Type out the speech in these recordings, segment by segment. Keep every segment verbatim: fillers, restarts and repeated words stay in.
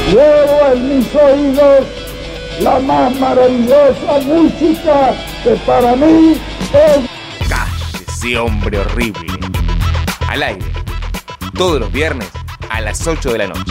Llevo en mis oídos la más maravillosa música que para mí es... ¡Cállese, hombre horrible! Al aire, todos los viernes a las ocho de la noche.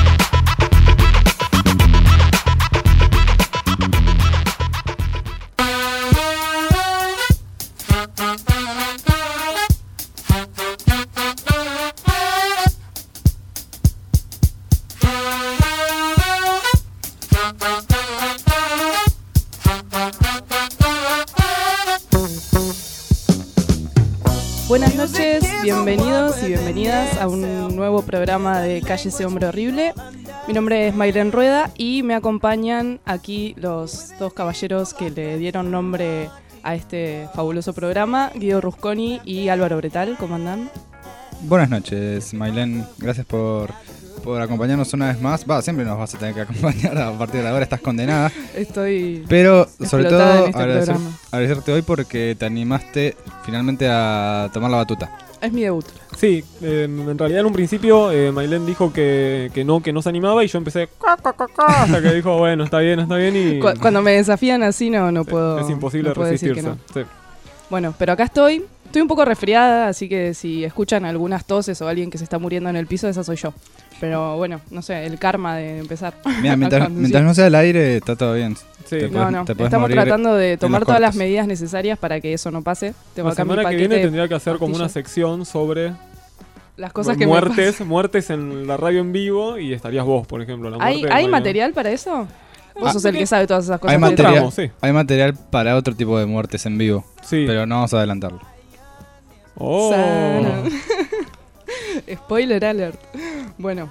Buenas noches, bienvenidos y bienvenidas a un nuevo programa de Cállese Hombre Horrible. Mi nombre es Maylen Rueda y me acompañan aquí los dos caballeros que le dieron nombre a este fabuloso programa, Guido Rusconi y Álvaro Bretal. ¿Cómo andan? Buenas noches, Maylen. Gracias por, por acompañarnos una vez más. Va, siempre nos vas a tener que acompañar. A partir de ahora estás condenada. Estoy Pero sobre todo en este agradecer, programa. agradecerte hoy porque te animaste finalmente a tomar la batuta. Es mi debut. Sí, eh, en realidad en un principio eh, Maylen dijo que, que no, que no se animaba y yo empecé ca, ca, ca, ca, hasta que dijo, bueno, está bien, está bien y... Cu- Cuando me desafían así no, no puedo. Es imposible no puedo decir resistirse. que no. Sí. Bueno, pero acá estoy. Estoy un poco resfriada, así que si escuchan algunas toses o alguien que se está muriendo en el piso, esa soy yo. Pero bueno, no sé, el karma de empezar. Mira, a mientras, conducir. mientras no sea el aire, está todo bien. Sí. Te No, podés- no, te podés estamos morir tratando de tomar los todas las cortes. medidas necesarias para que eso no pase. Tengo La acá mi semana que paquete viene de tendría que hacer como una pastillas. sección sobre Las cosas que muertes, me muertes en la radio en vivo y estarías vos, por ejemplo. La pasan. ¿Hay, muerte de ¿hay Maylen. material para eso? Vos Ah, sos el que sabe todas esas cosas. Hay de material, Encontramos, sí. hay material para otro tipo de muertes en vivo, Sí. pero no vamos a adelantarlo. Oh. Sana. Spoiler alert. Bueno.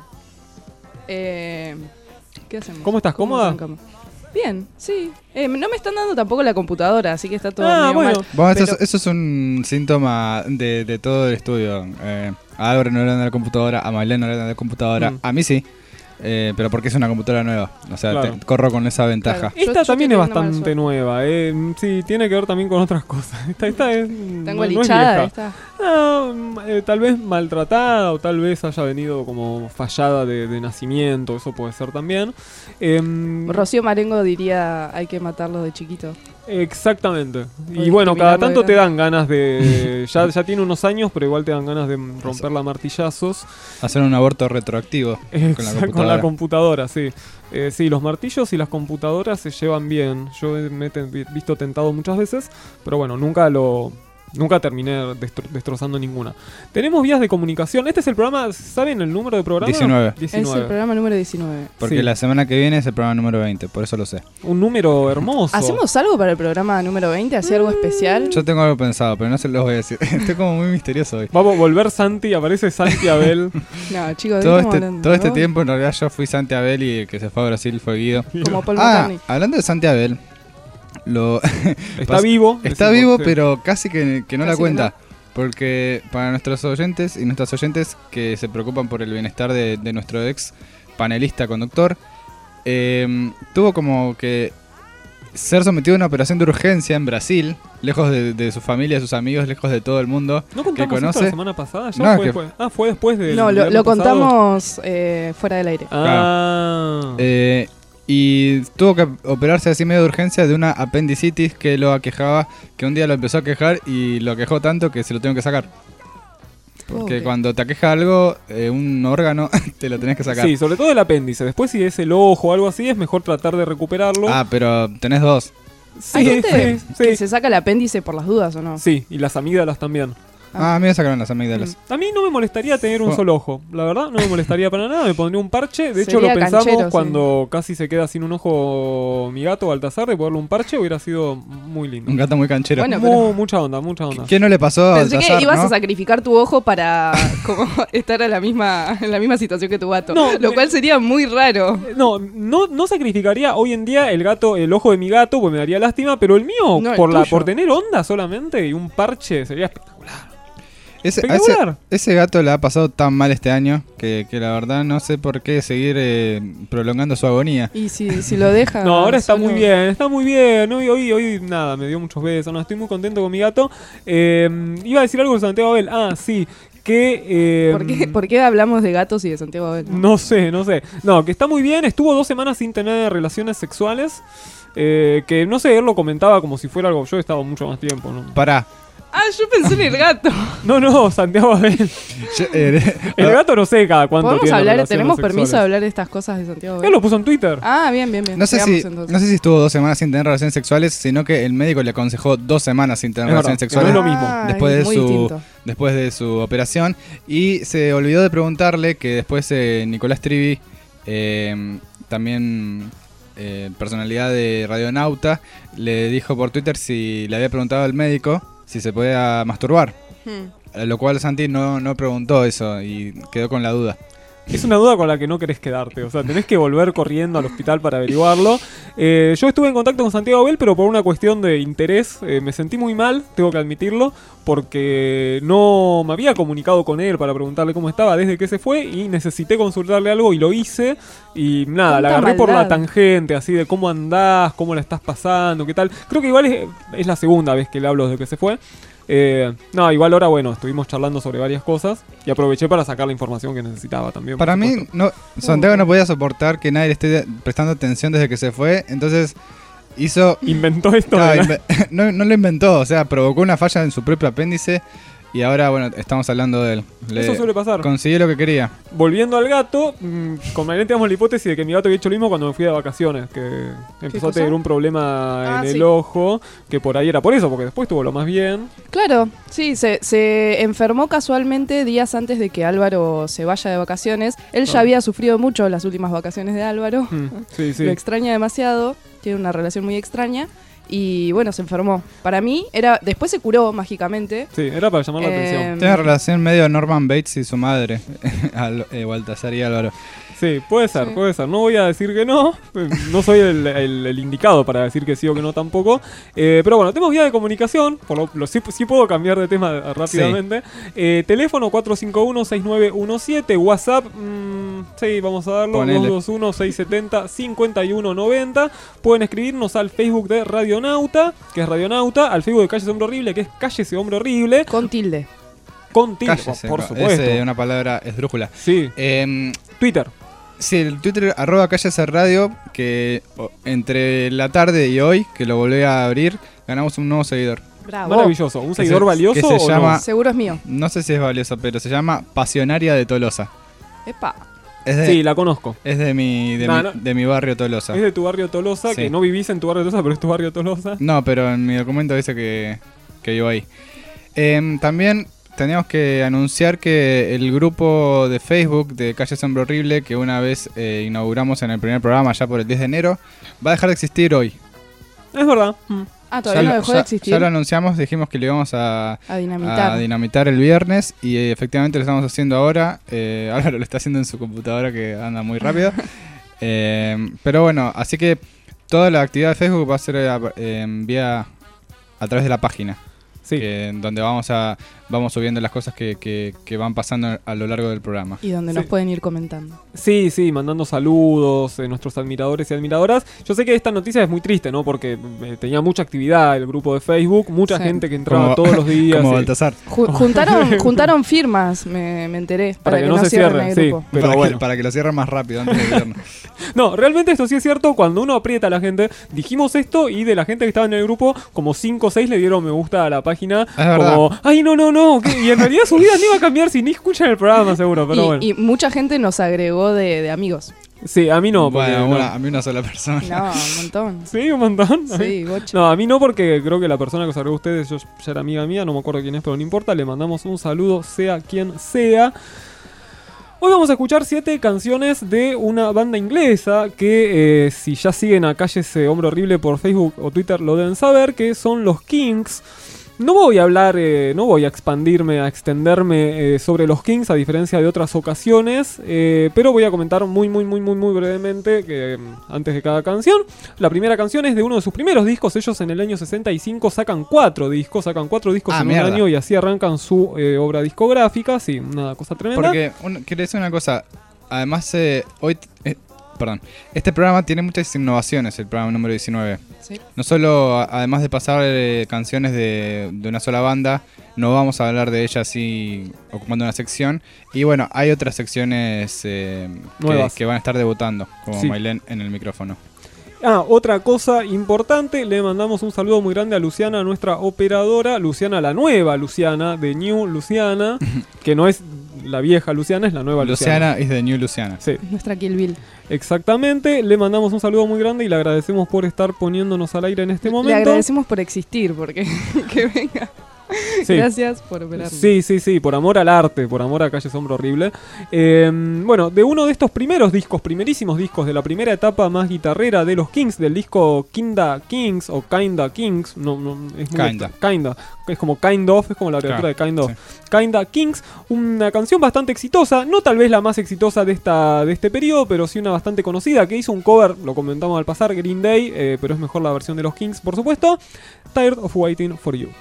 Eh, ¿Qué hacemos? ¿Cómo estás? ¿Cómoda? arrancamos? Bien, sí. Eh, no me están dando tampoco la computadora, así que está todo Ah, medio bueno. mal. Bueno, eso, Pero- es, eso es un síntoma de, de todo el estudio. Eh, a Álvaro no le dan la computadora, a Maylen no le dan la computadora, Mm. a mí sí. Eh, pero porque es una computadora nueva. O sea, Claro. te- corro con esa ventaja. Claro. Esta Yo- yo también es tengo una mala bastante suerte. nueva. Eh. Sí, tiene que ver también con otras cosas. Esta, esta es... Está no- no es engolichada vieja. esta. Ah, mm, eh, tal vez maltratada o tal vez haya venido como fallada de, de nacimiento, eso puede ser también. Em, Rocío Marengo diría hay que matarlo de chiquito. exactamente. Y Oye, bueno, cada terminamos tanto de te grande. dan ganas de... ya, ya tiene unos años, pero igual te dan ganas de romperla a martillazos. Hacer un aborto retroactivo con la Exacto, computadora. con la computadora, sí. Eh, sí, los martillos y las computadoras se llevan bien. Yo he- me he ten- visto tentado muchas veces, pero bueno, nunca lo... Nunca terminé destro- destrozando ninguna. Tenemos vías de comunicación. Este es el programa, ¿saben el número de programa? diecinueve. Es el programa número diecinueve. Porque Sí. la semana que viene es el programa número veinte, por eso lo sé. Un número hermoso. ¿Hacemos algo para el programa número veinte? ¿Hacía algo especial? Yo tengo algo pensado, pero no se los voy a decir. Estoy como muy misterioso hoy. Vamos a volver Santi, aparece Santi Abel. No, chicos, ¿de Todo qué estamos este, hablando? todo este ¿Vos? tiempo en realidad yo fui Santi Abel y el que se fue a Brasil fue Guido. Como Paul Ah, McCartney. hablando de Santi Abel, lo Está Pas- vivo. está decimos, vivo, sí. pero casi que, que no Casi la que cuenta. Porque para nuestros oyentes y nuestras oyentes que se preocupan por el bienestar de, de nuestro ex panelista conductor, eh, tuvo como que ser sometido a una operación de urgencia en Brasil, lejos de, de su familia, de sus amigos, lejos de todo el mundo. ¿No contamos que esto conoce. la semana pasada? ¿Ya No, fue que- después? Ah, fue después del No, lo, viernes lo pasado. contamos eh, fuera del aire. Ah. Eh, y tuvo que operarse así medio de urgencia de una apendicitis que lo aquejaba, que un día lo empezó a quejar y lo aquejó tanto que se lo tengo que sacar. Porque Ok. cuando te aqueja algo, eh, un órgano, te lo tenés que sacar. Sí, sobre todo el apéndice. Después si es el ojo o algo así, es mejor tratar de recuperarlo. Ah, pero tenés dos. ¿Hay sí, gente sí, que sí. se saca el apéndice por las dudas o no? Sí, y las amígdalas también. Ah, a mí me sacaron las amígdalas. A mí no me molestaría tener un Fue- solo ojo. La verdad, no me molestaría para nada. Me pondría un parche. De hecho, Sería lo pensamos canchero, sí. cuando casi se queda sin un ojo mi gato Baltasar. De ponerle un parche hubiera sido muy lindo. Un gato muy canchero. Bueno, Mu- pero- Mucha onda, mucha onda. ¿Qué no le pasó a Pensé Baltasar, que ibas no? a sacrificar tu ojo para como estar en la misma en la misma situación que tu gato, No, lo me- cual sería muy raro. No, no, no sacrificaría hoy en día el gato, el ojo de mi gato, porque me daría lástima, pero el mío, No, el por, la, tuyo. por tener onda solamente y un parche, sería espectacular. Ese, a ese, Espectacular. ese gato le ha pasado tan mal este año que, que la verdad no sé por qué seguir eh, prolongando su agonía. Y si, si lo deja. No, ahora está solo- muy bien, está muy bien. Hoy, hoy, hoy, nada, me dio muchos besos. No, estoy muy contento con mi gato. Eh, iba a decir algo de Santiago Abel. Ah, sí. que... eh, ¿Por qué, ¿Por qué hablamos de gatos y de Santiago Abel? No sé, no sé. No, que está muy bien, estuvo dos semanas sin tener relaciones sexuales. Eh, que no sé, él lo comentaba como si fuera algo. Yo he estado mucho más tiempo, ¿no? Pará. Ah, yo pensé en el gato. No, no, Santiago Abel. Yo, eh, El gato no sé cada cuánto ¿Podemos tiene hablar? relaciones ¿Tenemos permiso de sexuales. hablar de estas cosas de Santiago Abel? Él lo puso en Twitter. Ah, bien, bien, bien. no sé Sigamos, si entonces. no sé si estuvo dos semanas sin tener relaciones sexuales, sino que el médico le aconsejó dos semanas sin tener Es verdad, relaciones que no es sexuales. lo mismo. Ah, después es de muy su distinto. después de su operación, y se olvidó de preguntarle que después eh, Nicolás Trivi, eh, también eh, personalidad de Radionauta, le dijo por Twitter si le había preguntado al médico si se podía masturbar, Hmm. a lo cual Santi no, no preguntó eso y quedó con la duda. Es una duda con la que no querés quedarte. O sea, tenés que volver corriendo al hospital para averiguarlo. Eh, yo estuve en contacto con Santiago Abel, pero por una cuestión de interés. Eh, me sentí muy mal, tengo que admitirlo, porque no me había comunicado con él para preguntarle cómo estaba desde que se fue y necesité consultarle algo y lo hice. Y nada, la Cuánta agarré por la maldad. tangente, así de cómo andás, cómo la estás pasando, qué tal. Creo que igual es, es la segunda vez que le hablo desde que se fue. Eh, no, igual ahora, bueno, estuvimos charlando sobre varias cosas y aproveché para sacar la información que necesitaba también. por Para mí, supuesto. no, Santiago no podía soportar que nadie le esté prestando atención desde que se fue, entonces hizo... Inventó esto. Claro, de la- inve- no, no lo inventó, o sea, provocó una falla en su propio apéndice y ahora, bueno, estamos hablando de él. Le Eso suele pasar. consiguió lo que quería. Volviendo al gato, mmm, con Marilén teníamos la hipótesis de que mi gato había hecho lo mismo cuando me fui de vacaciones, que empezó a cosa? tener un problema Ah, en el sí. ojo, que por ahí era por eso, porque después tuvo lo más bien. Claro, sí, se, se enfermó casualmente días antes de que Álvaro se vaya de vacaciones. Él ya Ah. había sufrido mucho las últimas vacaciones de Álvaro. Mm, sí, sí. Lo extraña demasiado, tiene una relación muy extraña. Y bueno, se enfermó. Para mí, era después se curó mágicamente. Sí, era para llamar la Eh, atención. Tiene relación medio Norman Bates y su madre, Al- eh, Baltasar y Álvaro. Sí, puede ser, Sí. puede ser. No voy a decir que no. No soy el, el- el indicado para decir que sí o que no tampoco. Eh, pero bueno, tenemos vía de comunicación. Por lo, lo- sí, sí puedo cambiar de tema rápidamente. Eh, teléfono cuatro cinco uno, seis nueve uno siete. WhatsApp, mmm, sí, vamos a darlo. Ponele. dos dos uno, seis siete cero, cinco uno nueve cero. Pueden escribirnos al Facebook de Radionauta, que es Radionauta. Al Facebook de Cállese Hombre Horrible, que es Cállese Hombre Horrible. Con tilde. Con tilde, Cállese, por es supuesto. eh, una palabra esdrújula. Sí, Eh, Twitter. sí, el Twitter arroba Cállese Radio, que o, entre la tarde y hoy, que lo volví a abrir, ganamos un nuevo seguidor. Bravo. Maravilloso. ¿Un Que seguidor se- valioso que se o llama- no? Seguro es mío. No sé si es valioso, pero se llama Pasionaria de Tolosa. Epa. Es de, Sí, la conozco. es de mi, de, No, mi, no. de mi barrio Tolosa. Es de tu barrio Tolosa, Sí. que no vivís en tu barrio Tolosa, pero es tu barrio Tolosa. No, pero en mi documento dice que, que vivo ahí. Em, también teníamos que anunciar que el grupo de Facebook de Calle Hombre Horrible, que una vez eh, inauguramos en el primer programa ya por el diez de enero, va a dejar de existir hoy. Es verdad. Ah, todavía ya, no lo- dejó ya- de existir. ya lo anunciamos, dijimos que lo íbamos a, A dinamitar. a dinamitar el viernes y eh, efectivamente lo estamos haciendo ahora. Eh, Álvaro lo está haciendo en su computadora que anda muy rápido. Eh, pero bueno, así que toda la actividad de Facebook va a ser eh, en vía a través de la página. Sí. Que, donde vamos a vamos subiendo las cosas que, que, que van pasando a lo largo del programa. Y donde Sí. nos pueden ir comentando. Sí, sí, mandando saludos, eh, nuestros admiradores y admiradoras. Yo sé que esta noticia es muy triste, ¿no? Porque eh, tenía mucha actividad el grupo de Facebook, mucha Sí. gente que entraba Como- todos los días. Como y- Baltasar. Ju- juntaron, juntaron firmas, me, me enteré, para, que, no, se cierren el sí. grupo. Pero para, bueno. que, para que lo cierren más rápido antes del viernes. No, realmente esto sí es cierto. Cuando uno aprieta a la gente, dijimos esto y de la gente que estaba en el grupo, como cinco o seis le dieron me gusta a la página. Es verdad. Como, ay, no, no, no. ¿qué? Y en realidad su vida no iba a cambiar si ni escuchan el programa, seguro. Pero y, bueno. y mucha gente nos agregó de, de amigos. Sí, a mí no. Porque bueno, no. una- a mí una sola persona. No, un montón. Sí, un montón. A mí- Sí, bocha. No, a mí no, porque creo que la persona que os agregó a ustedes yo, ya era amiga mía, no me acuerdo quién es, pero no importa. Le mandamos un saludo, sea quien sea. Hoy vamos a escuchar siete canciones de una banda inglesa que, eh, si ya siguen a Cállese Hombre Horrible por Facebook o Twitter, lo deben saber, que son los Kings. No voy a hablar, eh, no voy a expandirme, a extenderme eh, sobre los Kings, a diferencia de otras ocasiones, eh, pero voy a comentar muy, muy, muy, muy, muy brevemente, que mm, antes de cada canción. La primera canción es de uno de sus primeros discos. Ellos en el año sesenta y cinco sacan cuatro discos, sacan cuatro discos Ah, en mierda. un año y así arrancan su eh, obra discográfica. Sí, una cosa tremenda. Porque un- quiero decir una cosa. Además, eh, hoy eh, perdón. Este programa tiene muchas innovaciones, el programa número diecinueve. Sí. No solo, a- además de pasar eh, canciones de, de una sola banda, no vamos a hablar de ella así ocupando una sección. Y bueno, hay otras secciones eh, que, Nuevas. que van a estar debutando, como Sí. Maylén en el micrófono. Ah, otra cosa importante, le mandamos un saludo muy grande a Luciana, nuestra operadora. Luciana, la nueva Luciana, de New Luciana, que no es la vieja Luciana, es la nueva Luciana. Luciana is the new Luciana. Sí, Nuestra Kill Bill. exactamente. Le mandamos un saludo muy grande y le agradecemos por estar poniéndonos al aire en este Le momento. agradecemos por existir, porque que venga. Sí. Gracias por operarnos. Sí, sí, sí, por amor al arte, por amor a Calle Sombra Horrible. Eh, bueno, de uno de estos primeros discos, primerísimos discos de la primera etapa más guitarrera de los Kings, del disco Kinda Kings o Kinda Kings, no, no, es muy Kinda. Kinda, es como Kind of, es como la abreviatura Claro, de Kind of. sí. Kinda Kings, una canción bastante exitosa, no tal vez la más exitosa de esta de este periodo, pero sí una bastante conocida, que hizo un cover, lo comentamos al pasar, Green Day, eh, pero es mejor la versión de los Kings, por supuesto. Tired of Waiting for You.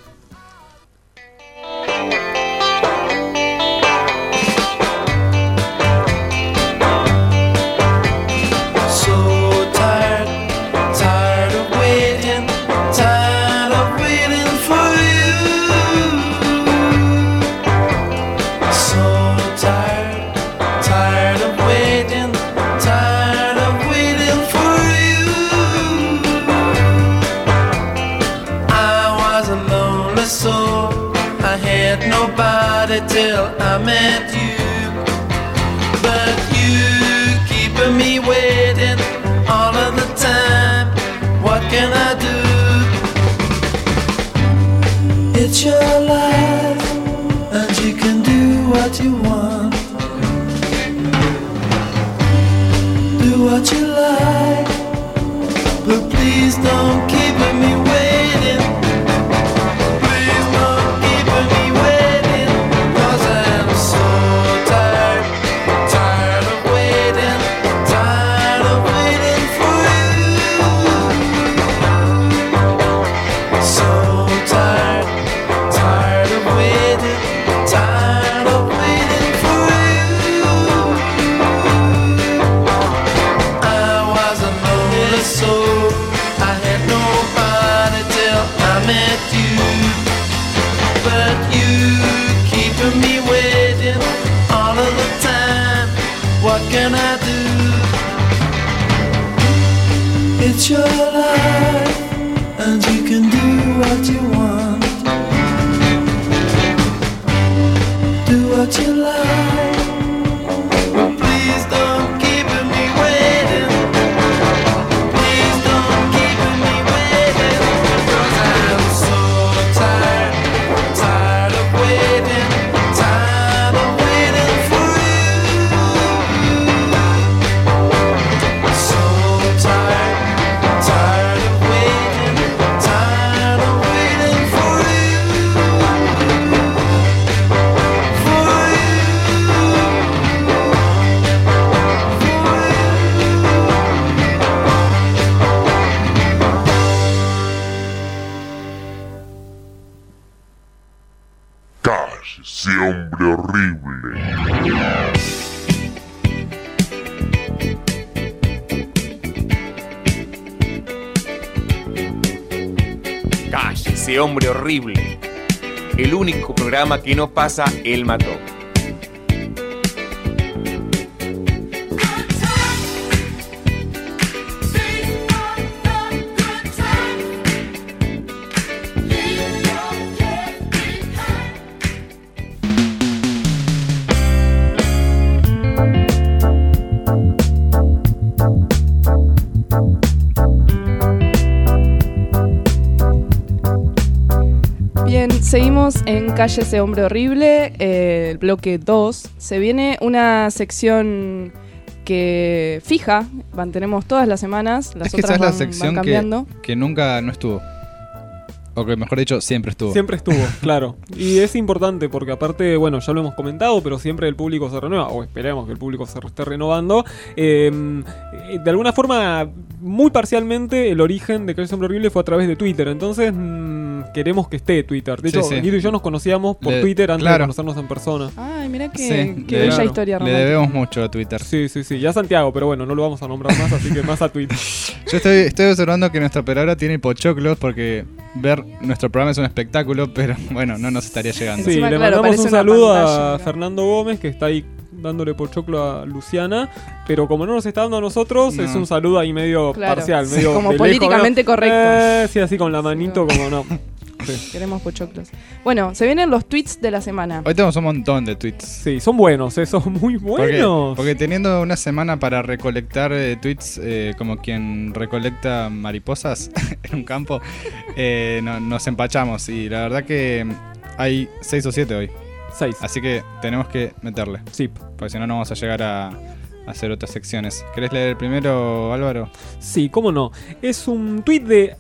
So tired, tired of waiting, tired of waiting for you. So tired, tired of waiting, tired of waiting for you. I was a lonely soul, I had nobody till I met you. But you keeping me waiting all of the time. What can I do? It's your life, and you can do what you want. Do what you like, but please don't keep me waiting. Please don't keep me waiting, 'cause I'm so tired, tired of waiting, tired of waiting for you. So tired, tired of waiting, tired of waiting for you. I was a lonely soul, I had nobody till I met you. But you keeping me waiting all of the time. What can I do? It's your life, and you can do what you want. Do what you like, but please don't keep me waiting. Please don't keep me waiting, 'cause I'm so tired, tired of waiting, tired of waiting for you. So tired, tired of waiting, tired of waiting for you. For you. Cállese, hombre horrible. Cállese, hombre horrible. El único programa que no pasa el mató. Bien, seguimos en Calle ese hombre horrible, eh, el bloque dos. Se viene una sección que fija, mantenemos todas las semanas, las Es que otras esa es la van, sección van cambiando. que, que nunca no estuvo. O que mejor dicho, siempre estuvo. Siempre estuvo, claro. Y es importante porque aparte, bueno, ya lo hemos comentado, pero siempre el público se renueva, o esperemos que el público se esté renovando. Eh, de alguna forma, muy parcialmente, el origen de Calle Ese Hombre Horrible fue a través de Twitter. Entonces, mmm, queremos que esté Twitter. De hecho, Sí, sí. Guido y yo nos conocíamos por Le- Twitter antes claro. de conocernos en persona. Ay, mira qué, Sí, qué le- bella claro. historia Le romántica. debemos mucho a Twitter. Sí, sí, sí. Ya Santiago, pero bueno, no lo vamos a nombrar más, así que más a Twitter. Yo estoy, estoy observando que nuestra operadora tiene pochoclos porque ver nuestro programa es un espectáculo, pero bueno, no nos estaría llegando. Sí, Encima, le claro, mandamos parece un una saludo pantalla, a ¿no? Fernando Gómez, que está ahí dándole pochoclo a Luciana, pero como no nos está dando a nosotros, No. es un saludo ahí medio Claro. parcial, Sí. medio Como de lejos, políticamente ¿no? correcto. Eh, sí, así con la manito, como no. Sí. Queremos pochoclos. Bueno, se vienen los tweets de la semana. Hoy tenemos un montón de tweets. Sí, son buenos, eh, son muy Porque, buenos. porque teniendo una semana para recolectar eh, tweets eh, como quien recolecta mariposas en un campo, eh, no- nos empachamos y la verdad que hay seis o siete hoy. Seis. Así que tenemos que meterle, Sí. porque si no, no vamos a llegar a, a hacer otras secciones. ¿Querés leer el primero, Álvaro? Sí, cómo no. Es un tweet de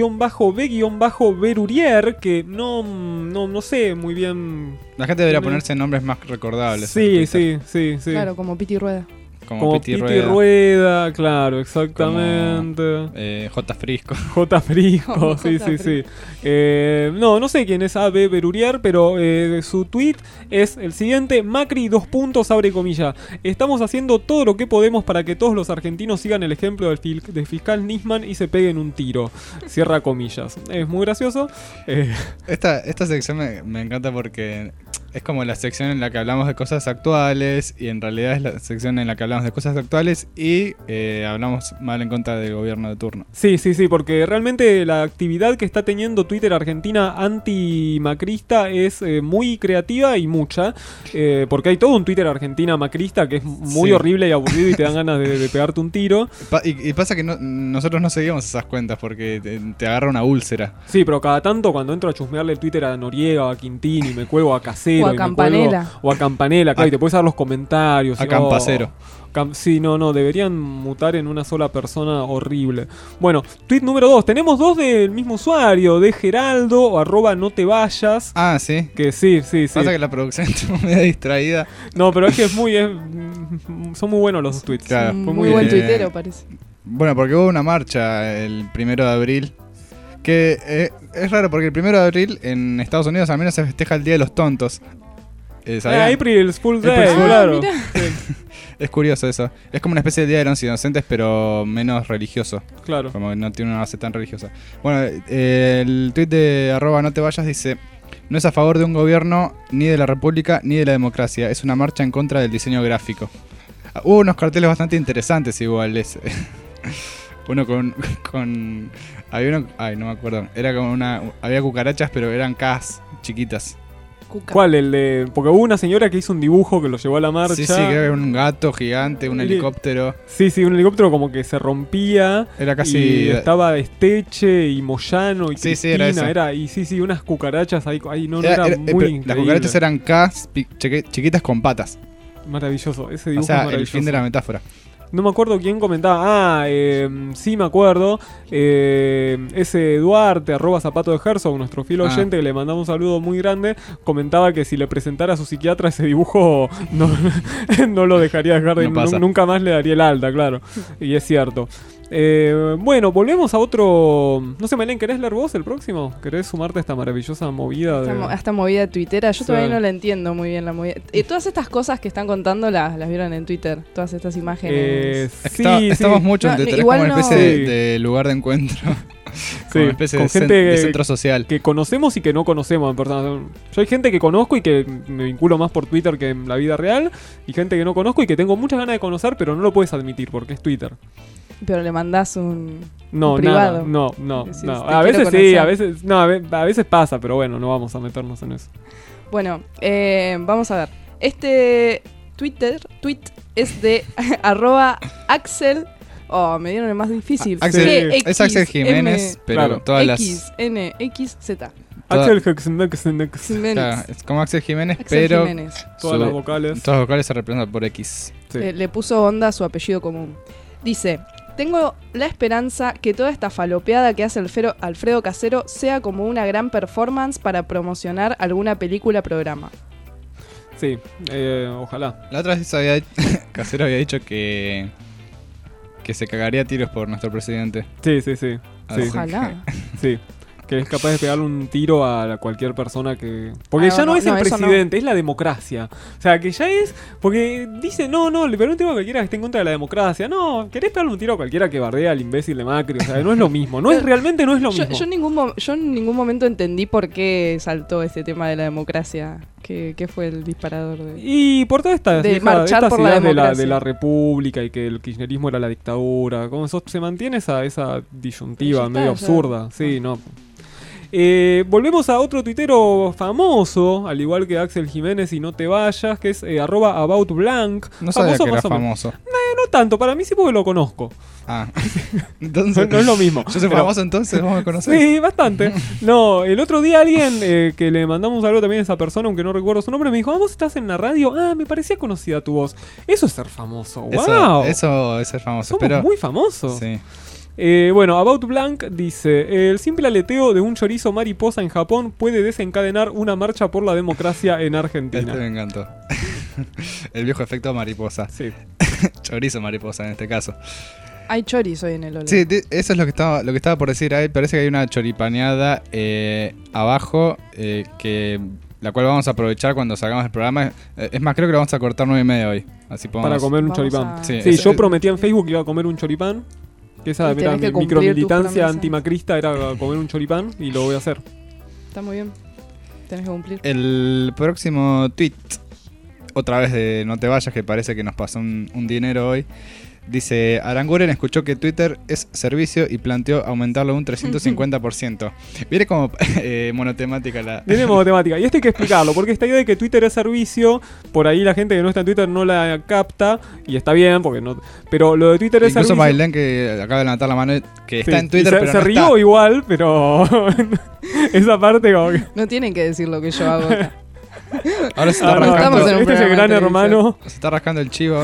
A-B-Berurier que no, no, no sé muy bien. La gente debería Primero. ponerse nombres más recordables. Sí, en Twitter, sí, sí, sí. Claro, como Piti Rueda. Como, Como Piti Piti Rueda, Rueda, claro, exactamente. eh, J. Frisco. J. Frisco, Como sí, J. sí, sí. Eh, no, no sé quién es A B Berurier, pero eh, su tweet es el siguiente: Macri, dos puntos, abre comilla. Estamos haciendo todo lo que podemos para que todos los argentinos sigan el ejemplo del, fil- del fiscal Nisman y se peguen un tiro. Cierra comillas. Es muy gracioso. Eh, Esta, esta sección me, me encanta porque es como la sección en la que hablamos de cosas actuales y en realidad es la sección en la que hablamos de cosas actuales y eh, hablamos mal en contra del gobierno de turno. Sí, sí, sí, porque realmente la actividad que está teniendo Twitter Argentina anti-macrista es eh, muy creativa y mucha, eh, porque hay todo un Twitter Argentina macrista que es muy Sí. horrible y aburrido y te dan ganas de, de pegarte un tiro. Pa- y, y pasa que no- nosotros no seguimos esas cuentas porque te, te agarra una úlcera. Sí, pero cada tanto cuando entro a chusmearle el Twitter a Noriega o a Quintini, me cuelgo a Casero O a y me Campanella. cuelgo- o a Campanella, claro, A- y te puedes dar los comentarios. a y- Campacero. oh, Cam- sí, no, no, deberían mutar en una sola persona horrible. Bueno, tweet número dos. Tenemos dos del mismo usuario, de Geraldo o arroba no te vayas. Ah, sí. Que sí, sí, sí. Pasa que la producción estuvo medio distraída. No, pero es que es muy. es- mm, son muy buenos los dos tweets. Claro. Un Fue muy, muy buen bien. tuitero, parece. Bueno, porque hubo una marcha el primero de abril. Que eh, es raro porque el primero de abril en Estados Unidos al menos se festeja el Día de los Tontos. Eh, ¿sabían? Ah, April's Fool's Day, April's Fool's- claro. mirá. Es curioso eso. Es como una especie de Día de los Inocentes, pero menos religioso. Claro. Como que no tiene una base tan religiosa. Bueno, eh, el tweet de arroba no te vayas dice: no es a favor de un gobierno, ni de la república, ni de la democracia. Es una marcha en contra del diseño gráfico. Ah, hubo unos carteles bastante interesantes igual. Ese. Uno con, con... Había uno... Ay, no me acuerdo. Era como una... Había cucarachas, pero eran Ks chiquitas. Cuca. ¿Cuál? El de. Porque hubo una señora que hizo un dibujo que lo llevó a la marcha. Sí, sí, creo que era un gato gigante, un Li- helicóptero. Sí, sí, un helicóptero como que se rompía. Era casi... Y estaba Esteche y Moyano y Sí, sí, Cristina. era era, eso. y sí, sí, unas cucarachas ahí. ahí no, no Era- era, era- eh, muy pero increíble. las cucarachas eran Ks pi- chiqui- chiquitas con patas. Maravilloso, ese O dibujo sea, es el maravilloso. fin de la metáfora. No me acuerdo quién comentaba. Ah, eh, sí me acuerdo. Eh, ese Duarte, arroba zapato de Herzog, nuestro fiel Ah. oyente, que le mandamos un saludo muy grande, comentaba que si le presentara a su psiquiatra ese dibujo, no, no lo dejaría dejar de... No pasa. nu- nunca más le daría el alta, claro. Y es cierto. Eh, bueno, volvemos a otro... No sé, Melén, ¿querés leer vos el próximo? ¿Querés sumarte a esta maravillosa movida? De... Esta, mo- esta movida tuitera, yo Sí. todavía no la entiendo muy bien la movida. Y todas estas cosas que están contando las, las vieron en Twitter, todas estas imágenes. Eh, Es que sí, está- sí. Estamos mucho en No, Twitter, es igual como una no- especie de, Sí. de lugar de encuentro. Sí, Como una especie con de, cen- gente de centro social. que conocemos y que no conocemos en persona. Yo hay gente que conozco y que me vinculo más por Twitter que en la vida real, y gente que no conozco y que tengo muchas ganas de conocer, pero no lo puedes admitir porque es Twitter. Pero le mandás un. No, Un nada, privado. no, no, Decís, no. "Te A quiero veces sí, conocer". a veces, no, a ve- a veces pasa, pero bueno, no vamos a meternos en eso. Bueno, eh, vamos a ver. Este Twitter, tweet es de arroba Axel. Oh, me dieron el más difícil. Axel- G es Axel X M Jiménez, pero Claro. todas las... X N X Z. Toda- Axel Hexendex, Jiménez. Claro, es como Axel Jiménez, Axel pero Jiménez. todas su- las vocales. todas las vocales se representan por X. Sí. Le, le puso onda a su apellido común. Dice: Tengo la esperanza que toda esta falopeada que hace Alfredo, Alfredo Casero sea como una gran performance para promocionar alguna película o programa. Sí, eh, ojalá. La otra vez había, Casero había dicho que que se cagaría a tiros por nuestro presidente. Sí, sí, sí. Así sí. Ojalá. Sí. Que es capaz de pegarle un tiro a cualquier persona que... Porque Ah, ya no, no, es no, el eso presidente, es la democracia. O sea, que ya es... Porque dice, no, no, le pegaré un tiro a cualquiera que esté en contra de la democracia. No, querés pegarle un tiro a cualquiera que bardea al imbécil de Macri. O sea, no es lo mismo. No es, realmente no es lo Yo, mismo. yo, en ningún mo- yo en ningún momento entendí por qué saltó este tema de la democracia. ¿Qué, qué fue el disparador de...? Y por todas estas, De vieja- marchar estas por la ideas de la, democracia. de la república y que el kirchnerismo era la dictadura, como eso, se mantiene esa, esa disyuntiva Ya está, medio ya. absurda. Sí, no. Eh, volvemos a otro tuitero famoso, al igual que Axel Jiménez y No Te Vayas, que es eh, arroba aboutblank. No sabía Famoso que era más o menos. famoso. Eh, no tanto, para mí sí porque lo conozco. Ah. No, Entonces, no es lo mismo. yo soy Pero- famoso entonces, vamos a conocer. Sí, bastante. No, el otro día alguien eh, que le mandamos un saludo también a esa persona, aunque no recuerdo su nombre, me dijo, ah, vos estás en la radio. Ah, me parecía conocida tu voz. Eso es ser famoso. ¡Wow! Eso, eso es ser famoso. Somos pero muy famosos. sí. Eh, bueno, About Blank dice, el simple aleteo de un chorizo mariposa en Japón puede desencadenar una marcha por la democracia en Argentina. Este me encantó. El viejo efecto mariposa. Sí. Chorizo mariposa en este caso. Hay choris hoy en el Ole. Sí, di- eso es lo que estaba, lo que estaba por decir ahí. Parece que hay una choripaneada eh, abajo eh, que la cual vamos a aprovechar cuando salgamos del programa. Eh, es más, creo que lo vamos a cortar nueve y media hoy. Así podemos. Para comer un Vamos choripán. a- Sí, Sí, es- yo es- prometí en Facebook que iba a comer un choripán. Que esa Y era tenés que mi cumplir tus micromilitancia promesas. antimacrista, era comer un choripán y lo voy a hacer. Está muy bien. Tenés que cumplir. El próximo tweet, otra vez de No Te Vayas, que parece que nos pasó un, un dinero hoy. Dice, Aranguren escuchó que Twitter es servicio y planteó aumentarlo un trescientos cincuenta por ciento. Viene como eh, monotemática la... Viene modo temática. Y esto hay que explicarlo, porque esta idea de que Twitter es servicio, por ahí la gente que no está en Twitter no la capta, y está bien, porque no. Pero lo de Twitter es Incluso servicio. Bailén, que acaba de levantar la mano, que está Sí, en Twitter, y se, pero se no rió está. igual, pero esa parte como que... No tienen que decir lo que yo hago acá. Ahora se está Ah, no, rascando, estamos en un este es el programa de gran televisión. hermano. se está rascando el chivo.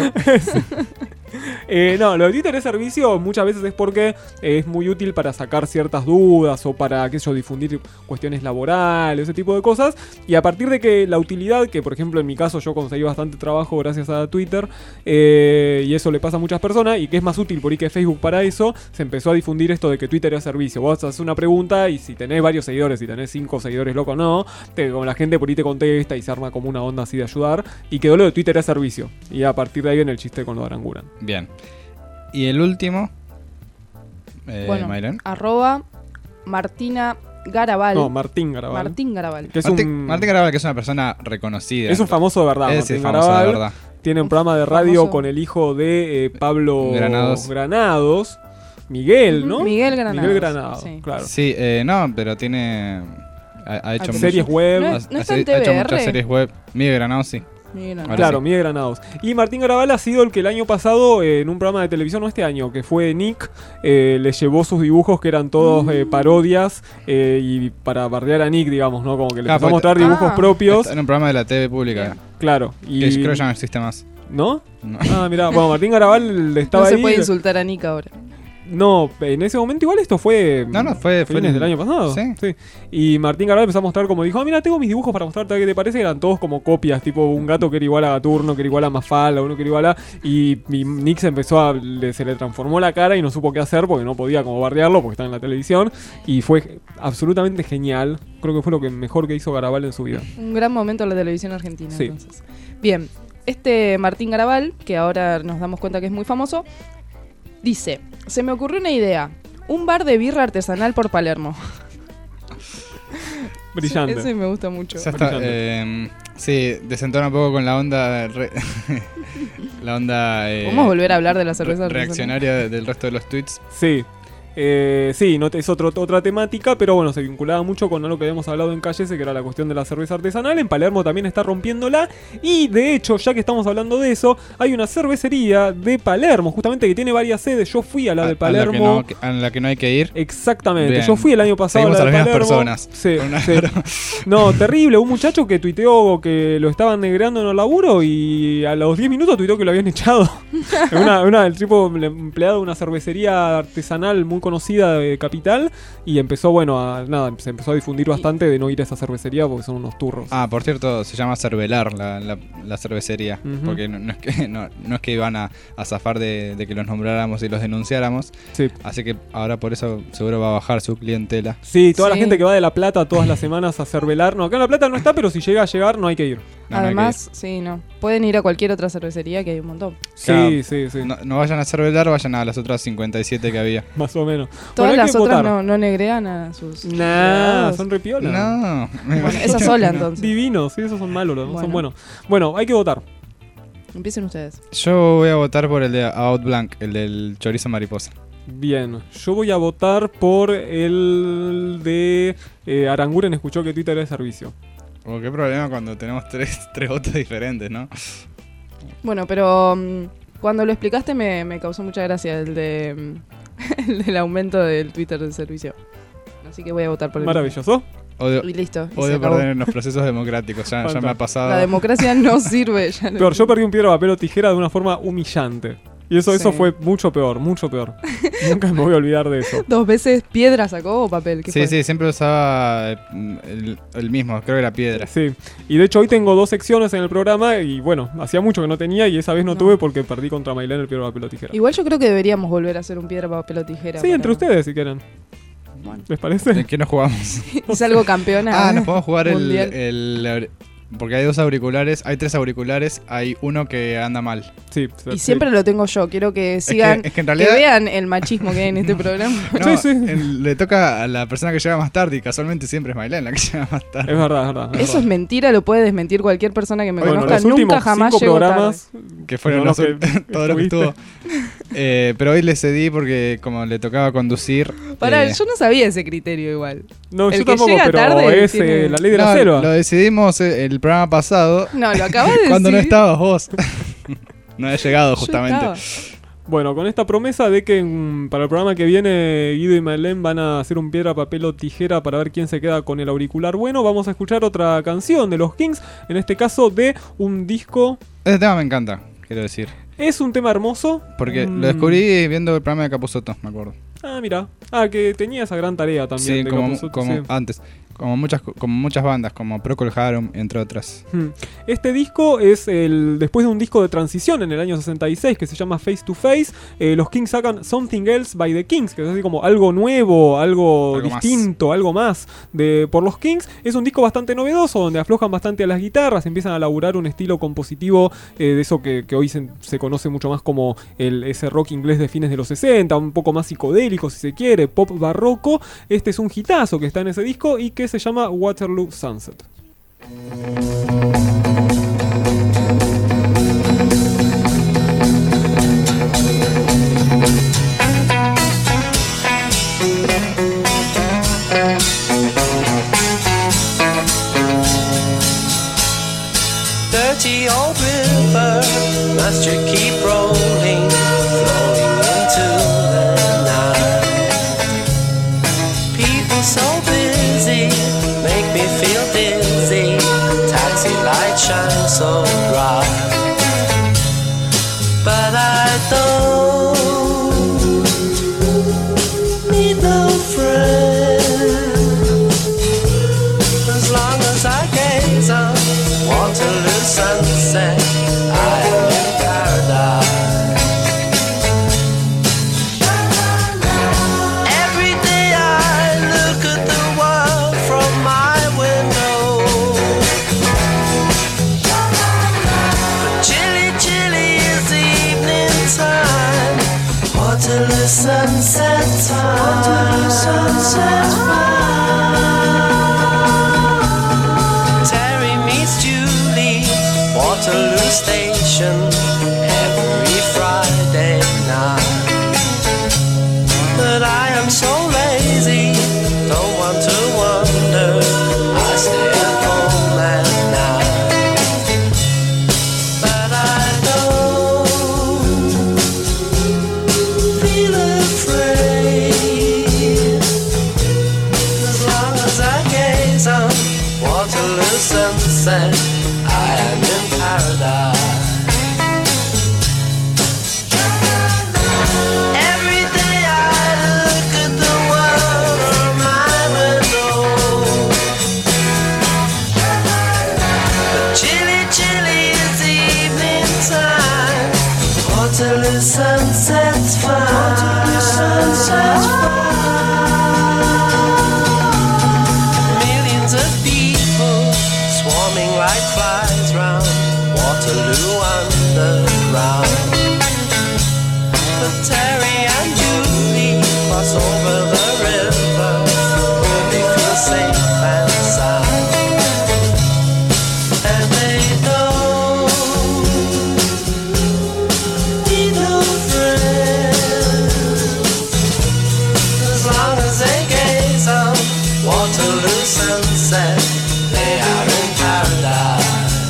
Eh, no, lo de Twitter es servicio muchas veces es porque eh, es muy útil para sacar ciertas dudas o para, qué sé yo, difundir cuestiones laborales, ese tipo de cosas. Y a partir de que la utilidad, que por ejemplo en mi caso yo conseguí bastante trabajo gracias a Twitter, eh, y eso le pasa a muchas personas, y que es más útil por ahí que Facebook para eso, se empezó a difundir esto de que Twitter es servicio. Vos haces una pregunta y si tenés varios seguidores, si tenés cinco seguidores locos no, te, como la gente por ahí te contesta y se arma como una onda así de ayudar. Y quedó lo de Twitter es servicio. Y a partir de ahí viene el chiste con lo de Aranguren. Bien. Y el último, eh, Bueno, Mayren. arroba Martina Garabal. No, Martín Garabal. Martín Garabal. Que es Martín, un, Martín Garabal, que es una persona reconocida. es un famoso de verdad. Es Martín famoso de Garabal. verdad. Tiene un programa de radio Famoso. con el hijo de eh, Pablo Granados. Granados. Miguel, ¿no? Miguel Granados. Miguel Granados, Sí. claro. Sí, eh, no, pero tiene... Ha, ha hecho Ah, Series mucho- web. No ha, es- ¿no ha- está en ha hecho T V R? muchas series web. Miguel Granados, sí. Miguel Granados. Ahora Claro, sí. Miguel Granados. Y Martín Garabal ha sido el que el año pasado, eh, en un programa de televisión, no este año, que fue Nick, eh, le llevó sus dibujos que eran todos eh, parodias eh, y para bardear a Nick, digamos, ¿no? Como que le Ah, empezó a porque- mostrar dibujos Ah. propios. Está en un programa de la T V pública. Bien. Claro. Y... Que creo que ya no existe más. ¿No? No. Ah, mirá. Bueno, Martín Garabal estaba No se ahí. puede insultar a Nick ahora. No, en ese momento igual esto fue... No, no, fue- fue fines en- del año pasado. sí. Y Martín Garabal empezó a mostrar como dijo, ah, mira, tengo mis dibujos para mostrarte qué te parece. Eran todos como copias, tipo un gato que era igual a Gaturno, que era igual a Mafalda, uno que era igual a... Y, y Nick se empezó a... le- se le transformó la cara y no supo qué hacer porque no podía como bardearlo porque estaba en la televisión. Y fue absolutamente genial. Creo que fue lo que mejor que hizo Garabal en su vida. Un gran momento en la televisión argentina, Sí. entonces. Bien, este Martín Garabal, que ahora nos damos cuenta que es muy famoso, dice, se me ocurrió una idea, un bar de birra artesanal por Palermo. Brillante. Ese me gusta mucho. Ya está. Brillante. eh, sí, desentona un poco con la onda... re- la onda... eh, ¿Podemos volver a hablar de la cerveza re- artesanal? reaccionaria de- del resto de los tweets. Sí. Eh, sí, no, es otro, otra temática, pero bueno, se vinculaba mucho con algo que habíamos hablado en Calle ese, que era la cuestión de la cerveza artesanal. En Palermo también está rompiéndola. Y de hecho, ya que estamos hablando de eso, hay una cervecería de Palermo, justamente, que tiene varias sedes. Yo fui a la de Palermo. A la que no, a la que no hay que ir. Exactamente, Bien. yo fui el año pasado Seguimos a la de a las mismas Palermo. personas. Sí, Una- sí. No, terrible. Un muchacho que tuiteó que lo estaban negreando en el laburo y a los diez minutos tuiteó que lo habían echado. una, una, el tipo empleado de una cervecería artesanal muy conocida de Capital, y empezó, bueno, a nada, se empezó a difundir bastante de no ir a esa cervecería porque son unos turros. Ah, por cierto, se llama Cervelar la, la, la cervecería. Ujú. Porque no, no es que no, no es que iban a, a zafar de, de que los nombráramos y los denunciáramos. Sí. Así que ahora por eso seguro va a bajar su clientela. Sí, toda la Sí. gente que va de La Plata todas las semanas a hacer velar. No, acá en La Plata no está, pero si llega a llegar no hay que ir. No, no hay que Además, sí, no. Pueden ir a cualquier otra cervecería que hay un montón. Sí, Claro. sí, sí. No, no vayan a Cervelar, vayan a las otras cincuenta y siete que había. Más o menos. Todas Bueno, hay las que otras votar. no, no negrean a sus. Nah, empleados. son repiolas. No, Bueno, esa sola entonces. Divinos, sí, esos son malos, ¿no? Bueno. Son buenos. Bueno, hay que votar. Empiecen ustedes. Yo voy a votar por el de Outblank, el del chorizo mariposa. Bien, yo voy a votar por el de eh, Aranguren. Escuchó que Twitter era de servicio. Oh, qué problema cuando tenemos tres, tres votos diferentes, ¿no? Bueno, pero mm, cuando lo explicaste me, me causó mucha gracia el de mm, el del aumento del Twitter del servicio. Así que voy a votar por el Maravilloso. Odio, Y listo. y se odio acabó. perder en los procesos democráticos, ya, ya Falta. me ha pasado. La democracia no sirve. Ya lo- Peor, yo perdí un piedra, papel o tijera de una forma humillante. Y eso, eso Sí. fue mucho peor, mucho peor. Nunca me voy a olvidar de eso. Dos veces piedra sacó o papel. ¿Qué Sí, fue? sí, siempre usaba eh, el, el mismo, creo que era piedra. Sí, y de hecho hoy tengo dos secciones en el programa y bueno, hacía mucho que no tenía y esa vez no, No. tuve porque perdí contra Mailén el piedra, papel o tijera. Igual yo creo que deberíamos volver a hacer un piedra, papel o tijera. Sí, para- entre ustedes si quieren. Bueno. ¿Les parece? ¿En qué nos jugamos? Es algo campeona. Ah, nos podemos jugar el, mundial. el- Porque hay dos auriculares, hay tres auriculares, hay uno que anda mal. Sí, Y sí. siempre lo tengo yo. Quiero que sigan. que- es que en que realidad- vean el machismo que hay en este programa. No, Sí, sí. el- le toca a la persona que llega más tarde y casualmente siempre es Mailén la que llega más tarde. Es verdad, es verdad. Eso es mentira, lo puede desmentir cualquier persona que me Bueno, conozca. los últimos Nunca jamás cinco llego programas Que fueron No, los no, ul- que todo lo que estuviste. estuvo. Eh, pero hoy le cedí porque como le tocaba conducir. tarde. Pará, eh, yo no sabía ese criterio igual. No, El yo que tampoco, llega pero tarde es tiene- eh, la ley de la no, selva. lo decidimos eh, el programa pasado No, lo acabas de decir. cuando no estabas vos. No he llegado Yo justamente. estaba. Bueno, con esta promesa de que mm, para el programa que viene Guido y Mailén van a hacer un piedra, papel o tijera para ver quién se queda con el auricular bueno, vamos a escuchar otra canción de los Kings, en este caso de un disco. Ese tema me encanta, quiero decir. Es un tema hermoso. Porque Mm, lo descubrí viendo el programa de Capusotto, me acuerdo. Ah, mira. Ah, que tenía esa gran tarea también. Sí, de como, Capusotto, como sí. antes. Como muchas, como muchas bandas, como Procol Harum, entre otras. Hmm. Este disco es el después de un disco de transición en el año sesenta y seis que se llama Face to Face. Eh, los Kings sacan Something Else by the Kings, que es así como algo nuevo, algo, Algo más. distinto, algo más de por los Kings. Es un disco bastante novedoso donde aflojan bastante a las guitarras, empiezan a laburar un estilo compositivo eh, de eso que, que hoy se, se conoce mucho más como el, ese rock inglés de fines de los sesenta, un poco más psicodélico si se quiere, pop barroco. Este es un hitazo que está en ese disco y que se llama Waterloo Sunset. Dirty old river, must you keep rolling, flowing into the night? People so busy, make me feel dizzy. Taxi lights shine so bright, but I don't need no friend as long as I gaze on Waterloo sunset. I am in paradise. Every day I look at the world from my window, but chilly, chilly is the evening time. Waterloo sunset time. Waterloo sunset time. Terry meets Julie, Waterloo Station, every Friday night. But I am sunset's fine. Sunset's fine. Millions of people swarming like flies round Waterloo Underground. But Terry and Julie cross over the river where they feel safe and sound. And they don't need no friends as long as they gaze on Waterloo sunset. They are in paradise.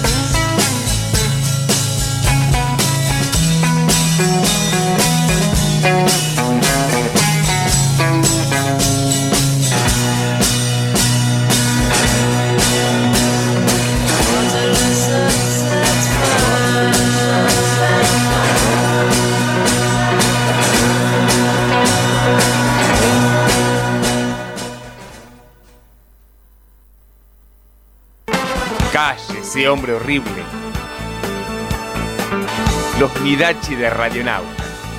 Cállese, hombre horrible. Los Midachi de Radionauta.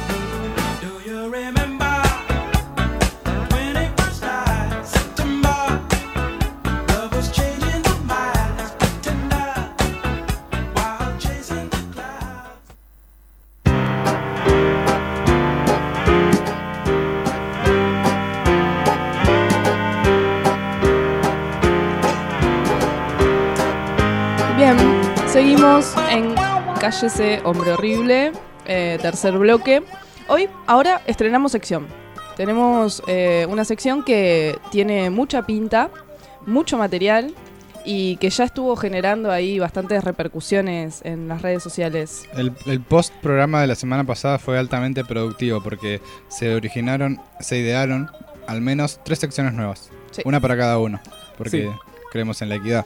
Bien, seguimos en Cállese, hombre horrible, eh, tercer bloque. Hoy, ahora estrenamos sección. Tenemos eh, una sección que tiene mucha pinta, mucho material y que ya estuvo generando ahí bastantes repercusiones en las redes sociales. El, el post programa de la semana pasada fue altamente productivo porque se originaron, se idearon al menos tres secciones nuevas. Sí. Una para cada uno, porque Sí. creemos en la equidad.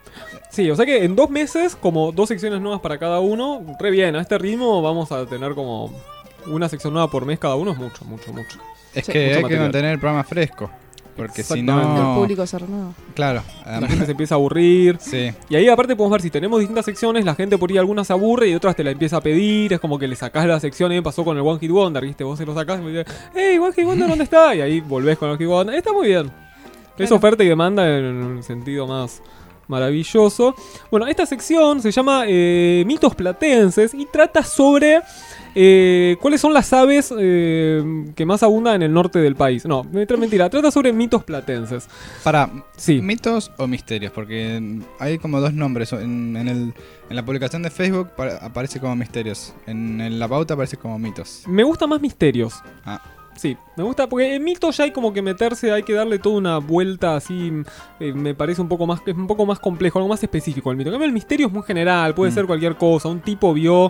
Sí, o sea que en dos meses, como dos secciones nuevas para cada uno, re bien. A este ritmo vamos a tener como una sección nueva por mes cada uno, es mucho, mucho, mucho. Es Sí. que Mucho hay que material. mantener el programa fresco, porque si Exactamente. El no... público se renueva. Claro. La además- gente se empieza a aburrir. Sí. Y ahí aparte podemos ver si tenemos distintas secciones, la gente por ahí algunas se aburre y otras te la empieza a pedir, es como que le sacás la sección, y me pasó con el One Hit Wonder, ¿viste? Vos se lo sacás y me dices, hey, One Hit Wonder, ¿dónde está? Y ahí volvés con el One Hit Wonder, está muy bien. Es Claro. oferta y demanda en un sentido más maravilloso. Bueno, esta sección se llama eh, Mitos Platenses y trata sobre eh, cuáles son las aves eh, que más abundan en el norte del país. No, mentira, trata sobre mitos platenses. Para, Sí. ¿mitos o misterios? Porque hay como dos nombres. En, en, el, en la publicación de Facebook pa- aparece como misterios. En, en la pauta aparece como mitos. Me gusta más misterios. Ah. Sí, me gusta porque en mito ya hay como que meterse, hay que darle toda una vuelta así, eh, me parece un poco más, es un poco más complejo, algo más específico el mito. En cambio, el misterio es muy general, puede Mm. ser cualquier cosa. Un tipo vio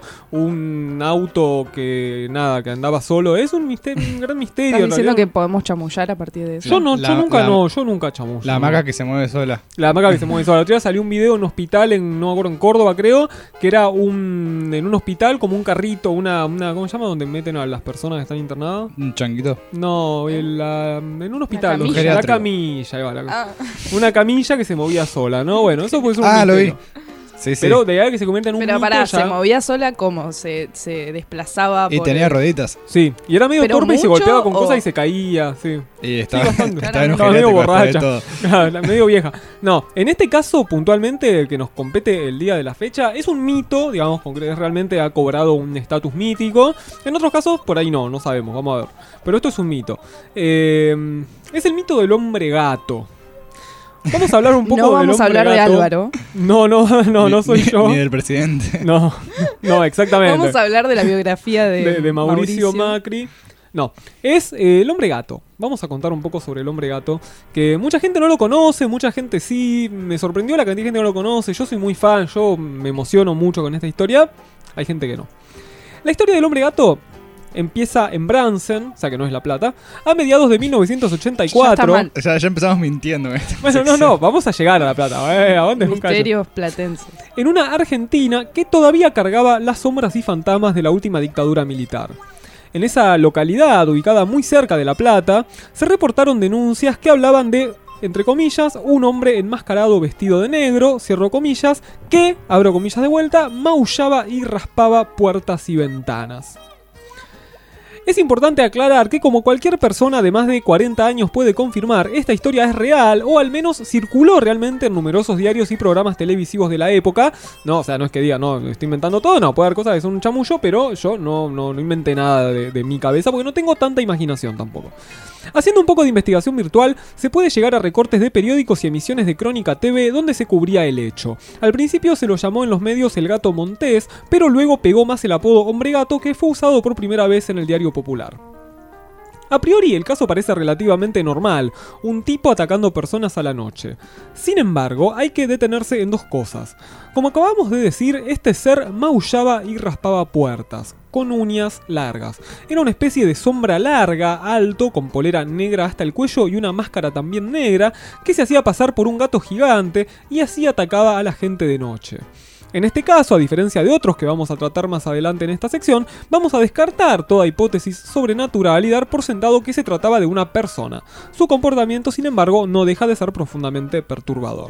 un auto que nada, que andaba solo, es un misterio, un gran misterio. ¿Estás en diciendo realidad. que podemos chamullar a partir de eso? Yo no, La- yo nunca la- no, yo nunca chamullo. La hamaca que se mueve sola. La hamaca que se mueve sola. La otra día salió un video en un hospital, en, no me acuerdo, en Córdoba creo, que era un en un hospital como un carrito, una, una ¿cómo se llama? Donde meten a las personas que están internadas. Un changuito. No, en, la- en un hospital, camilla. donde- la Geriátrico. camilla, ahí va, la- Ah, una camilla que se movía sola, ¿no? Bueno, eso puede ser un Ah, lo vi. misterio. Sí, sí. Pero de ahí a que se convierta en un pero mito pará, ya- ¿se movía sola cómo? ¿Se, se desplazaba y por tenía el- rueditas. Sí, y era medio ¿Pero torpe y se mucho golpeaba con o- cosas y se caía, sí. Y estaba, bastante. estaba en un Estaba medio geriátrico después de borracha. todo. Claro, la- medio vieja. No, en este caso, puntualmente, el que nos compete el día de la fecha, es un mito, digamos, concre- realmente ha cobrado un estatus mítico. En otros casos, por ahí no, no sabemos, vamos a ver. Pero esto es un mito. Eh, es el mito del hombre gato. Vamos a hablar un poco No del vamos a hombre hablar de gato. Álvaro. No, no, no, no Ni- soy ni- yo. Ni del presidente. No, no, exactamente. Vamos a hablar de la biografía de, de, de Mauricio, Macri. No, es eh, el hombre gato. Vamos a contar un poco sobre el hombre gato. Que mucha gente no lo conoce, mucha gente sí. Me sorprendió la cantidad de gente que no lo conoce. Yo soy muy fan, yo me emociono mucho con esta historia. Hay gente que no. La historia del hombre gato empieza en Bransen, o sea que no es La Plata, a mediados de mil novecientos ochenta y cuatro. Ya está mal. Ya, ya empezamos mintiendo. en esta Bueno, no, sección. no, vamos a llegar a La Plata. Eh, ¿a dónde nunca Misterios platenses. en una Argentina que todavía cargaba las sombras y fantasmas de la última dictadura militar. En esa localidad, ubicada muy cerca de La Plata, se reportaron denuncias que hablaban de, entre comillas, un hombre enmascarado vestido de negro, cierro comillas, que, abro comillas de vuelta, maullaba y raspaba puertas y ventanas. Es importante aclarar que como cualquier persona de más de cuarenta años puede confirmar, esta historia es real o al menos circuló realmente en numerosos diarios y programas televisivos de la época. No, o sea, no es que diga, no, estoy inventando todo, no, puede haber cosas que son un chamullo, pero yo no, no, no inventé nada de, de mi cabeza porque no tengo tanta imaginación tampoco. Haciendo un poco de investigación virtual, se puede llegar a recortes de periódicos y emisiones de Crónica T V donde se cubría el hecho. Al principio se lo llamó en los medios el gato Montés, pero luego pegó más el apodo Hombre Gato, que fue usado por primera vez en el Diario Popular. A priori el caso parece relativamente normal, un tipo atacando personas a la noche. Sin embargo, hay que detenerse en dos cosas. Como acabamos de decir, este ser maullaba y raspaba puertas, con uñas largas. Era una especie de sombra larga, alto, con polera negra hasta el cuello y una máscara también negra, que se hacía pasar por un gato gigante y así atacaba a la gente de noche. En este caso, a diferencia de otros que vamos a tratar más adelante en esta sección, vamos a descartar toda hipótesis sobrenatural y dar por sentado que se trataba de una persona. Su comportamiento, sin embargo, no deja de ser profundamente perturbador.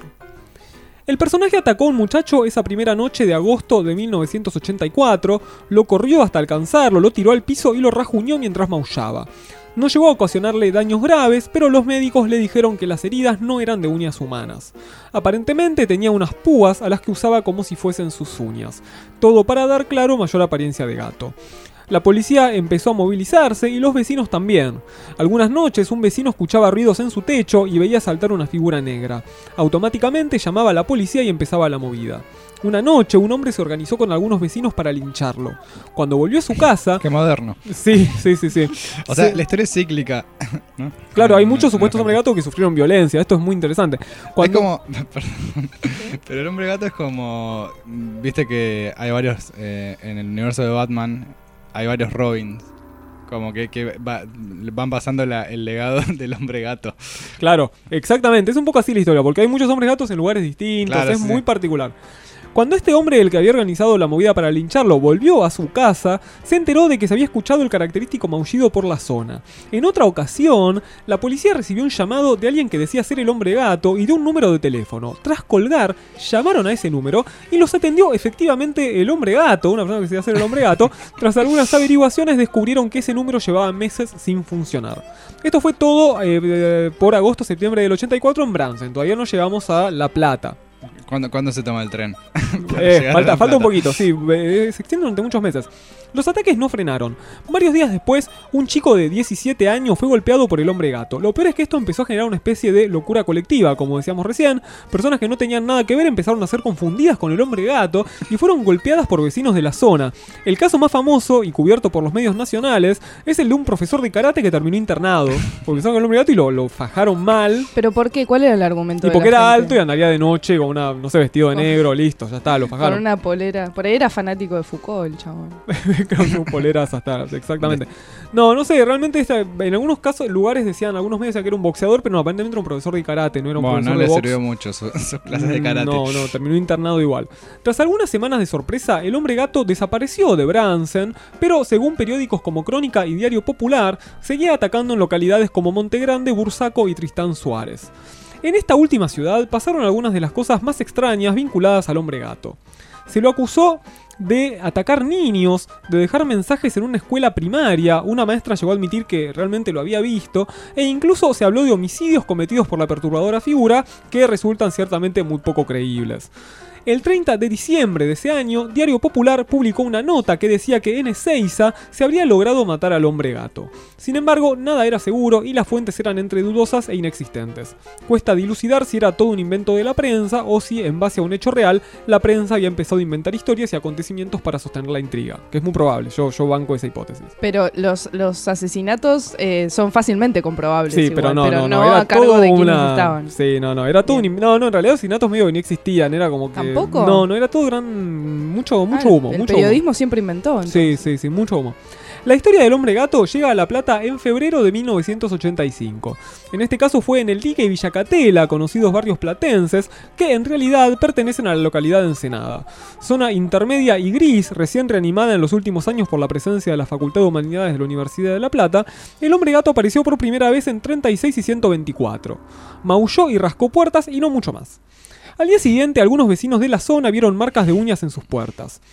El personaje atacó a un muchacho esa primera noche de agosto de mil novecientos ochenta y cuatro, lo corrió hasta alcanzarlo, lo tiró al piso y lo rajuñó mientras maullaba. No llegó a ocasionarle daños graves, pero los médicos le dijeron que las heridas no eran de uñas humanas. Aparentemente tenía unas púas a las que usaba como si fuesen sus uñas. Todo para dar, claro, mayor apariencia de gato. La policía empezó a movilizarse y los vecinos también. Algunas noches un vecino escuchaba ruidos en su techo y veía saltar una figura negra. Automáticamente llamaba a la policía y empezaba la movida. Una noche un hombre se organizó con algunos vecinos para lincharlo. Cuando volvió a su casa... Qué moderno. Sí, sí, sí, sí. O sea, sí. La historia es cíclica, ¿no? Claro, hay No, muchos no, supuestos no, hombres gato que sufrieron violencia. Esto es muy interesante. Cuando... Es como... Perdón. Pero el hombre gato es como... Viste que hay varios... Eh, en el universo de Batman hay varios Robins. Como que, que va, van pasando la, el legado del hombre gato. Claro, exactamente. Es un poco así la historia, porque hay muchos hombres gatos en lugares distintos. Claro, es sí. muy particular. Cuando este hombre, el que había organizado la movida para lincharlo, volvió a su casa, se enteró de que se había escuchado el característico maullido por la zona. En otra ocasión, la policía recibió un llamado de alguien que decía ser el hombre gato y de un número de teléfono. Tras colgar, llamaron a ese número y los atendió efectivamente el hombre gato, una persona que decía ser el hombre gato. Tras algunas averiguaciones descubrieron que ese número llevaba meses sin funcionar. Esto fue todo eh, eh, por agosto-septiembre del ochenta y cuatro en Branson. Todavía no llegamos a La Plata. ¿Cuándo, ¿Cuándo se toma el tren? Eh, falta, falta un poquito, sí, eh, se extiende durante muchos meses. Los ataques no frenaron. Varios días después, un chico de diecisiete años fue golpeado por el hombre gato. Lo peor es que esto empezó a generar una especie de locura colectiva, como decíamos recién. Personas que no tenían nada que ver empezaron a ser confundidas con el hombre gato y fueron golpeadas por vecinos de la zona. El caso más famoso y cubierto por los medios nacionales es el de un profesor de karate que terminó internado porque pensaron con el hombre gato y lo, lo fajaron mal. ¿Pero por qué? ¿Cuál era el argumento? Y de porque la era gente? alto y andaría de noche con una, no sé, vestido de negro, listo, ya está, lo fajaron. Con una polera. Por ahí era fanático de Foucault, el chabón. Con sus poleras hasta, exactamente. No, no sé, realmente esta, en algunos casos, lugares decían, algunos medios decían que era un boxeador, pero no, aparentemente era un profesor de karate, no era un Bueno, profesor no de le box. sirvió mucho su- sus clases de karate. No, no, terminó internado igual. Tras algunas semanas de sorpresa, el hombre gato desapareció de Branson, pero según periódicos como Crónica y Diario Popular, seguía atacando en localidades como Monte Grande, Bursaco y Tristán Suárez. En esta última ciudad pasaron algunas de las cosas más extrañas vinculadas al hombre gato. Se lo acusó de atacar niños, de dejar mensajes en una escuela primaria, una maestra llegó a admitir que realmente lo había visto, e incluso se habló de homicidios cometidos por la perturbadora figura que resultan ciertamente muy poco creíbles. El treinta de diciembre de ese año, Diario Popular publicó una nota que decía que en Ezeiza se habría logrado matar al hombre gato. Sin embargo, nada era seguro y las fuentes eran entre dudosas e inexistentes. Cuesta dilucidar si era todo un invento de la prensa o si, en base a un hecho real, la prensa había empezado a inventar historias y acontecimientos para sostener la intriga, que es muy probable, yo, yo banco esa hipótesis. Pero los, los asesinatos eh, son fácilmente comprobables. Sí, igual, pero no, no, no, no era a cargo todo de quienes una... estaban. Sí, no, no, era todo un... No, no, en realidad los asesinatos medio que ni existían, era como que... ¿Tampoco? No, no, era todo gran... Mucho, mucho Ah, humo, el mucho periodismo humo. siempre inventó. Entonces. Sí, sí, sí, mucho humo. La historia del hombre gato llega a La Plata en febrero de mil novecientos ochenta y cinco. En este caso fue en el Dique y Villa Catela, conocidos barrios platenses, que en realidad pertenecen a la localidad de Ensenada. Zona intermedia y gris, recién reanimada en los últimos años por la presencia de la Facultad de Humanidades de la Universidad de La Plata, el hombre gato apareció por primera vez en treinta y seis y ciento veinticuatro. Maulló y rascó puertas y no mucho más. Al día siguiente, algunos vecinos de la zona vieron marcas de uñas en sus puertas.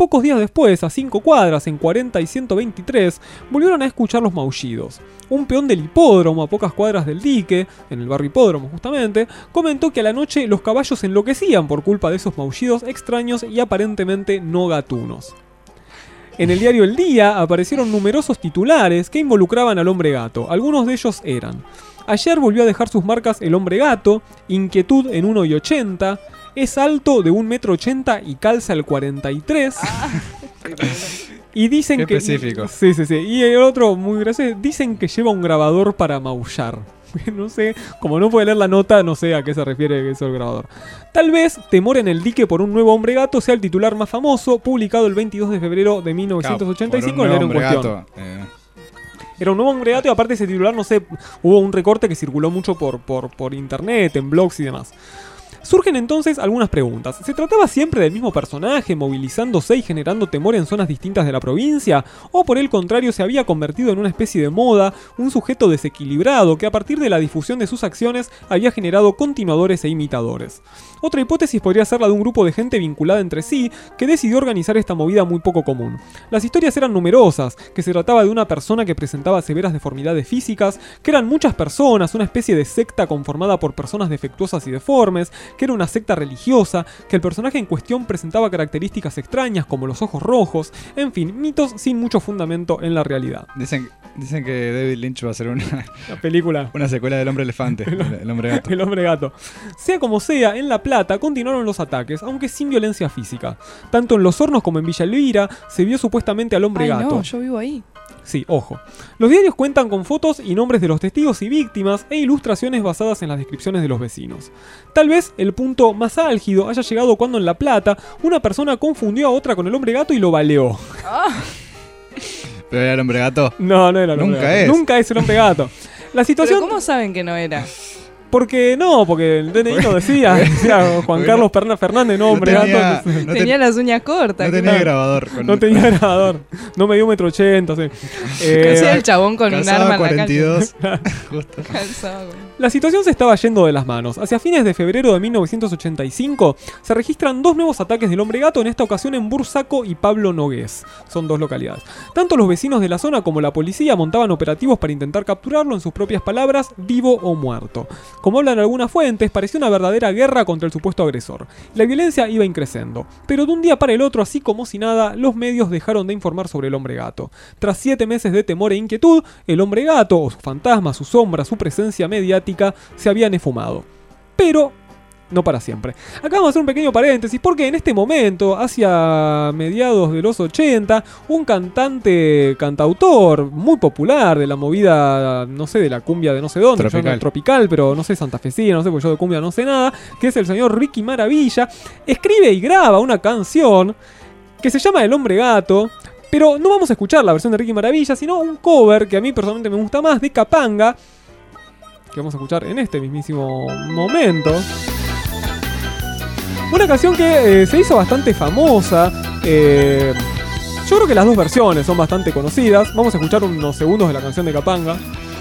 pocos días después, a cinco cuadras, en cuarenta y ciento veintitrés, volvieron a escuchar los maullidos. Un peón del hipódromo a pocas cuadras del dique, en el barrio Hipódromo justamente, comentó que a la noche los caballos enloquecían por culpa de esos maullidos extraños y aparentemente no gatunos. En el diario El Día aparecieron numerosos titulares que involucraban al hombre gato. Algunos de ellos eran: ayer volvió a dejar sus marcas el hombre gato, inquietud en uno y ochenta, es alto de un metro ochenta y calza el cuarenta y tres. Y dicen Qué que... específico. Sí, sí, sí. Y el otro, muy gracioso, dicen que lleva un grabador para maullar. No sé, como no puede leer la nota, no sé a qué se refiere eso el grabador. Tal vez Temor en el dique por un nuevo hombre gato sea el titular más famoso, publicado el veintidós de febrero de mil novecientos ochenta y cinco en el diario en cuestión. Gato, eh. Era un nuevo hombre gato y aparte ese titular, no sé, hubo un recorte que circuló mucho por, por, por internet, en blogs y demás. Surgen entonces algunas preguntas. ¿Se trataba siempre del mismo personaje, movilizándose y generando temor en zonas distintas de la provincia? ¿O por el contrario se había convertido en una especie de moda, un sujeto desequilibrado que a partir de la difusión de sus acciones había generado continuadores e imitadores? Otra hipótesis podría ser la de un grupo de gente vinculada entre sí que decidió organizar esta movida muy poco común. Las historias eran numerosas, que se trataba de una persona que presentaba severas deformidades físicas, que eran muchas personas, una especie de secta conformada por personas defectuosas y deformes, que era una secta religiosa, que el personaje en cuestión presentaba características extrañas como los ojos rojos, en fin, mitos sin mucho fundamento en la realidad. Dicen, dicen que David Lynch va a hacer una, La película una secuela del Hombre Elefante, el, el Hombre Gato. El hombre gato. Sea como sea, en La Plata continuaron los ataques, aunque sin violencia física. Tanto en Los Hornos como en Villa Elvira se vio supuestamente al hombre Ay, gato. no, yo vivo ahí. Sí, ojo. Los diarios cuentan con fotos y nombres de los testigos y víctimas e ilustraciones basadas en las descripciones de los vecinos. Tal vez el punto más álgido haya llegado cuando en La Plata una persona confundió a otra con el hombre gato y lo baleó. ¿Pero era el Hombre Gato? No, no era el hombre Nunca gato. es. Nunca es el hombre gato. La situación... ¿Pero cómo saben que no era? Porque no, porque el D N I no decía, decía Juan Carlos Perna- Fernández, no, hombre tenía, gato. no Tenía ten- las uñas cortas. no ¿qué tenía tal? grabador. Con, No tenía grabador. No me dio un metro ochenta, sí. Eh, Hacía el chabón con un calzaba arma en cuarenta y la dos. calle. Justo. Calzaba con- La situación se estaba yendo de las manos. Hacia fines de febrero de mil novecientos ochenta y cinco se registran dos nuevos ataques del hombre gato, en esta ocasión en Bursaco y Pablo Nogués. Son dos localidades. Tanto los vecinos de la zona como la policía montaban operativos para intentar capturarlo, en sus propias palabras, vivo o muerto. Como hablan algunas fuentes, parecía una verdadera guerra contra el supuesto agresor. La violencia iba increciendo, pero de un día para el otro, así como si nada, los medios dejaron de informar sobre el hombre gato. Tras siete meses de temor e inquietud, el hombre gato, o su fantasma, su sombra, su presencia mediática, se habían esfumado. Pero no para siempre. Acá vamos a hacer un pequeño paréntesis porque en este momento, hacia mediados de los ochenta, un cantante, cantautor muy popular de la movida, no sé, de la cumbia de no sé dónde, Tropical. yo no- tropical, pero no sé, santafesina, no sé, porque yo de cumbia no sé nada, que es el señor Ricky Maravilla, escribe y graba una canción que se llama El Hombre Gato. Pero no vamos a escuchar la versión de Ricky Maravilla, sino un cover que a mí personalmente me gusta más, de Capanga, que vamos a escuchar en este mismísimo momento. Una canción que eh, se hizo bastante famosa. eh, yo creo que las dos versiones son bastante conocidas. Vamos a escuchar unos segundos de la canción de Capanga.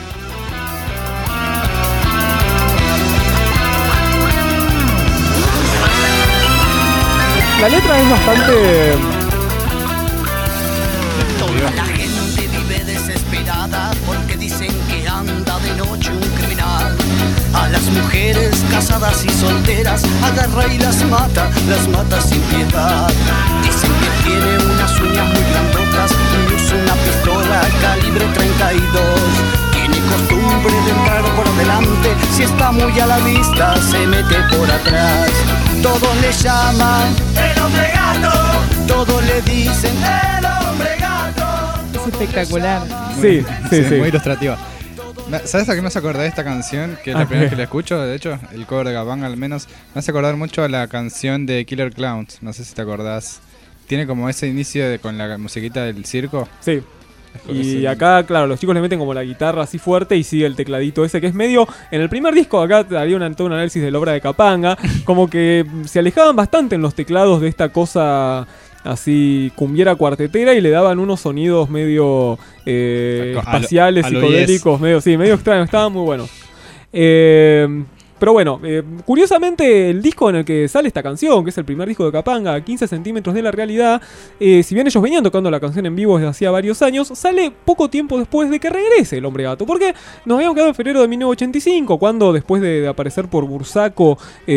La letra es bastante... Toda la gente vive desesperada porque dicen que anda de noche un criminal. A las mujeres casadas y solteras agarra y las mata, las mata sin piedad. Dicen que tiene unas uñas muy grandotas y usa una pistola calibre treinta y dos. Tiene costumbre de entrar por delante, si está muy a la vista se mete por atrás. Todos le llaman el hombre gato, todos le dicen el hombre gato. Es espectacular. Sí, sí, sí. Muy ilustrativa. Me- ¿Sabes a qué me hace acordar de esta canción? Que es la ¿A primera qué? vez que la escucho, de hecho, el cover de Capanga al menos. Me hace acordar mucho a la canción de Killer Clowns. No sé si te acordás. Tiene como ese inicio de, con la musiquita del circo. Sí. Y Sí. acá, claro, los chicos le meten como la guitarra así fuerte y sigue el tecladito ese que es medio... En el primer disco, acá haría una, todo un análisis de la obra de Capanga, como que se alejaban bastante en los teclados de esta cosa así cumbiera cuartetera y le daban unos sonidos medio eh, A lo- espaciales, a lo psicodélicos, medio, sí, medio extraños, estaban muy buenos. Eh, Pero bueno, eh, curiosamente el disco en el que sale esta canción, que es el primer disco de Capanga, a quince centímetros de la realidad, eh, si bien ellos venían tocando la canción en vivo desde hacía varios años, sale poco tiempo después de que regrese el Hombre Gato. Porque nos habíamos quedado en febrero de mil novecientos ochenta y cinco, cuando después de, de aparecer por Bursaco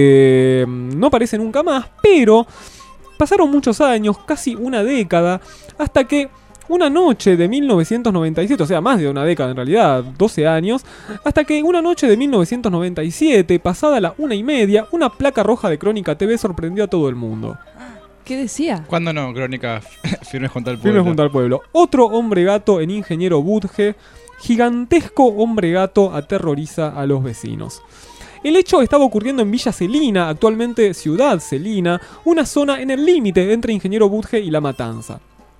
eh, no aparece nunca más, pero pasaron muchos años, casi una década, hasta que una noche de mil novecientos noventa y siete, o sea, más de una década en realidad, doce años, hasta que una noche de mil novecientos noventa y siete, pasada la una y media, una placa roja de Crónica T V sorprendió a todo el mundo. ¿Qué decía? ¿Cuándo no? Crónica firme junto al pueblo. Firme junto al pueblo. Otro hombre gato en Ingeniero Budge, gigantesco hombre gato aterroriza a los vecinos. El hecho estaba ocurriendo en Villa Celina, actualmente Ciudad Celina, una zona en el límite entre Ingeniero Budge y La Matanza.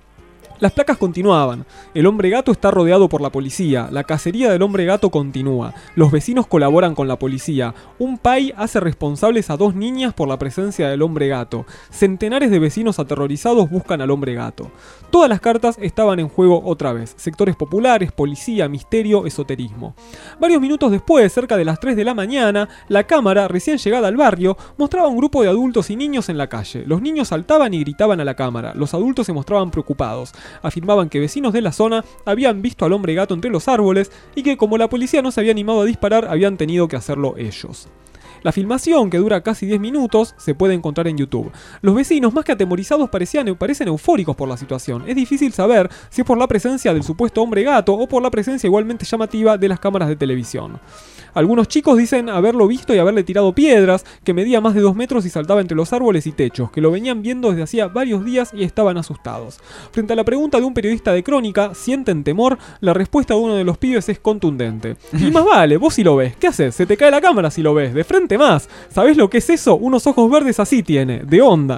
Las placas continuaban. El hombre gato está rodeado por la policía. La cacería del hombre gato continúa. Los vecinos colaboran con la policía. Un P A I hace responsables a dos niñas por la presencia del hombre gato. Centenares de vecinos aterrorizados buscan al hombre gato. Todas las cartas estaban en juego otra vez. Sectores populares, policía, misterio, esoterismo. Varios minutos después, cerca de las tres de la mañana, la cámara, recién llegada al barrio, mostraba un grupo de adultos y niños en la calle. Los niños saltaban y gritaban a la cámara. Los adultos se mostraban preocupados. Afirmaban que vecinos de la zona habían visto al hombre gato entre los árboles y que como la policía no se había animado a disparar, habían tenido que hacerlo ellos. La filmación, que dura casi diez minutos, se puede encontrar en YouTube. Los vecinos, más que atemorizados, parecían, parecen eufóricos por la situación. Es difícil saber si es por la presencia del supuesto hombre gato o por la presencia igualmente llamativa de las cámaras de televisión. Algunos chicos dicen haberlo visto y haberle tirado piedras, que medía más de dos metros y saltaba entre los árboles y techos, que lo venían viendo desde hacía varios días y estaban asustados. Frente a la pregunta de un periodista de Crónica, ¿sienten temor? La respuesta de uno de los pibes es contundente. Y más vale, vos si lo ves. ¿Qué haces? Se te cae la cámara si lo ves. De frente más. ¿Sabés lo que es eso? Unos ojos verdes así tiene, de onda.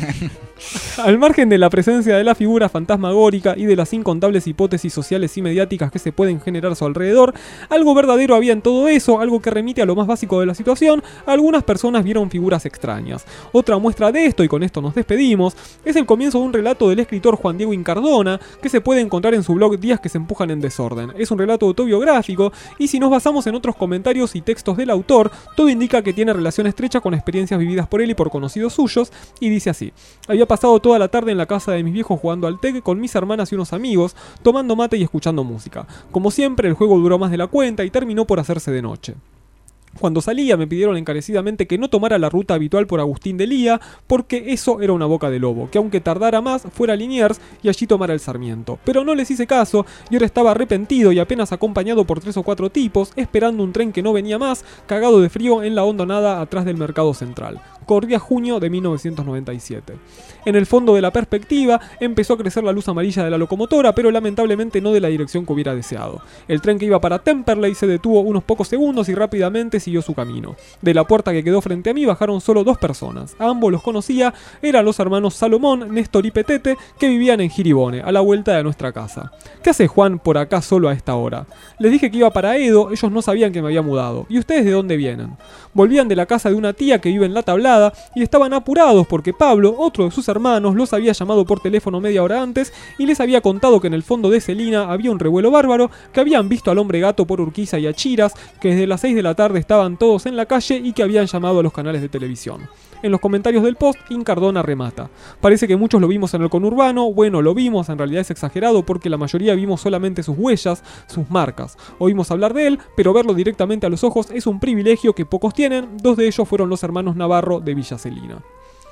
Al margen de la presencia de la figura fantasmagórica y de las incontables hipótesis sociales y mediáticas que se pueden generar a su alrededor, algo verdadero había en todo eso, algo que remite a lo más básico de la situación. Algunas personas vieron figuras extrañas. Otra muestra de esto, y con esto nos despedimos, es el comienzo de un relato del escritor Juan Diego Incardona, que se puede encontrar en su blog Días que se empujan en desorden. Es un relato autobiográfico, y si nos basamos en otros comentarios y textos del autor, todo indica que tiene relación estrecha con experiencias vividas por él y por conocidos suyos, y dice así: había pasado toda la tarde en la casa de mis viejos jugando al T E C con mis hermanas y unos amigos, tomando mate y escuchando música. Como siempre, el juego duró más de la cuenta y terminó por hacerse de noche. Cuando salía me pidieron encarecidamente que no tomara la ruta habitual por Agustín de Lía, porque eso era una boca de lobo, que aunque tardara más, fuera a Liniers y allí tomara el Sarmiento. Pero no les hice caso y ahora estaba arrepentido y apenas acompañado por tres o cuatro tipos, esperando un tren que no venía más, cagado de frío en la hondonada atrás del Mercado Central. Corría junio de mil novecientos noventa y siete. En el fondo de la perspectiva empezó a crecer la luz amarilla de la locomotora, pero lamentablemente no de la dirección que hubiera deseado. El tren que iba para Temperley se detuvo unos pocos segundos y rápidamente siguió su camino. De la puerta que quedó frente a mí bajaron solo dos personas. A ambos los conocía, eran los hermanos Salomón, Néstor y Petete, que vivían en Giribone, a la vuelta de nuestra casa. ¿Qué hace Juan por acá solo a esta hora? Les dije que iba para Edo, ellos no sabían que me había mudado. ¿Y ustedes de dónde vienen? Volvían de la casa de una tía que vive en La Tablada y estaban apurados porque Pablo, otro de sus hermanos, los había llamado por teléfono media hora antes y les había contado que en el fondo de Celina había un revuelo bárbaro, que habían visto al hombre gato por Urquiza y Achiras, que desde las seis de la tarde estaban todos en la calle y que habían llamado a los canales de televisión. En los comentarios del post, Incardona remata: parece que muchos lo vimos en el conurbano. Bueno, lo vimos, en realidad es exagerado porque la mayoría vimos solamente sus huellas, sus marcas. Oímos hablar de él, pero verlo directamente a los ojos es un privilegio que pocos tienen. Dos de ellos fueron los hermanos Navarro de Villa Celina.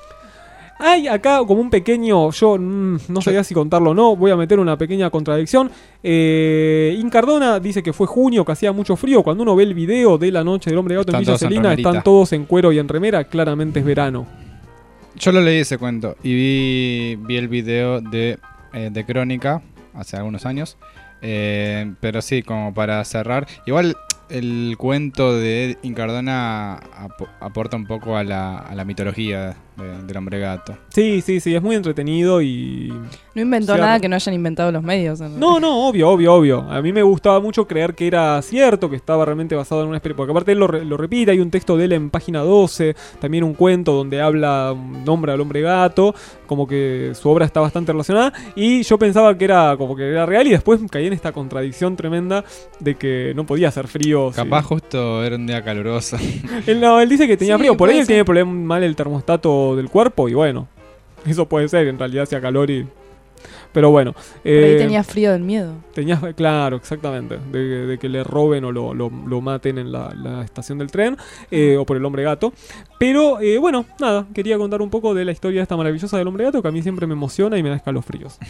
Hay acá como un pequeño, yo mmm, no sabía si contarlo o no, voy a meter una pequeña contradicción. Eh, Incardona dice que fue junio, que hacía mucho frío. Cuando uno ve el video de la noche del hombre gato en Villa Celina, están todos en cuero y en remera, claramente es verano. Yo lo leí ese cuento y vi, vi el video de, eh, de Crónica hace algunos años. Eh, pero sí, como para cerrar, igual el cuento de Incardona ap- aporta un poco a la, a la mitología de- del hombre gato. Sí, sí, sí, es muy entretenido y... No inventó Sí, nada ar- que no hayan inventado los medios. ¿no? No, no, obvio, obvio, obvio. A mí me gustaba mucho creer que era cierto, que estaba realmente basado en una experiencia. Porque aparte él lo, re- lo repite, hay un texto de él en página doce, también un cuento donde habla, nombra al hombre gato, como que su obra está bastante relacionada. Y yo pensaba que era como que era real y después caí en esta contradicción tremenda de que no podía hacer frío. Capaz sí. justo era un día caluroso. Él, no, él dice que tenía Sí, frío, por ahí puede él ser. tiene problema mal el termostato del cuerpo y bueno, eso puede ser, en realidad hacía calor y... Pero bueno. Por ahí eh, tenía frío del miedo. Tenías, claro, exactamente, de, de que le roben o lo, lo- lo maten en la, la estación del tren eh, o por el hombre gato. Pero eh, bueno, nada, quería contar un poco de la historia esta maravillosa del hombre gato que a mí siempre me emociona y me da escalofríos.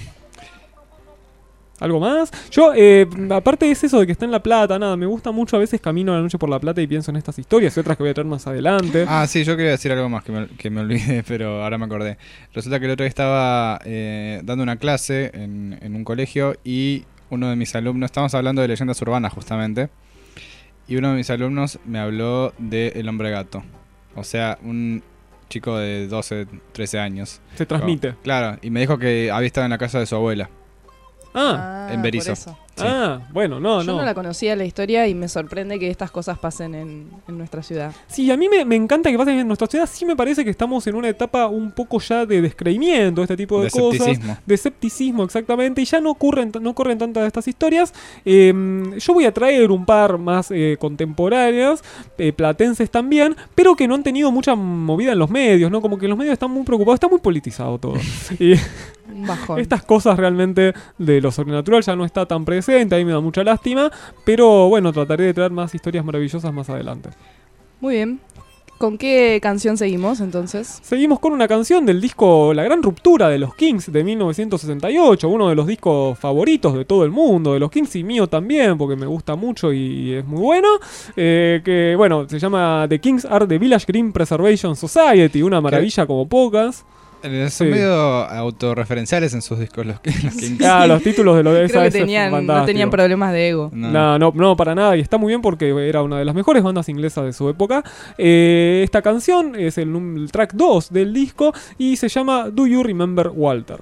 ¿Algo más? Yo, eh, aparte es eso de que está en La Plata, nada, me gusta mucho, a veces camino a la noche por La Plata y pienso en estas historias y otras que voy a traer más adelante. Ah, sí, yo quería decir algo más que me, que me olvidé, pero ahora me acordé. Resulta que el otro día estaba eh, dando una clase en, en un colegio y uno de mis alumnos, estamos hablando de leyendas urbanas justamente, y uno de mis alumnos me habló de El Hombre Gato. O sea, un chico de doce, trece años. Se transmite. Claro, y me dijo que había estado en la casa de su abuela, Ah, en Berisso. por eso. Sí. ah, bueno, no, Yo no. no la conocía la historia y me sorprende que estas cosas pasen en, en nuestra ciudad. Sí, a mí me, me encanta que pasen en nuestra ciudad. Sí me parece que estamos en una etapa un poco ya de descreimiento de este tipo de, De cosas. escepticismo. De escepticismo, exactamente. Y ya no ocurren, no corren tantas de estas historias. Eh, yo voy a traer un par más eh, contemporáneas, eh, platenses también, pero que no han tenido mucha movida en los medios, ¿no? Como que los medios están muy preocupados. Está muy politizado todo. Y Un bajón. estas cosas realmente de lo sobrenatural ya no está tan presente. A mí me da mucha lástima. Pero bueno, trataré de traer más historias maravillosas más adelante. Muy bien. ¿Con qué canción seguimos entonces? Seguimos con una canción del disco La Gran Ruptura de los Kings de mil novecientos sesenta y ocho, uno de los discos favoritos de todo el mundo, de los Kings y mío también, porque me gusta mucho y es muy bueno. Eh, que bueno, se llama The Kings Are the Village Green Preservation Society, una maravilla como pocas. Eh, Son Sí. medio autorreferenciales en sus discos los, que- los Kings. Ah, los títulos de los de esa Creo que ese es tenían, no fantástico. tenían problemas de ego. No. No, no, no, para nada. Y está muy bien porque era una de las mejores bandas inglesas de su época. Eh, esta canción es el, num- el track dos del disco y se llama Do You Remember Walter?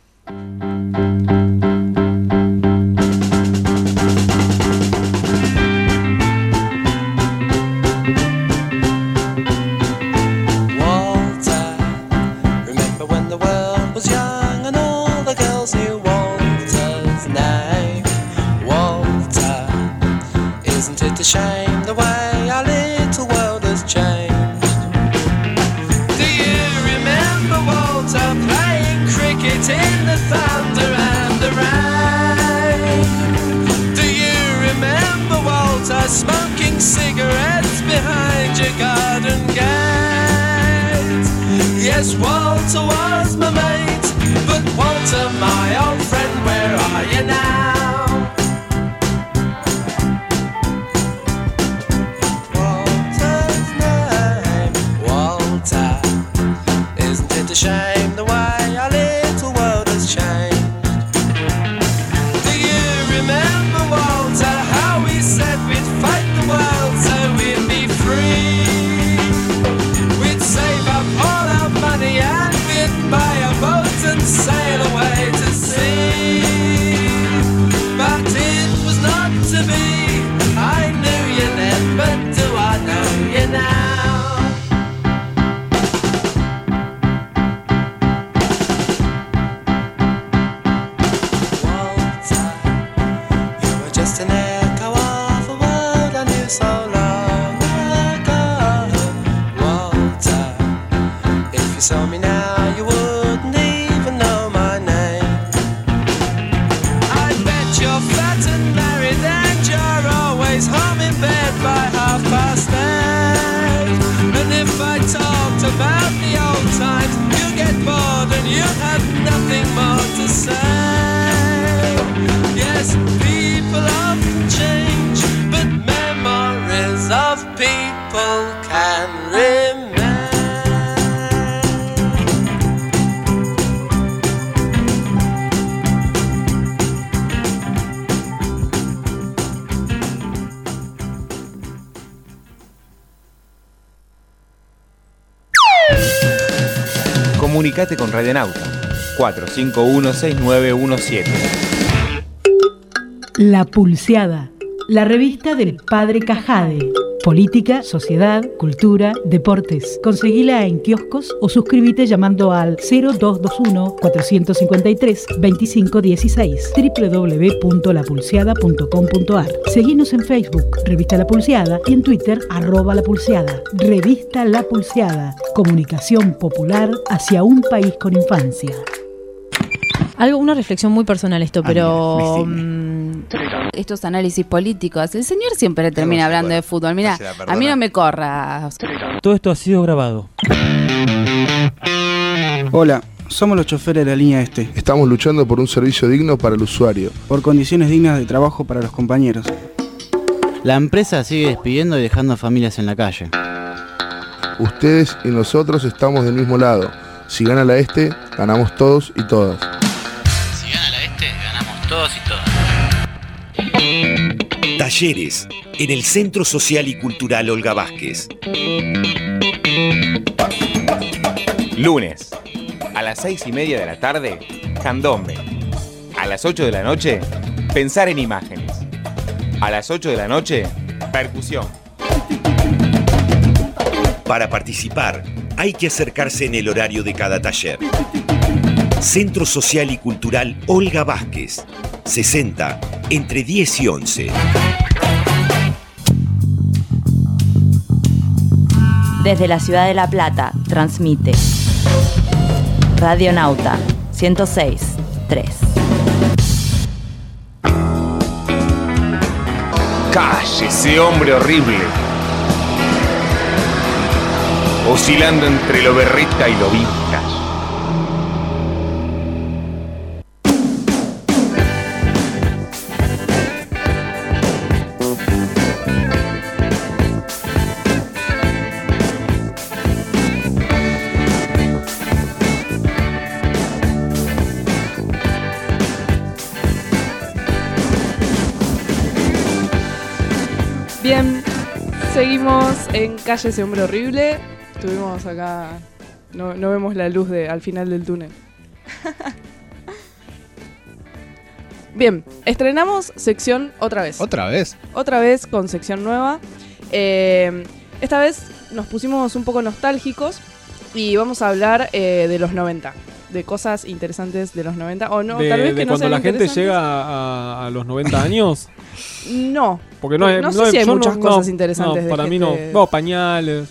Walter, remember when the world was young and all the girls knew Walter's name? Walter, isn't it a shame the way our little world has changed? Do you remember Walter playing cricket in the thunder and the rain? Do you remember Walter smoking cigarettes behind your garden gate? Yes, Walter was my mate, but Walter, my old friend, where are you now? Walter's name, Walter, isn't it a shame the way our little world has changed? Do you remember Walter, how we said we'd fight the world so we'd be free? We'd save up all our money and we'd buy a boat and sail away to sea. But it was not to be. I knew you then, but do I know you now? Walter, you were just an echo of a world I knew so long ago. Walter, if you saw me now, you wouldn't even know my name. I bet you're fat and married and you're always home in bed by half past eight. And if I talked about the old times, you get bored and you have nothing more to say. Yes, people often change, but memories of people can remain. Comunicate con Radionauta cuatro cinco uno seis nueve uno siete. La Pulseada, la revista del Padre Cajade. Política, sociedad, cultura, deportes. Conseguila en kioscos o suscríbete llamando al cero dos dos uno, cuatro cinco tres, dos cinco uno seis doble u doble u doble u punto la pulseada punto com punto a r. Seguinos en Facebook, Revista La Pulseada, y en Twitter, arroba La Pulseada. Revista La Pulseada, comunicación popular hacia un país con infancia. Algo, una reflexión muy personal esto, pero mmm, estos análisis políticos, el señor siempre termina hablando de fútbol. Mira, a mí no me corras. Todo esto ha sido grabado. Hola, somos los choferes de la línea este. Estamos luchando por un servicio digno para el usuario. Por condiciones dignas de trabajo para los compañeros. La empresa sigue despidiendo y dejando a familias en la calle. Ustedes y nosotros estamos del mismo lado. Si gana la este, ganamos todos y todas. Si gana la este, ganamos todos y todas. Talleres en el Centro Social y Cultural Olga Vázquez. Lunes, a las seis y media de la tarde, candombe. A las ocho de la noche, pensar en imágenes. A las ocho de la noche, percusión. Para participar, hay que acercarse en el horario de cada taller. Centro Social y Cultural Olga Vázquez, sesenta, entre diez y once. Desde la ciudad de La Plata, transmite Radionauta ciento seis punto tres. ¡Cállese, hombre horrible! Oscilando entre lo berreta y lo vintage. Bien, seguimos en Calle Ese Hombre Horrible. Estuvimos acá, no, no vemos la luz de, al final del túnel. Bien, estrenamos sección otra vez. ¿Otra vez? Otra vez con sección nueva. Eh, esta vez nos pusimos un poco nostálgicos y vamos a hablar eh, de los noventa. De cosas interesantes de los noventa. O no, de, tal vez de que no cuando sean la gente interesantes. llega a, a los noventa años. No. Porque no, no, es, no sé no si hay yo muchas no, cosas no, interesantes. No, de para gente... mí no. No, pañales.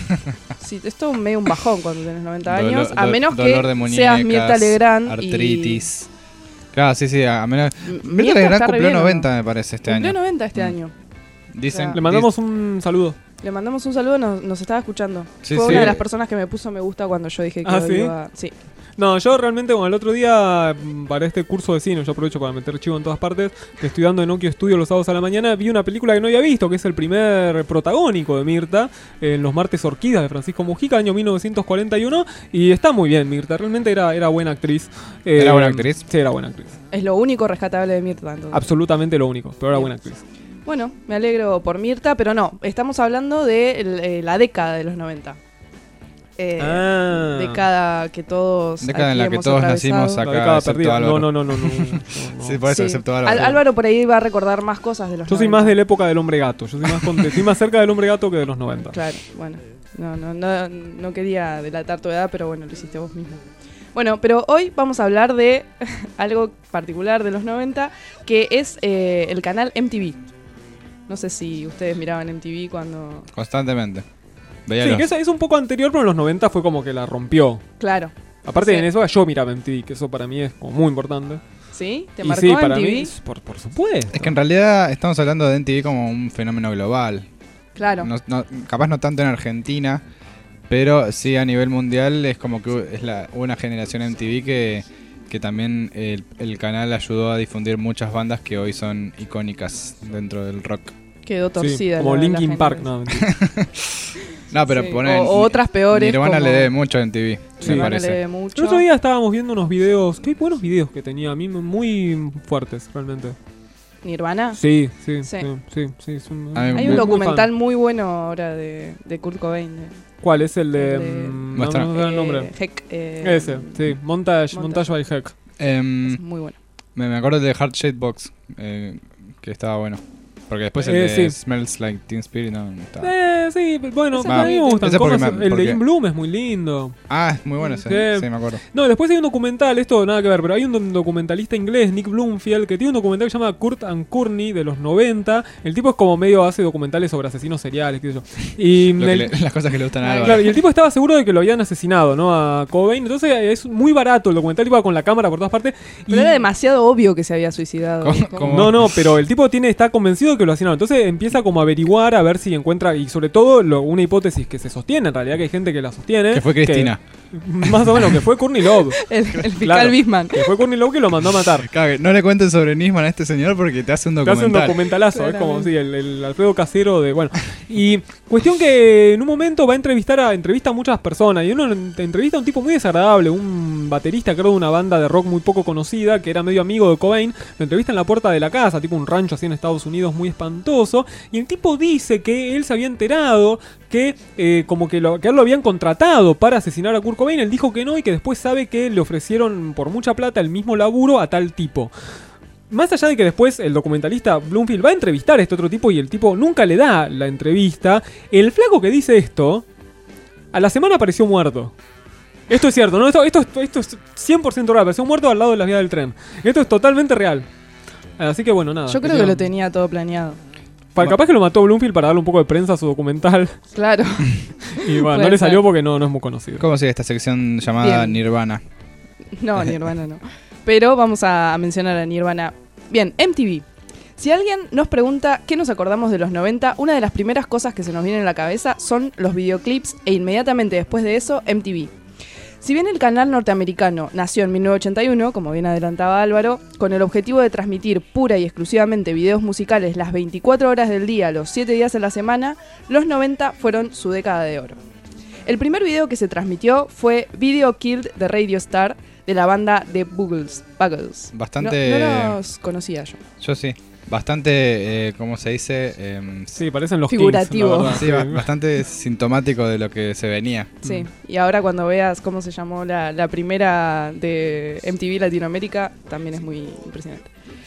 Sí, esto es medio un bajón cuando tenés noventa Dolo- años. A do- menos dolor que de muñecas, seas Mirta Legrand. artritis. Claro, sí, sí. A menos... Mirta Mirta Legrand está re cumplió bien, ¿o noventa, no? me parece, este Cumplió año. noventa este Mm. año. Dicen, O sea, Le mandamos un saludo. Le mandamos un saludo, nos, nos estaba escuchando. Sí, Fue sí. una de las personas que me puso me gusta cuando yo dije que ¿Ah, hoy sí? iba... Sí. No, yo realmente, bueno, el otro día, para este curso de cine, yo aprovecho para meter chivo en todas partes, que estoy dando en Okio Studio los sábados a la mañana, vi una película que no había visto, que es el primer protagónico de Mirta, en Los Martes Orquídeas de Francisco Mujica, año mil novecientos cuarenta y uno, y está muy bien Mirta, realmente era, era buena actriz. ¿Era Eh, buena actriz? Sí, era buena actriz. Es lo único rescatable de Mirta, entonces. Absolutamente lo único, pero era buena actriz. Bueno, me alegro por Mirta, pero no, estamos hablando de el- eh, la década de los noventa. Eh, Ah. Década que todos Década en la aquí que hemos todos atravesado. nacimos La acá, década excepto perdida. Álvaro. No, no, no, no, no, no, no. Sí, por eso, Sí. excepto Álvaro. Al- Álvaro por ahí va a recordar más cosas de los Yo soy noventa. más de la época del hombre gato, yo soy más, con- estoy más cerca del hombre gato que de los noventa. Claro, bueno. No, no, no, no quería delatar tu edad, pero bueno, lo hiciste vos mismo. Bueno, pero hoy vamos a hablar de algo particular de los noventa, que es eh, el canal M T V. No sé si ustedes miraban M T V cuando... Constantemente. Veía Sí, los- que es, es un poco anterior, pero en los noventa fue como que la rompió. Claro. Aparte Sí. en eso yo miraba M T V, que eso para mí es como muy importante. ¿Sí? ¿Te Y marcó sí, para M T V? mí, por, por supuesto. Es que en realidad estamos hablando de M T V como un fenómeno global. Claro. No- no- capaz no tanto en Argentina, pero sí a nivel mundial es como que es la, una generación M T V que, que también el, el canal ayudó a difundir muchas bandas que hoy son icónicas dentro del rock. Quedó torcida. Sí, como la- la Linkin Park, generación. no, mentira. No, pero Sí, ponen, o- o otras peores Nirvana como- le debe mucho a M T V, Sí. me Nirvana parece. le debe mucho. El otro día estábamos viendo unos videos, qué buenos videos que tenía a mí, muy fuertes realmente. ¿Nirvana? Sí, sí, Sí. sí, sí, sí, es un- A mí Hay muy- un muy documental muy bueno ahora de, de Kurt Cobain. de- ¿Cuál es el de...? El de- mm, Muestra. no, no sé el nombre. Eh, Heck, eh, Ese, sí. Montage, Montage. Montage by Heck. Em, Es muy bueno. me, me acuerdo de Heart Shaped Box, eh, que estaba bueno. Porque después el Eh, de sí. Smells Like Teen Spirit no, no estaba. Eh, sí, bueno, Ese a mí me bonito. gustan Ese porque cosas- me- El porque- de In Bloom es muy lindo. Ah, es muy bueno ese. Sí. Sí, me acuerdo. No, después hay un documental, esto nada que ver, pero hay un do- documentalista inglés, Nick Bloomfield, que tiene un documental que se llama Kurt and Courtney de los noventa. El tipo es como medio hace documentales sobre asesinos seriales, qué sé yo. Y, Lo que el- le- las cosas que le gustan a Ah, Álvaro. claro, y el tipo estaba seguro de que lo habían asesinado, ¿no? A Cobain. Entonces es muy barato el documental, iba con la cámara por todas partes. Y Pero era demasiado obvio que se había suicidado. ¿Cómo? ¿Cómo? ¿Cómo? No, no, pero el tipo tiene está convencido de que lo asesinaron. Entonces empieza como a averiguar, a ver si encuentra, y sobre todo lo- una hipótesis que se sostiene, en realidad que hay gente que la sostiene. Que fue Cristina. Más o menos, que fue Courtney Love. El, el fiscal Claro, Bisman. Que fue Courtney Love que lo mandó a matar. Claro, no le cuentes sobre Nisman a este señor porque te hace un Te documental. hace un documentalazo, es como Claramente. sí, el, el Alfredo Casero de. Bueno. Y cuestión que en un momento va a entrevistar a. Entrevista a muchas personas. Y uno ent- entrevista a un tipo muy desagradable, un baterista, creo, de una banda de rock muy poco conocida, que era medio amigo de Cobain. Lo entrevista en la puerta de la casa, tipo un rancho así en Estados Unidos muy espantoso. Y el tipo dice que él se había enterado que eh, como que, lo, que a él lo habían contratado para asesinar a Kurt Cobain. Él dijo que no y que después sabe que le ofrecieron por mucha plata el mismo laburo a tal tipo. Más allá de que después el documentalista Bloomfield va a entrevistar a este otro tipo y el tipo nunca le da la entrevista, el flaco que dice esto, a la semana apareció muerto. Esto es cierto, ¿no? Esto, esto, esto, esto es cien por ciento real, apareció muerto al lado de las vías del tren. Esto es totalmente real. Así que bueno, nada. Yo creo que lo tenía todo planeado. Pa- capaz que lo mató Bloomfield para darle un poco de prensa a su documental. Claro. Y bueno, Puede no le salió ser. porque no, no es muy conocido. ¿Cómo sigue esta sección llamada Bien. Nirvana? No, Nirvana no. Pero vamos a mencionar a Nirvana. Bien, M T V. Si alguien nos pregunta qué nos acordamos de los noventa, una de las primeras cosas que se nos viene en la cabeza son los videoclips e inmediatamente después de eso, M T V. Si bien el canal norteamericano nació en mil novecientos ochenta y uno, como bien adelantaba Álvaro, con el objetivo de transmitir pura y exclusivamente videos musicales las veinticuatro horas del día, los siete días en la semana, los noventa fueron su década de oro. El primer video que se transmitió fue Video Killed de Radio Star, de la banda The Buggles. Buggles. Bastante- No, no los conocía yo. Yo sí. Bastante, eh, ¿cómo se dice? Em, Sí, parecen los Figurativo. Kings, la verdad. sí, ba- bastante sintomático de lo que se venía. Sí, y ahora cuando veas cómo se llamó la, la primera de M T V Latinoamérica, también es muy impresionante.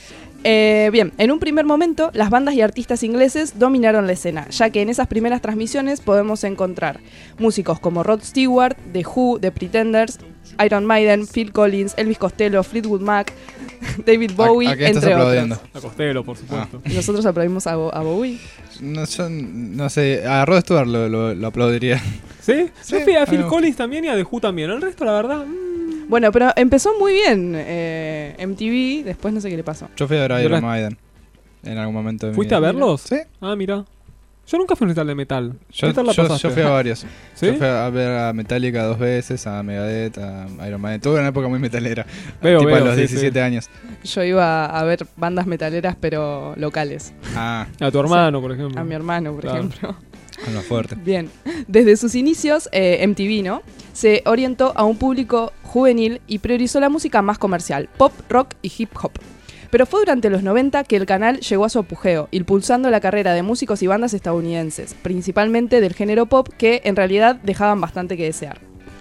Eh, bien, en un primer momento, las bandas y artistas ingleses dominaron la escena, ya que en esas primeras transmisiones podemos encontrar músicos como Rod Stewart, The Who, The Pretenders, Iron Maiden, Phil Collins, Elvis Costello, Fleetwood Mac, David Bowie, ¿A qué estás entre aplaudiendo? otros. A Costello, por supuesto. Y nosotros aplaudimos a, Bo- a Bowie. No, yo no sé, a Rod Stewart lo, lo- lo aplaudiría. ¿Sí? Sí, Yo fui a a mí Phil me gusta. Collins también y a The Who también. El resto, la verdad. mm, Bueno, pero empezó muy bien eh, M T V, después no sé qué le pasó. Yo fui a ver a Yo Iron la- Maiden en algún momento de mi ¿Fuiste a vida. verlos? Sí. Ah, mira. Yo nunca fui a un recital de metal. Yo, ¿Qué tal la yo- pasaste? yo fui a varios. ¿Sí? Yo fui a ver a Metallica dos veces, a Megadeth, a Iron Maiden. Tuve una época muy metalera. Veo, tipo veo, a los sí, diecisiete sí. años. Yo iba a ver bandas metaleras, pero locales. Ah, A tu hermano, por ejemplo. A mi hermano, por Claro. ejemplo. con lo fuerte. Bien. Desde sus inicios, eh, M T V, ¿no? Se orientó a un público juvenil y priorizó la música más comercial, pop, rock y hip hop. Pero fue durante los noventa que el canal llegó a su apogeo, impulsando la carrera de músicos y bandas estadounidenses, principalmente del género pop, que en realidad dejaban bastante que desear.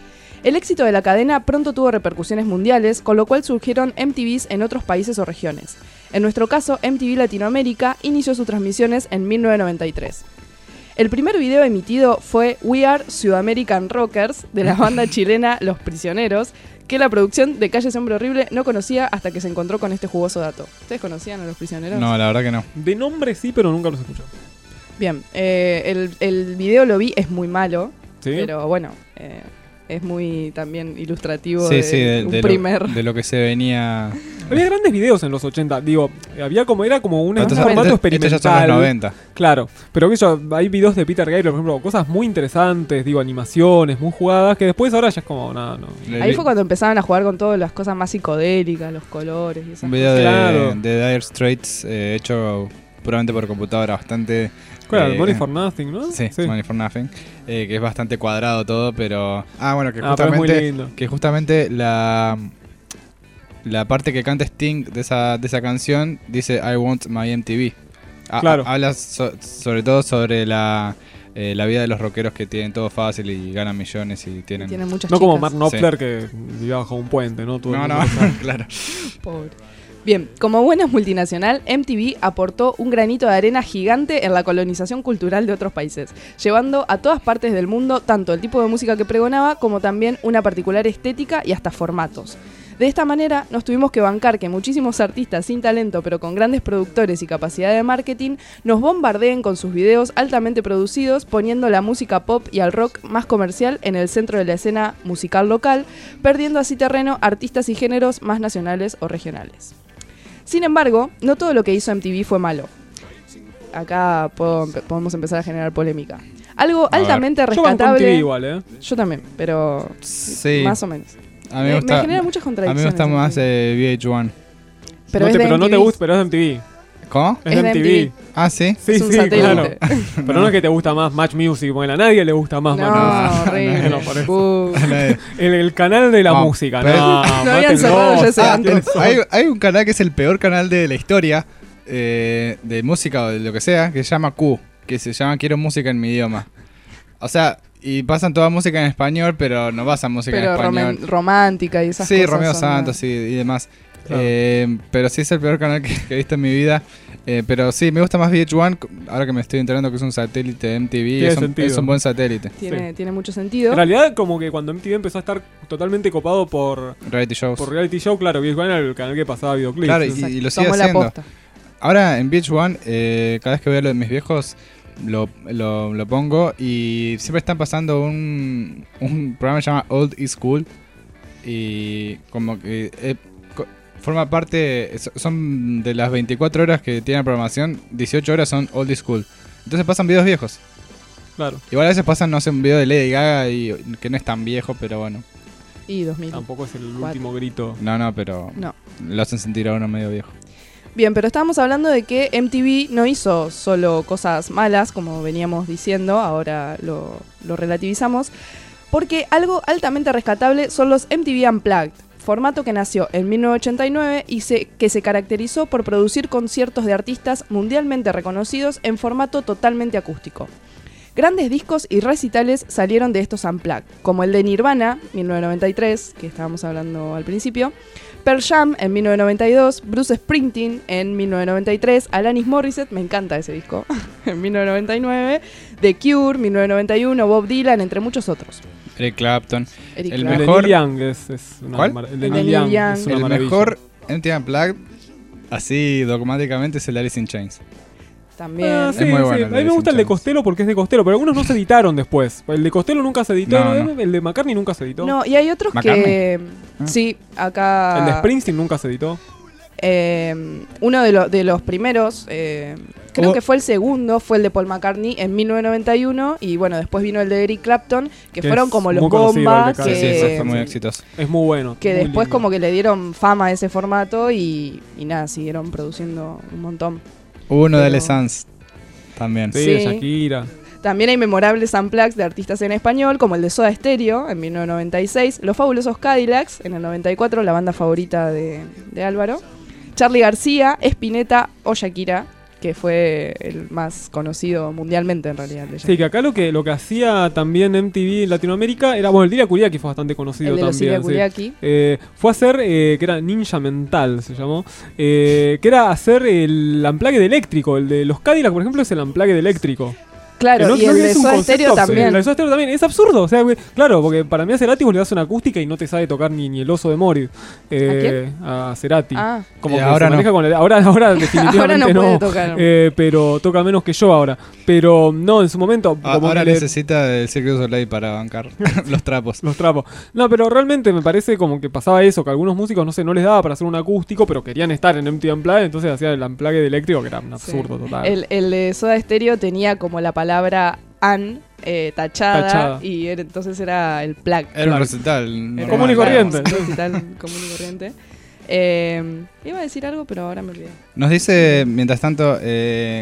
El éxito de la cadena pronto tuvo repercusiones mundiales, con lo cual surgieron M T Vs en otros países o regiones. En nuestro caso, M T V Latinoamérica inició sus transmisiones en mil novecientos noventa y tres. El primer video emitido fue We Are Sudamerican Rockers, de la banda chilena Los Prisioneros, que la producción de Calle Hombre Horrible no conocía hasta que se encontró con este jugoso dato. ¿Ustedes conocían a Los Prisioneros? No, la verdad que no. De nombre sí, pero nunca los escuché. Bien, eh, el, el video lo vi, es muy malo, ¿Sí? pero bueno, eh, es muy también ilustrativo Sí, de, sí, de, un de primer... lo, de lo que se venía. Había grandes videos en los ochenta, digo, había como, era como un Estos- formato estos- experimental. estos ya son los noventa. Claro, pero que yo, hay videos de Peter Gabriel, por ejemplo, cosas muy interesantes, digo, animaciones muy jugadas, que después ahora ya es como, nada, no. Ahí fue cuando empezaban a jugar con todas las cosas más psicodélicas, los colores y esas Un video cosas. de, Claro. de Dire Straits eh, hecho puramente por computadora, bastante. ¿Cuál era? eh, Money for Nothing, ¿no? Sí, Sí. Money for Nothing. eh, que es bastante cuadrado todo, pero. Ah, bueno, que Ah, pero es muy justamente. lindo. Que justamente la. La parte que canta Sting de esa, de esa canción dice I want my M T V. Ha- Claro. Habla so- sobre todo sobre la, eh, la vida de los rockeros que tienen todo fácil y ganan millones y tienen... Y tienen muchas No chicas. como Mark Knopfler Sí. que vivía bajo un puente, ¿no? Todo el No, mundo no, lo sabe. claro. Pobre. Bien, como buena multinacional, M T V aportó un granito de arena gigante en la colonización cultural de otros países, llevando a todas partes del mundo tanto el tipo de música que pregonaba como también una particular estética y hasta formatos. De esta manera, nos tuvimos que bancar que muchísimos artistas sin talento pero con grandes productores y capacidad de marketing nos bombardeen con sus videos altamente producidos, poniendo la música pop y al rock más comercial en el centro de la escena musical local, perdiendo así terreno a artistas y géneros más nacionales o regionales. Sin embargo, no todo lo que hizo M T V fue malo. Acá puedo, podemos empezar a generar polémica. Algo A altamente Yo banco M T V rescatable. igual, ¿eh? Yo también, pero Sí. más o menos. A mí me, Me- gusta, me genera muchas A mí me contradicciones gusta M T V. más eh, V H uno. Pero no es te, de pero no te M T V. gusta, pero es de M T V. ¿Cómo? Es de M T V. Ah, ¿sí? Sí, Es un sí, satélite. claro. Pero no es que te gusta más Match Music, porque a nadie le gusta más No, Match Music. horrible. No, por eso. Buh. el, el canal de la No, música, pero- no. No habían cerrado ya ese Ah, antro. hay, hay un canal que es el peor canal de la historia eh, de música o de lo que sea, que se llama Q, que se llama Quiero música en mi idioma. O sea, y pasan toda música en español, pero no pasan música Pero en español. roman- romántica y esas Sí, cosas. Romeo son Santos más- y, y demás. Claro. Eh, pero sí es el peor canal que, que he visto en mi vida. Eh, pero sí, me gusta más V H uno, ahora que me estoy enterando que es un satélite de M T V. Tiene Es un, sentido. es un buen satélite. Tiene, Sí. tiene mucho sentido. En realidad, como que cuando M T V empezó a estar totalmente copado por, Reality shows. por reality show, claro, V H uno era el canal que pasaba videoclips. Claro, y, Exacto. y lo sigue Tomó la haciendo. posta. Ahora en V H uno, eh, cada vez que veo lo de mis viejos, lo, lo, lo pongo y siempre están pasando un, un programa que se llama Old is Cool. Y como que eh, co- forma parte, so- son de las veinticuatro horas que tiene la programación, dieciocho horas son Old is Cool. Entonces pasan videos viejos. Claro. Igual a veces pasan, no sé, un video de Lady Gaga y que no es tan viejo, pero bueno. Y dos mil. Tampoco es el Cuatro. último grito. No, no, pero No. lo hacen sentir a uno medio viejo. Bien, pero estábamos hablando de que M T V no hizo solo cosas malas, como veníamos diciendo, ahora lo, lo relativizamos, porque algo altamente rescatable son los M T V Unplugged, formato que nació en mil novecientos ochenta y nueve y se, que se caracterizó por producir conciertos de artistas mundialmente reconocidos en formato totalmente acústico. Grandes discos y recitales salieron de estos Unplugged, como el de Nirvana, mil novecientos noventa y tres, que estábamos hablando al principio, Pearl Jam en mil novecientos noventa y dos, Bruce Springsteen en mil novecientos noventa y tres, Alanis Morissette, me encanta ese disco, en mil novecientos noventa y nueve, The Cure, mil novecientos noventa y uno, Bob Dylan, entre muchos otros. Eric Clapton. Eric el Clapton. mejor. El de Neil Young es, es una ¿Cuál? mar- El de El Neil de Young, Neil Young. es una El maravilla. mejor M T V Unplugged, así dogmáticamente, es el Alice in Chains. También. Ah, Es sí, muy sí. bueno el A de mí me gusta el de Alice in Chains. Costello porque es de Costello, pero algunos no se editaron después. El de Costello nunca se editó, No, el, no. el de McCartney nunca se editó. No, y hay otros ¿McCartney? que... Ah. Sí, acá... El de Springsteen nunca se editó. Eh, uno de, lo- de los primeros, eh, creo Hubo- que fue el segundo, fue el de Paul McCartney en mil novecientos noventa y uno y bueno, después vino el de Eric Clapton, que, Que fueron es como muy los conocido, bombas el de que, Sí, sí, eso fue muy sí. exitoso. Es muy bueno. que muy después lindo. como que le dieron fama a ese formato y, y nada, siguieron produciendo un montón. Hubo uno de Pero- Les Sans también. Sí, Sí. Shakira. También hay memorables unplugs de artistas en español, como el de Soda Stereo en mil novecientos noventa y seis, Los Fabulosos Cadillacs en el noventa y cuatro, la banda favorita de, de Álvaro, Charly García, Spinetta o Shakira, que fue el más conocido mundialmente en realidad. De Sí, que acá lo que lo que hacía también M T V en Latinoamérica era, bueno, el Liria Kuriaki fue bastante conocido El de los también. Liria sí. Kuriaki. Eh, fue a hacer, eh, que era Ninja Mental, se llamó, eh, que era hacer el unplugged eléctrico. El de los Cadillac, por ejemplo, es el unplugged eléctrico. Claro, Que no- y no el es de un Soda concepto, Stereo sí. también. El de Soda Stereo también. Es absurdo. O sea, güey, claro, porque para mí a Cerati vos le das una acústica y no te sabe tocar ni, ni el oso de Morir. Eh, ¿A Cerati. Ah. Como Eh, que ahora se maneja no. con el- ahora, ahora definitivamente Ahora no no. puede tocar. Eh, pero toca menos que yo ahora. Pero no, en su momento. A- como Ahora que le- necesita el Cirque du Soleil para bancar los trapos. Los trapos. No, pero realmente me parece como que pasaba eso, que a algunos músicos no sé, no les daba para hacer un acústico, pero querían estar en M T V Unplugged, entonces hacían el Unplugged eléctrico, que era un absurdo total. El, el de Soda Stereo tenía como la palabra an eh, tachada, Tachada. y era- entonces era el plug. Era un Claro. recital. Era normal. Común y corriente. Un recital común y corriente. Eh, iba a decir algo, pero ahora me olvidé. Nos dice, mientras tanto, eh,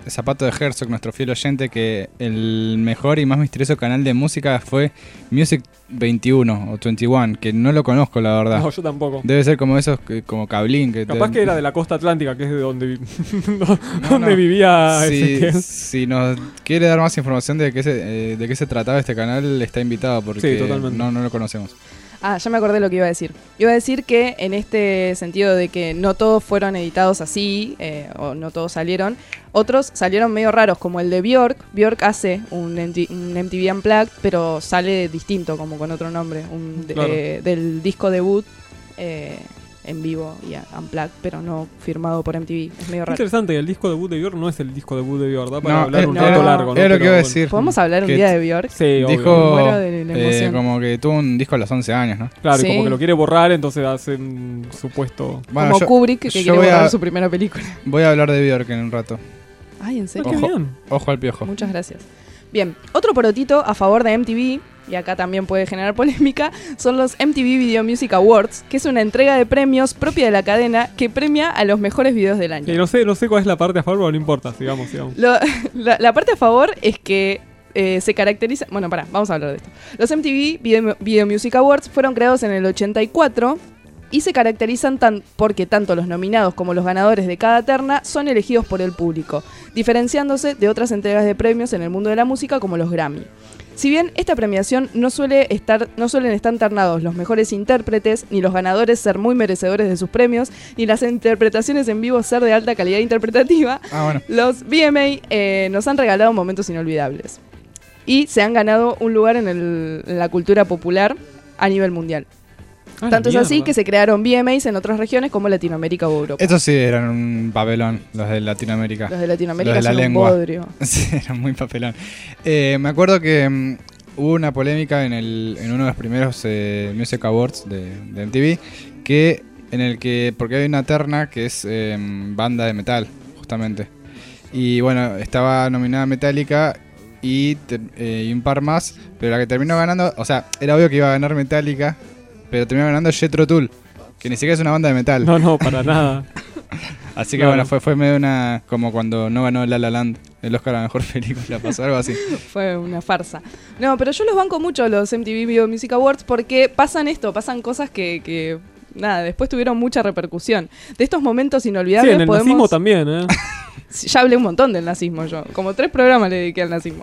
Zapato de Herzog, nuestro fiel oyente, que el mejor y más misterioso canal de música fue Music veintiuno o veintiuno, que no lo conozco, la verdad. No, yo tampoco. Debe ser como esos, que- como Cablín. Que Capaz te- que era de la costa atlántica, que es de donde, vi- No, donde no. vivía Si, Ezequiel. si nos quiere dar más información de qué se, eh, de qué se trataba este canal, está invitado porque Sí, totalmente. no, no lo conocemos. Ah, ya me acordé lo que iba a decir. Iba a decir que en este sentido de que no todos fueron editados así, eh, o no todos salieron, otros salieron medio raros, como el de Björk. Björk hace un, M T- un M T V Unplugged, pero sale distinto, como con otro nombre. Un, de- Claro. eh, del disco debut eh, en vivo y a- Unplugged, pero no firmado por M T V. Es medio raro. Interesante, el disco debut de Björk no es el disco debut de Björk, da para No, hablar eh, un no, rato largo, ¿no? era lo que Pero iba a bueno. decir. ¿Podemos hablar un Que día de Björk? Sí, obvio. Dijo Me muero de la eh, emoción. como que tuvo un disco a los once años, ¿no? Claro, Sí. y como que lo quiere borrar, entonces hace un supuesto... Bueno, como yo- Kubrick, que yo quiere voy a- borrar su primera película. Voy a hablar de Björk en un rato. Ay, ¿en serio? Ah, qué Ojo, bien. ojo al piojo. Muchas gracias. Bien, otro porotito a favor de M T V, y acá también puede generar polémica, son los M T V Video Music Awards, que es una entrega de premios propia de la cadena que premia a los mejores videos del año. Sí, no sé, no sé cuál es la parte a favor, pero no importa, sigamos, sigamos. Lo- la, la parte a favor es que eh, se caracteriza... Bueno, pará, vamos a hablar de esto. Los M T V Video, Video Music Awards fueron creados en el ochenta y cuatro y se caracterizan tan, porque tanto los nominados como los ganadores de cada terna son elegidos por el público, diferenciándose de otras entregas de premios en el mundo de la música como los Grammy. Si bien esta premiación no, suele estar, no suelen estar ternados los mejores intérpretes, ni los ganadores ser muy merecedores de sus premios, ni las interpretaciones en vivo ser de alta calidad interpretativa, Ah, bueno. los V M A eh, nos han regalado momentos inolvidables. Y se han ganado un lugar en, el- en la cultura popular a nivel mundial. Ah, Tanto es la así mierda. que se crearon V M As en otras regiones como Latinoamérica o Europa. Estos sí eran un papelón, los de Latinoamérica. Los de Latinoamérica Los de la son un lengua. bodrio. Sí, eran muy papelón. Eh, me acuerdo que mm, hubo una polémica en, el, en uno de los primeros eh, Music Awards de, de M T V, que en el que, porque hay una terna que es eh, banda de metal, justamente. Y bueno, estaba nominada Metallica y, te- eh, y un par más, pero la que terminó ganando, o sea, era obvio que iba a ganar Metallica, pero terminó ganando Jethro Tull, que ni siquiera es una banda de metal. No, no, para nada. Así que Claro. bueno, fue, fue medio una, como cuando no ganó La La Land el Oscar a la mejor película, pasó algo así. Fue una farsa. No, pero yo los banco mucho los M T V Video Music Awards porque pasan esto, pasan cosas que, que nada, después tuvieron mucha repercusión. De estos momentos Sí, inolvidables en el podemos... nazismo también, ¿eh? Sí, ya hablé un montón del nazismo yo. Como tres programas le dediqué al nazismo.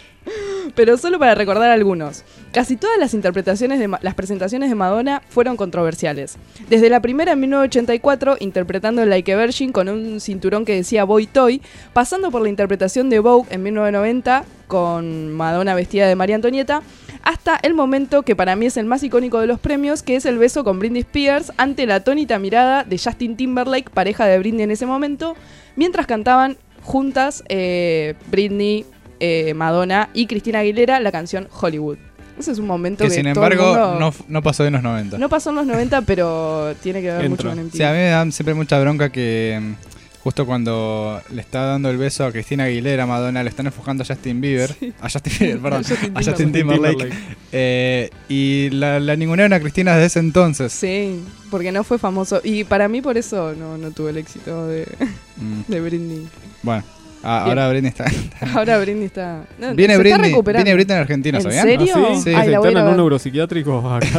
Pero solo para recordar algunos. Casi todas las interpretaciones de Ma- las presentaciones de Madonna fueron controversiales. Desde la primera en mil novecientos ochenta y cuatro, interpretando Like a Virgin con un cinturón que decía Boy Toy, pasando por la interpretación de Vogue en mil novecientos noventa con Madonna vestida de María Antonieta, hasta el momento que para mí es el más icónico de los premios, que es el beso con Britney Spears ante la atónita mirada de Justin Timberlake, pareja de Britney en ese momento, mientras cantaban juntas eh, Britney, eh, Madonna y Cristina Aguilera la canción Hollywood. Ese es un momento que, Que sin todo el embargo mundo- no, no pasó de los noventa. no pasó en los noventa, pero tiene que ver Entra. mucho con M T V. Sí, a mí me da siempre mucha bronca que mm, justo cuando le está dando el beso a Cristina Aguilera, Madonna, le están enfocando a Justin Bieber, a Justin Bieber, perdón, A Justin a Justin Timberlake. Timberlake, eh, y la, la ningunearon a Cristina desde ese entonces. Sí, porque no fue famoso. Y para mí por eso no, no tuvo el éxito de, Mm. de Britney. Bueno, a- Bien. ahora Britney está... Ahora Britney está... no, Viene se está Britney, recuperando. viene Britney en Argentina, ¿En ¿sabían? serio? ¿Ah, sí? Sí. Ay, se la voy a interna en ver. un neuropsiquiátrico acá.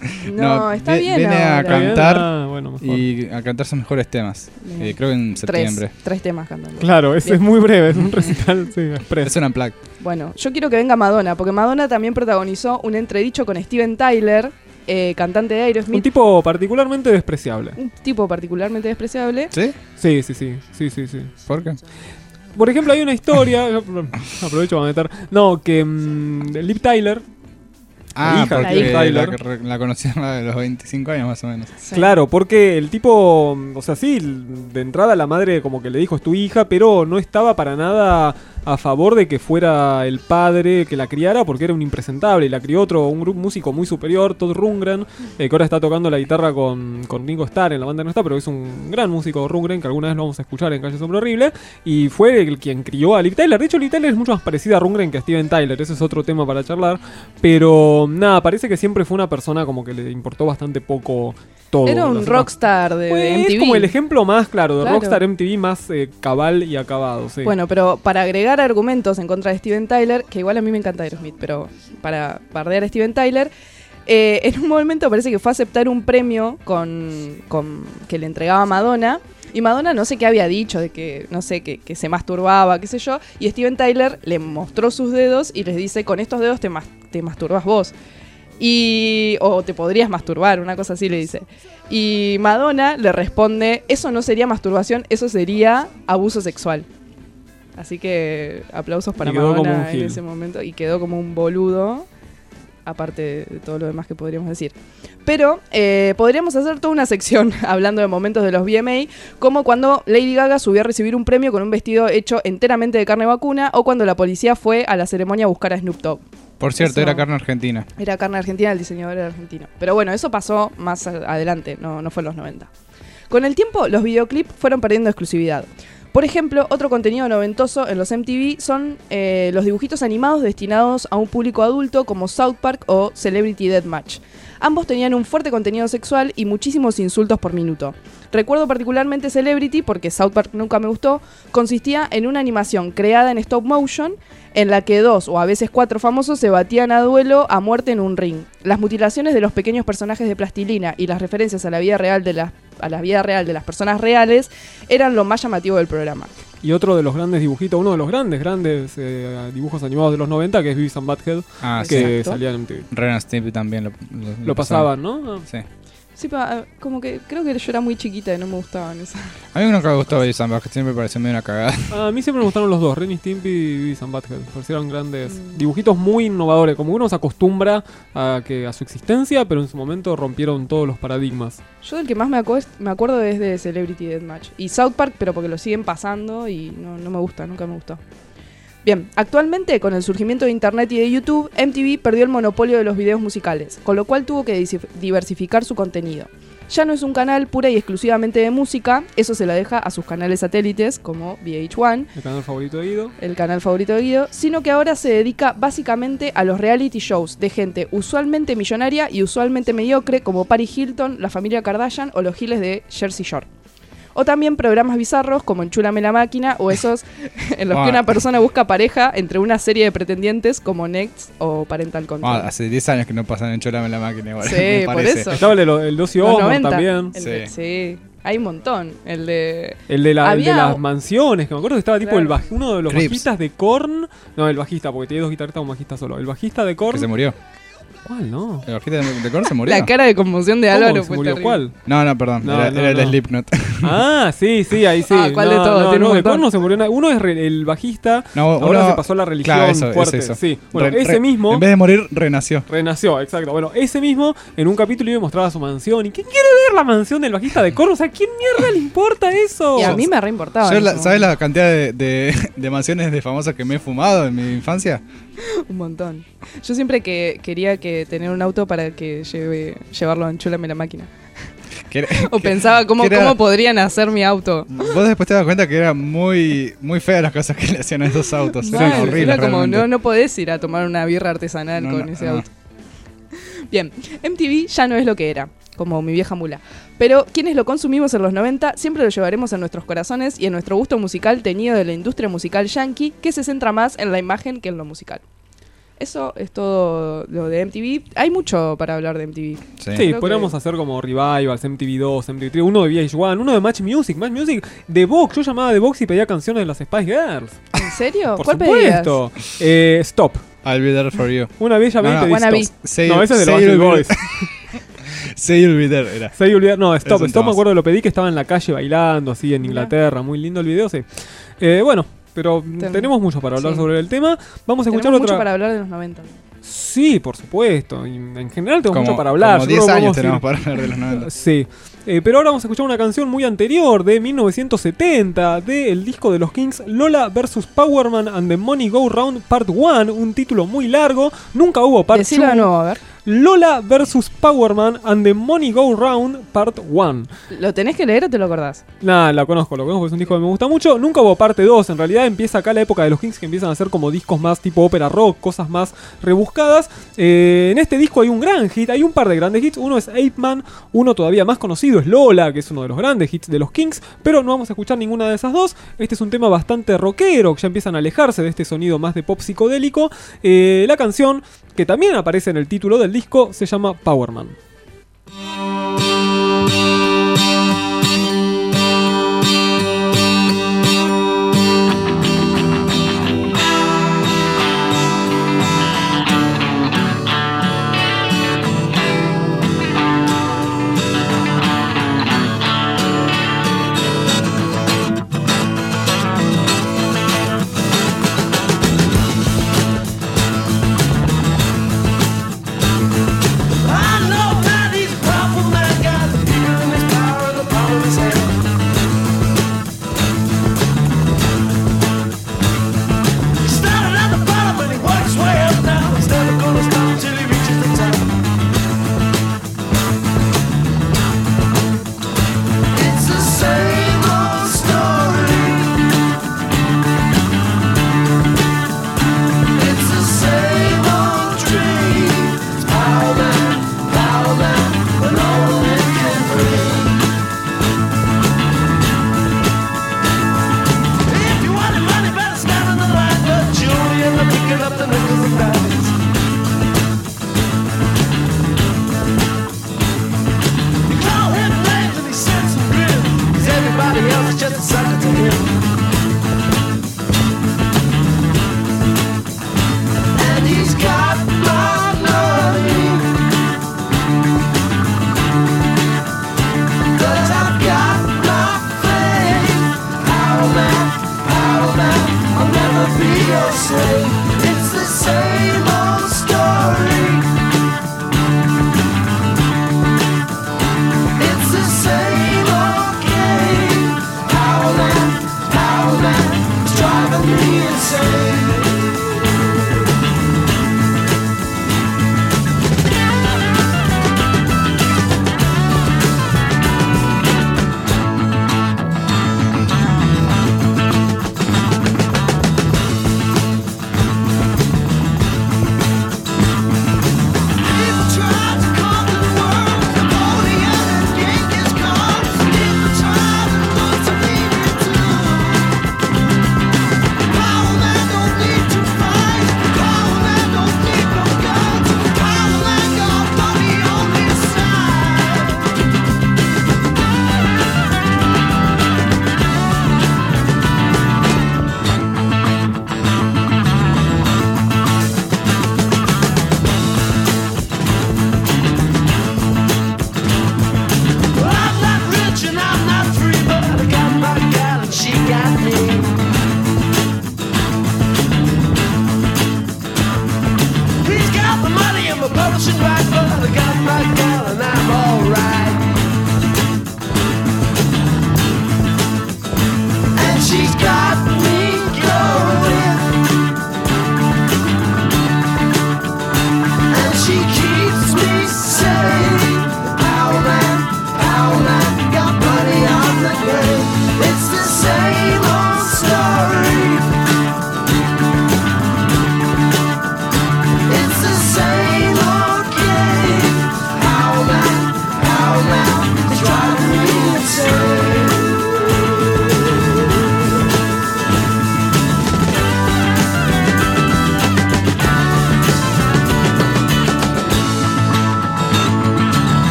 No, está vi- bien Viene a ahora. cantar Ah, bueno, mejor. y a cantar sus mejores temas. Bien. Eh, creo que en septiembre. Tres, tres temas cantando. Claro, ese Bien. es muy breve, es un recital sí, express. Es un unplugged. Bueno, yo quiero que venga Madonna, porque Madonna también protagonizó un entredicho con Steven Tyler, eh, cantante de Aerosmith. Un tipo particularmente despreciable. Un tipo particularmente despreciable. ¿Sí? Sí, sí, sí, sí, sí, sí. ¿Por qué? Por ejemplo, hay una historia, yo aprovecho para meter, no, que mm, Liv Tyler, Ah, hija de porque Liv la, Tyler. la, la conocí a los veinticinco años más o menos. Sí. claro, porque el tipo, o sea, sí, de entrada la madre como que le dijo es tu hija, pero no estaba para nada a favor de que fuera el padre que la criara porque era un impresentable y la crió otro, un grupo músico muy superior, Todd Rundgren, eh, que ahora está tocando la guitarra con, con Ringo Starr en la banda no está, pero es un gran músico Rundgren que alguna vez lo vamos a escuchar en Calle Sombra Horrible y fue el quien crió a Liv Tyler. De hecho, Liv Tyler es mucho más parecida a Rundgren que a Steven Tyler, ese es otro tema para charlar, pero nada, parece que siempre fue una persona como que le importó bastante poco todo. Era un rockstar de, pues, de M T V. Es como el ejemplo más claro de Claro. rockstar M T V más eh, cabal y acabado, sí. Bueno, pero para agregar argumentos en contra de Steven Tyler, que igual a mí me encanta Aerosmith, pero para bardear a Steven Tyler, eh, en un momento parece que fue a aceptar un premio con, con que le entregaba Madonna. Y Madonna no sé qué había dicho, de que, no sé, que, que se masturbaba, qué sé yo. Y Steven Tyler le mostró sus dedos y les dice, con estos dedos te, mas te masturbas vos. Y o te podrías masturbar, una cosa así le dice. Y Madonna le responde, eso no sería masturbación, eso sería abuso sexual. Así que aplausos para Y quedó como un Madonna en gil. ese momento. Y quedó como un boludo, aparte de todo lo demás que podríamos decir. Pero eh, podríamos hacer toda una sección hablando de momentos de los V M A, como cuando Lady Gaga subió a recibir un premio con un vestido hecho enteramente de carne vacuna, o cuando la policía fue a la ceremonia a buscar a Snoop Dogg. Por cierto, Eso- era carne argentina. Era carne argentina, el diseñador era argentino. Pero bueno, eso pasó más a- adelante, no, no fue en los noventa. Con el tiempo, los videoclips fueron perdiendo exclusividad. Por ejemplo, otro contenido noventoso en los M T V son eh, los dibujitos animados destinados a un público adulto como South Park o Celebrity Deathmatch. Ambos tenían un fuerte contenido sexual y muchísimos insultos por minuto. Recuerdo particularmente Celebrity porque South Park nunca me gustó. Consistía en una animación creada en stop motion en la que dos o a veces cuatro famosos se batían a duelo a muerte en un ring. Las mutilaciones de los pequeños personajes de plastilina y las referencias a la vida real de las a la vida real de las personas reales eran lo más llamativo del programa. Y otro de los grandes dibujitos, uno de los grandes, grandes eh, dibujos animados de los noventa, que es Beavis and Butthead, Ah, que sí. salía en M T V. Ren and Stimpy también lo, lo, Lo pasaban, ¿no? Sí. Sí, pa, como que creo que yo era muy chiquita y no me gustaban esas. A mí nunca me gustó Beavis and Butthead, siempre me pareció medio una cagada. A mí siempre me gustaron los dos, Ren y Stimpy y Beavis and Butthead. Parecieron grandes dibujitos muy innovadores. Como uno se acostumbra a, que, a su existencia, pero en su momento rompieron todos los paradigmas. Yo del que más me, acu me acuerdo es de Celebrity Deathmatch. Y South Park, pero porque lo siguen pasando y no, no me gusta, nunca me gustó. Bien, actualmente con el surgimiento de Internet y de YouTube, M T V perdió el monopolio de los videos musicales, con lo cual tuvo que diversificar su contenido. Ya no es un canal pura y exclusivamente de música, eso se la deja a sus canales satélites como V H uno, El canal favorito de Guido. el canal favorito de Guido, sino que ahora se dedica básicamente a los reality shows de gente usualmente millonaria y usualmente mediocre como Paris Hilton, la familia Kardashian o los giles de Jersey Shore. O también programas bizarros como Enchúlame la máquina o esos en los que una persona busca pareja entre una serie de pretendientes como Next o Parental Control. Ah, hace diez años que no pasan en Cholame la máquina igual. Sí, me por parece. eso. Estaba el de lo- el Docio Los Omar noventa. también. El de- sí, hay un montón. El de... El de, la, el de Había- las mansiones, que me acuerdo que estaba tipo Claro. el baj- uno de los Crips. bajistas de Korn. No, el bajista, porque tiene dos guitarristas, un bajista solo. El bajista de Korn. Que se murió. ¿Cuál no? ¿El bajista de, de Korn se murió? La cara de conmoción de ¿Cómo? Álvaro ¿Se fue murió terrible. cuál? No, no, perdón. No, era no, era el no. Slipknot. Ah, sí, sí, ahí sí. Ah, ¿cuál de No, todos? No, Tiene no, un de montón. Korn no se murió nadie. Uno es re- el bajista. No, ahora uno- se pasó a la religión claro, eso, fuerte. es eso. Sí. Bueno, Re- ese re- mismo. En vez de morir, renació. Renació, exacto. Bueno, ese mismo en un capítulo iba a mostrar su mansión. ¿Y quién quiere ver la mansión del bajista de Korn? O sea, ¿quién mierda le importa eso? Y a mí me reimportaba. Yo en la- ese ¿Sabes momento. la cantidad de, de, de mansiones de famosas que me he fumado en mi infancia? Un montón. Yo siempre que quería que tener un auto para que lleve, llevarlo a Enchúlame la máquina. Que era- O pensaba cómo, que era- cómo podrían hacer mi auto. Vos después te das cuenta que eran muy, muy feas las cosas que le hacían a esos autos. Eran Mal, horribles. era como, realmente. no, no podés ir a tomar una birra artesanal No, con no, ese no. auto. Bien, M T V ya no es lo que era, como mi vieja mula. Pero quienes lo consumimos en los noventa siempre lo llevaremos en nuestros corazones y en nuestro gusto musical teñido de la industria musical yankee, que se centra más en la imagen que en lo musical. Eso es todo lo de M T V. Hay mucho para hablar de M T V. Sí, Creo podríamos que- hacer como revivals, M T V dos, M T V tres, uno de V H uno, uno de Match Music, Match Music de Vox. Yo llamaba de Vox y pedía canciones de las Spice Girls. ¿En serio? Por ¿Cuál supuesto. Eh, Stop. I'll be there for you. Una vez llamé No, y no. pedí Wanna Stop. be. Say- no, ese es de los say Backstreet you'll be- Boys. Say you'll be there era. Say You'll Be- No, Stop. Es un Stop me temazo. acuerdo, lo pedí que estaba en la calle bailando, así en Inglaterra. Muy lindo el video, sí. Eh, bueno, pero Ten- tenemos mucho para hablar sí. sobre el tema. Vamos a escuchar Tenemos otra. mucho para hablar de los noventa. Sí, por supuesto. Y en general tengo Como, mucho para hablar. como Yo creo diez que años podemos ir- tenemos para hablar de los noventa. Sí. Eh, pero ahora vamos a escuchar una canción muy anterior, de mil novecientos setenta, del disco de los Kings, Lola versus Powerman and the Money Go Round Part uno, un título muy largo. Nunca hubo Part Decilo dos. de nuevo, a ver. Lola versus Powerman and the Money Go Round Part uno. ¿Lo tenés que leer o te lo acordás? Nah, la conozco, lo conozco, es un disco que me gusta mucho. Nunca hubo parte dos, en realidad empieza acá la época de los Kinks, que empiezan a hacer como discos más tipo ópera rock, cosas más rebuscadas. Eh, en este disco hay un gran hit, hay un par de grandes hits. Uno es Ape Man, uno todavía más conocido es Lola, que es uno de los grandes hits de los Kinks, pero no vamos a escuchar ninguna de esas dos. Este es un tema bastante rockero, que ya empiezan a alejarse de este sonido más de pop psicodélico. Eh, la canción, que también aparece en el título del disco, se llama Powerman.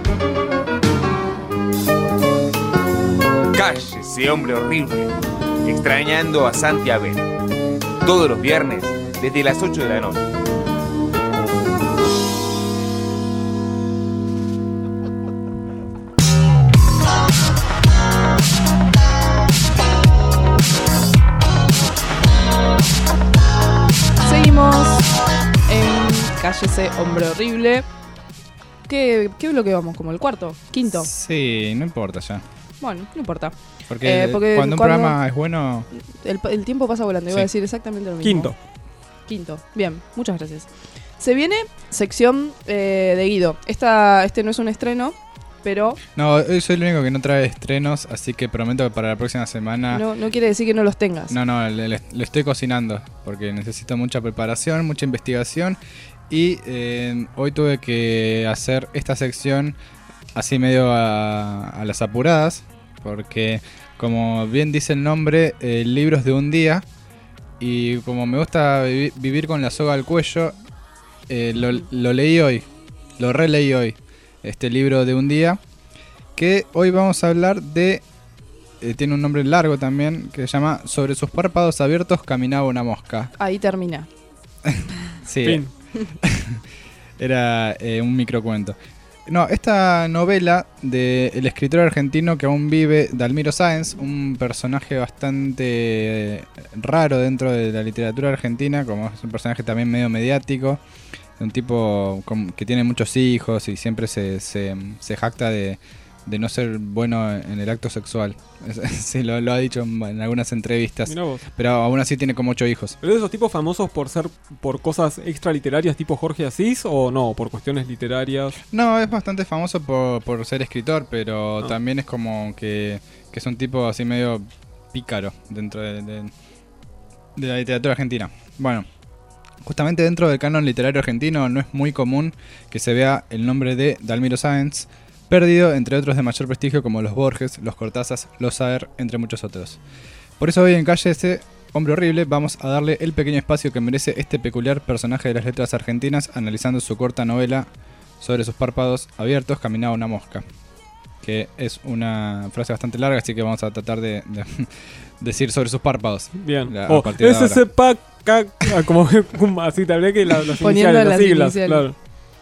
Cállese, hombre horrible. Extrañando a Santi Abel. Todos los viernes, desde las ocho de la noche. Seguimos en Cállese, Hombre Horrible. ¿Qué, ¿Qué bloque vamos? ¿Como el cuarto? ¿Quinto? Sí, no importa ya. Bueno, no importa. Porque, Eh, porque cuando un cuando- programa es bueno... El, el tiempo pasa volando, iba Sí. a decir exactamente lo mismo. Quinto. Quinto, bien, muchas gracias. Se viene sección eh, de Guido. Esta, este no es un estreno, pero No, hoy soy el único que no trae estrenos, así que prometo que para la próxima semana... no, no quiere decir que no los tengas. No, no, le, le- le estoy cocinando, porque necesito mucha preparación, mucha investigación. Y eh, hoy tuve que hacer esta sección así medio a, a las apuradas, porque como bien dice el nombre, el libro es de un día. Y como me gusta vivi- vivir con la soga al cuello, eh, lo, lo leí hoy, lo releí hoy, este libro de un día. Que hoy vamos a hablar de... Eh, tiene un nombre largo también, que se llama Sobre sus párpados abiertos caminaba una mosca. Ahí termina. Sí, Fin. era eh, un microcuento. No, esta novela del escritor argentino que aún vive, Dalmiro Sáenz, un personaje bastante eh, raro dentro de la literatura argentina, como es un personaje también medio mediático, un tipo con- que tiene muchos hijos y siempre se, se, se jacta de, de no ser bueno en el acto sexual. Sí, lo, lo ha dicho en, en algunas entrevistas, Mirá vos. pero aún así tiene como ocho hijos. ¿Pero es de esos tipos famosos por ser por cosas extraliterarias tipo Jorge Asís o no? Por cuestiones literarias. No, es bastante famoso por, por ser escritor, pero Ah. también es como que, que es un tipo así medio pícaro dentro de, de- de la literatura argentina. Bueno, justamente dentro del canon literario argentino no es muy común que se vea el nombre de Dalmiro Sáenz perdido entre otros de mayor prestigio como los Borges, los Cortázar, los Saer, entre muchos otros. Por eso hoy en Cállese, Hombre Horrible, vamos a darle el pequeño espacio que merece este peculiar personaje de las letras argentinas, analizando su corta novela Sobre sus párpados abiertos caminaba una mosca, que es una frase bastante larga, así que vamos a tratar de, de decir sobre sus párpados. Bien. La- a O partir de S S ahora. P A C A, como como así te hablé que la- las Poniendo iniciales, las las siglas, iniciales. claro.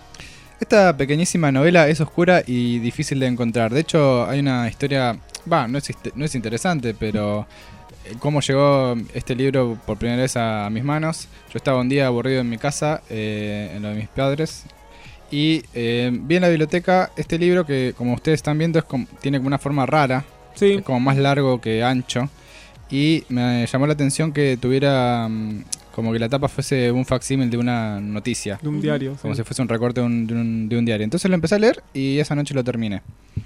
Esta pequeñísima novela es oscura y difícil de encontrar. De hecho, hay una historia, va, no es, hist- no es interesante, pero eh, cómo llegó este libro por primera vez a, a mis manos. Yo estaba un día aburrido en mi casa, eh, en lo de mis padres, y eh, vi en la biblioteca este libro que, como ustedes están viendo, es como- tiene como una forma rara, Sí. es como más largo que ancho, y me llamó la atención que tuviera mm, como que la tapa fuese un facsímil de una noticia. De un diario. Como sí. si fuese un recorte de un, de un- de un diario. Entonces lo empecé a leer y esa noche lo terminé.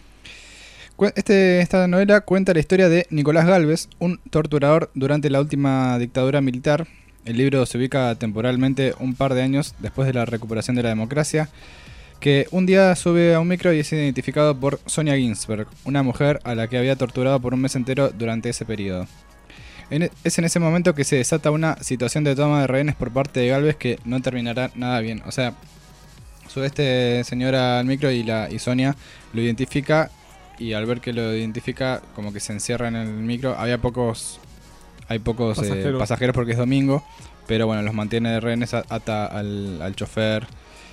Cu- Este, esta novela cuenta la historia de Nicolás Gálvez, un torturador durante la última dictadura militar. El libro se ubica temporalmente un par de años después de la recuperación de la democracia, que un día sube a un micro y es identificado por Sonia Ginsberg, una mujer a la que había torturado por un mes entero durante ese periodo. En e- es en ese momento que se desata una situación de toma de rehenes por parte de Gálvez que no terminará nada bien. O sea, sube este señor al micro y, la, y Sonia lo identifica, y al ver que lo identifica como que se encierra en el micro. Había pocos hay pocos eh, Pasajeros. pasajeros porque es domingo, pero bueno, los mantiene de rehenes, a- ata al, al chofer,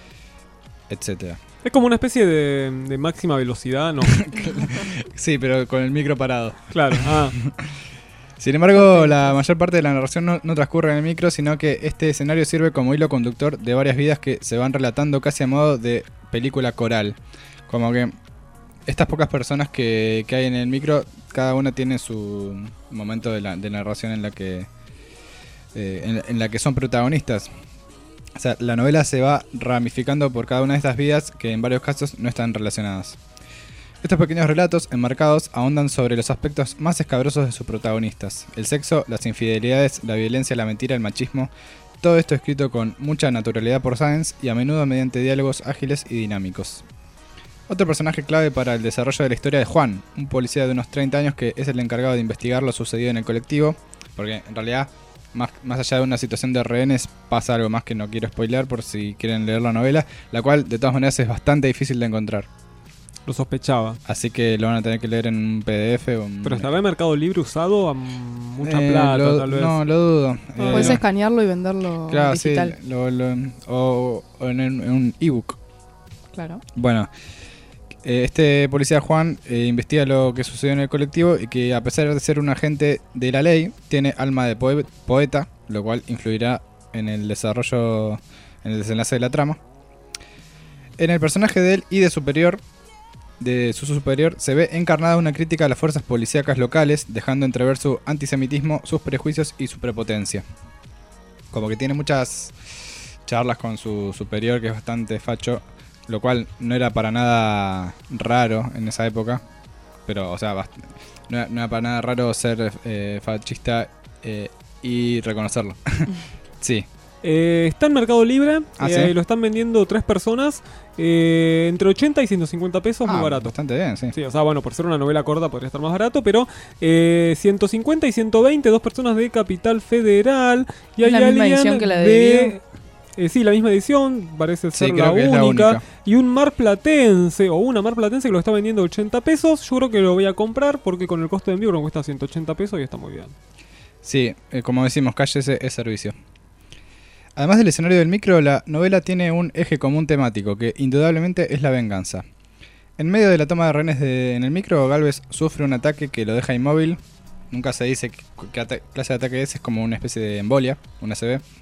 etcétera. Es como una especie de, de máxima velocidad, ¿no? Sí, pero con el micro parado. Claro, ah. Sin embargo, la mayor parte de la narración no, no transcurre en el micro, sino que este escenario sirve como hilo conductor de varias vidas que se van relatando casi a modo de película coral. Como que estas pocas personas que, que hay en el micro, cada una tiene su momento de, la, de narración en la que eh, en, en la que son protagonistas. O sea, la novela se va ramificando por cada una de estas vidas que en varios casos no están relacionadas. Estos pequeños relatos enmarcados ahondan sobre los aspectos más escabrosos de sus protagonistas: el sexo, las infidelidades, la violencia, la mentira, el machismo. Todo esto escrito con mucha naturalidad por Sáenz y a menudo mediante diálogos ágiles y dinámicos. Otro personaje clave para el desarrollo de la historia es Juan, un policía de unos treinta años que es el encargado de investigar lo sucedido en el colectivo, porque en realidad, más, más allá de una situación de rehenes, pasa algo más que no quiero spoilear por si quieren leer la novela, la cual de todas maneras es bastante difícil de encontrar. Lo sospechaba. Así que lo van a tener que leer en un P D F. O un... Pero estará en Mercado Libre usado a mucha Eh, plata, lo- tal vez. No, lo dudo. Ah, Eh, Puedes no. escanearlo y venderlo Claro, digital. sí. lo- lo- o, o en, en un ebook. Claro. Bueno, eh, este policía Juan eh, investiga lo que sucedió en el colectivo y que a pesar de ser un agente de la ley, tiene alma de poe- poeta, lo cual influirá en el desarrollo, en el desenlace de la trama. En el personaje de él y de superior, de su superior, se ve encarnada una crítica a las fuerzas policíacas locales, dejando entrever su antisemitismo, sus prejuicios y su prepotencia. Como que tiene muchas charlas con su superior, que es bastante facho, lo cual no era para nada raro en esa época. Pero, o sea, bast- no era, no era para nada raro ser eh, fascista eh, y reconocerlo. Sí. Eh, está en Mercado Libre, Ah, eh, ¿sí? lo están vendiendo tres personas, eh, entre ochenta y ciento cincuenta pesos, Ah, muy barato. Bastante bien, sí. Sí, o sea, bueno, por ser una novela corta podría estar más barato, pero eh, ciento cincuenta y ciento veinte, dos personas de Capital Federal. Y ¿Es hay la misma alguien edición que la de de... eh, sí, la misma edición, parece ser Sí, la creo que es única, la única. Y un marplatense, o una marplatense que lo está vendiendo a ochenta pesos. Yo creo que lo voy a comprar porque con el costo de envío creo que cuesta ciento ochenta pesos y está muy bien. Sí, eh, como decimos, cállese es servicio. Además del escenario del micro, la novela tiene un eje común temático, que indudablemente es la venganza. En medio de la toma de rehenes de- en el micro, Galvez sufre un ataque que lo deja inmóvil. Nunca se dice qué qué ata- clase de ataque es, es como una especie de embolia, una A C V.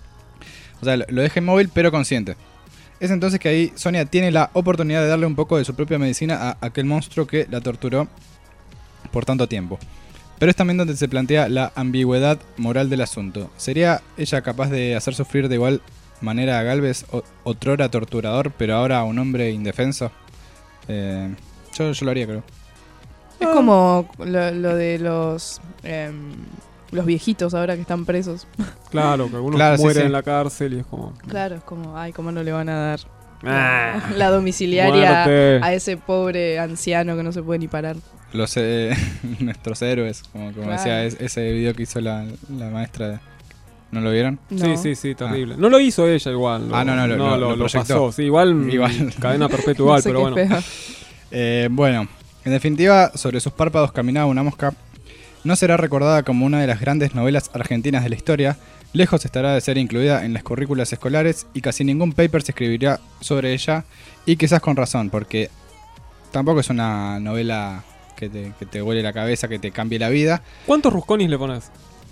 O sea, lo, lo deja inmóvil pero consciente. Es entonces que ahí Sonia tiene la oportunidad de darle un poco de su propia medicina a aquel monstruo que la torturó por tanto tiempo. Pero es también donde se plantea la ambigüedad moral del asunto. ¿Sería ella capaz de hacer sufrir de igual manera a Galvez, o- otrora torturador, pero ahora a un hombre indefenso? Eh, yo, yo lo haría, creo. Es como lo, lo de los em, los viejitos ahora que están presos. Claro, que algunos Claro, sí, mueren sí. en la cárcel y es como... Claro, es como, ay, ¿cómo no le van a dar Ah, la domiciliaria muerte. a ese pobre anciano que no se puede ni parar? Los eh, nuestros héroes, como, como Claro. decía es- ese video que hizo la, la maestra. de- ¿No lo vieron? No. Sí, sí, sí, terrible. No lo hizo ella igual. Ah, no, no, lo- lo- lo lo proyectó. pasó. Sí, igual, Igual. cadena perpetua, No sé pero qué bueno. feo. Eh, bueno, en definitiva, sobre sus párpados caminaba una mosca. No será recordada como una de las grandes novelas argentinas de la historia. Lejos estará de ser incluida en las currículas escolares y casi ningún paper se escribirá sobre ella. Y quizás con razón, porque tampoco es una novela que te, que te vuele la cabeza, que te cambie la vida. ¿Cuántos rusconis le pones?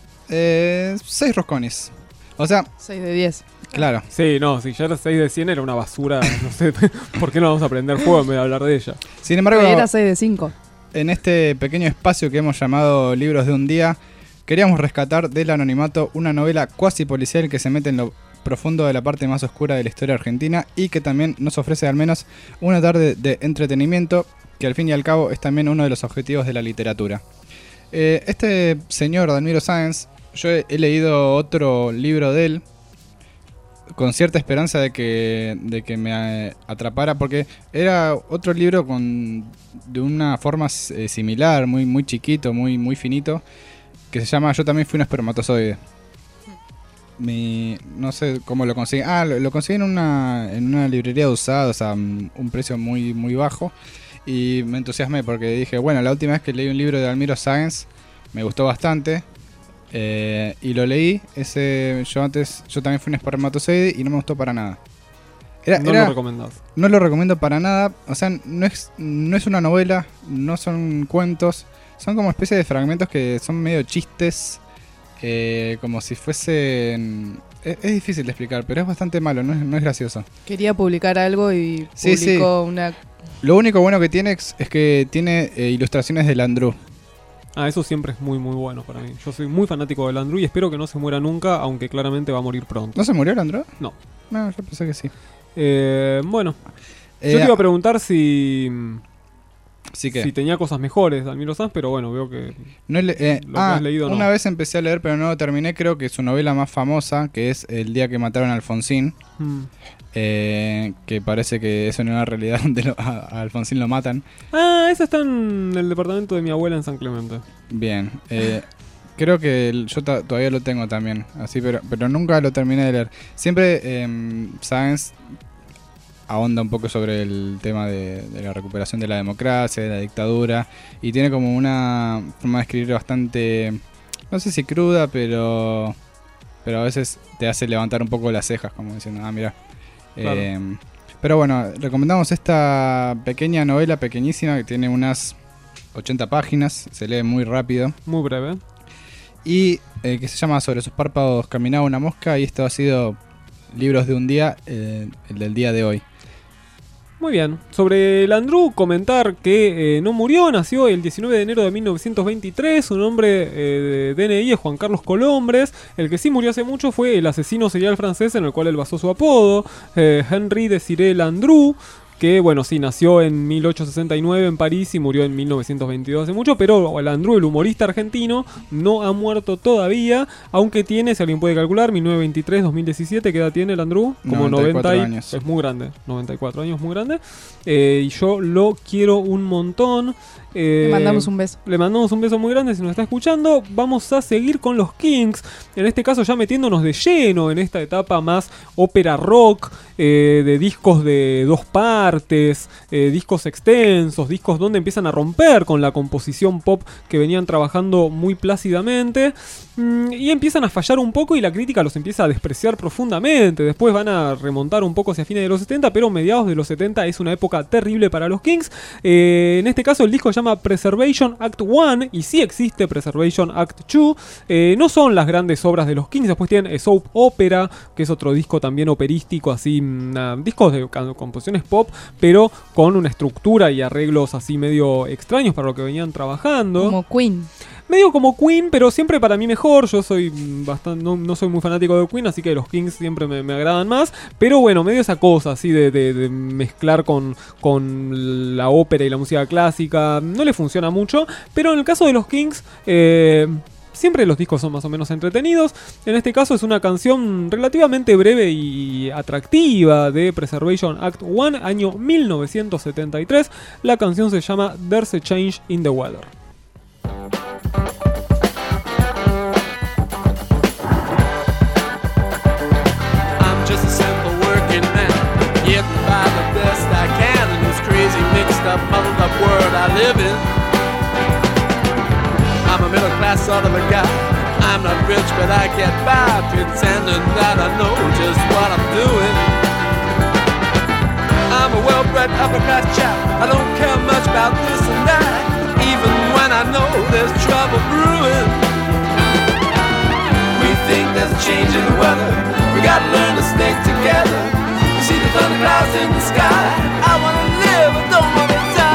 Eh, seis roscones. O sea, seis de diez. claro. Sí, no, si ya era seis de cien era una basura. No sé por qué no vamos a prender fuego en vez de hablar de ella. Sin embargo, Era seis de cinco. en este pequeño espacio que hemos llamado Libros de un Día, queríamos rescatar del anonimato una novela cuasi policial que se mete en lo profundo de la parte más oscura de la historia argentina y que también nos ofrece al menos una tarde de entretenimiento, que al fin y al cabo es también uno de los objetivos de la literatura. Eh, este señor, Dalmiro Sáenz, yo he, he leído otro libro de él con cierta esperanza de que, de que me eh, atrapara, porque era otro libro con de una forma eh, similar, muy, muy chiquito, muy, muy finito, que se llama Yo también fui un espermatozoide. Mi, no sé cómo lo conseguí. Ah, lo, lo conseguí en una, en una librería de usados a un un precio muy, muy bajo. Y me entusiasmé porque dije, bueno, la última vez que leí un libro de Dalmiro Sáenz me gustó bastante. Eh, y lo leí. Ese, yo antes, yo también fui un espermatozoide y no me gustó para nada. Era- no era- lo recomendás. no lo recomiendo para nada. O sea, no es, no es una novela, no son cuentos. Son como especie de fragmentos que son medio chistes. Eh, como si fuesen... Es, es difícil de explicar, pero es bastante malo, no es, no es gracioso. Quería publicar algo y Sí, publicó sí. una... Lo único bueno que tiene es, es que tiene eh, ilustraciones de Landru. Ah, eso siempre es muy, muy bueno para mí. Yo soy muy fanático de Landru y espero que no se muera nunca, aunque claramente va a morir pronto. ¿No se murió Landru? No. No, yo pensé que sí. Eh, bueno, Eh, yo te iba a preguntar si... ¿Sí qué? Si tenía cosas mejores, Dalmiro Sanz, pero bueno, veo que No he le- eh, lo que ah, has leído no. una vez empecé a leer, pero no lo terminé. Creo que su novela más famosa, que es El día que mataron a Alfonsín. Mm. Eh, que parece que es una realidad donde lo- a, a Alfonsín lo matan. Ah, esa está en el departamento de mi abuela en San Clemente. Bien. eh, creo que el- yo ta- todavía lo tengo también. Así, pero, pero nunca lo terminé de leer. Siempre eh, Sáenz ahonda un poco sobre el tema de, de la recuperación de la democracia, de la dictadura, y tiene como una forma de escribir bastante, no sé si cruda, pero pero a veces te hace levantar un poco las cejas, como diciendo, ah, mira. Claro. Eh, pero bueno, recomendamos esta pequeña novela, pequeñísima, que tiene unas ochenta páginas, se lee muy rápido. Muy breve. Y eh, que se llama Sobre sus párpados caminaba una mosca, y esto ha sido Libros de un día, eh, el del día de hoy. Muy bien. Sobre Landru, comentar que eh, no murió, nació el diecinueve de enero de mil novecientos veintitrés, su nombre eh, de D N I es Juan Carlos Colombres. El que sí murió hace mucho fue el asesino serial francés en el cual él basó su apodo, eh, Henri Désiré Landru, que bueno, sí, nació en mil ochocientos sesenta y nueve en París y murió en mil novecientos veintidós hace mucho, pero Landru, el humorista argentino, no ha muerto todavía, aunque tiene, si alguien puede calcular, mil novecientos veintitrés dos mil diecisiete, ¿qué edad tiene Landru? Como noventa y, años. Es muy grande, noventa y cuatro años, muy grande. Eh, y yo lo quiero un montón. Eh, le mandamos un beso. Le mandamos un beso muy grande si nos está escuchando. Vamos a seguir con los Kinks. En este caso ya metiéndonos de lleno en esta etapa más ópera rock, eh, de discos de dos partes, eh, discos extensos, discos donde empiezan a romper con la composición pop que venían trabajando muy plácidamente. Mm, y empiezan a fallar un poco y la crítica los empieza a despreciar profundamente. Después van a remontar un poco hacia fines de los setenta, pero mediados de los setenta es una época terrible para los Kinks. Eh, en este caso el disco se llama Preservation Act uno, y sí existe Preservation Act dos. Eh, no son las grandes obras de los Kinks. Después tienen A Soap Opera, que es otro disco también operístico, así, uh, discos de composiciones pop, pero con una estructura y arreglos así medio extraños para lo que venían trabajando. Como Queen. Medio como Queen, pero siempre para mí mejor. Yo soy bastante, no, no soy muy fanático de Queen, así que los Kinks siempre me, me agradan más. Pero bueno, medio esa cosa así de, de, de mezclar con, con la ópera y la música clásica, no le funciona mucho. Pero en el caso de los Kinks, eh, siempre los discos son más o menos entretenidos. En este caso es una canción relativamente breve y atractiva de Preservation Act uno, año mil novecientos setenta y tres. La canción se llama There's a Change in the Weather. Up, muddled up world I live in. I'm a middle class sort of a guy. I'm not rich, but I get by pretending that I know just what I'm doing. I'm a well-bred upper class chap. I don't care much about this and that, even when I know there's trouble brewing. We think there's a change in the weather. We gotta learn to stick together. You see the thunder clouds in the sky. I wanna live, I don't wanna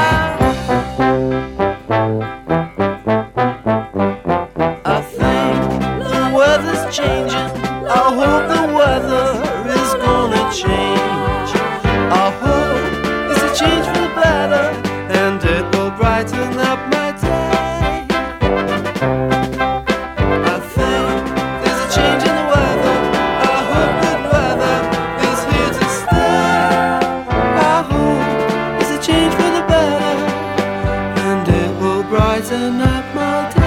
changing. I hope the weather is gonna change. I hope it's a change for the better, and it will brighten up my day. I think there's a change in the weather. I hope that weather is here to stay. I hope it's a change for the better, and it will brighten up my day.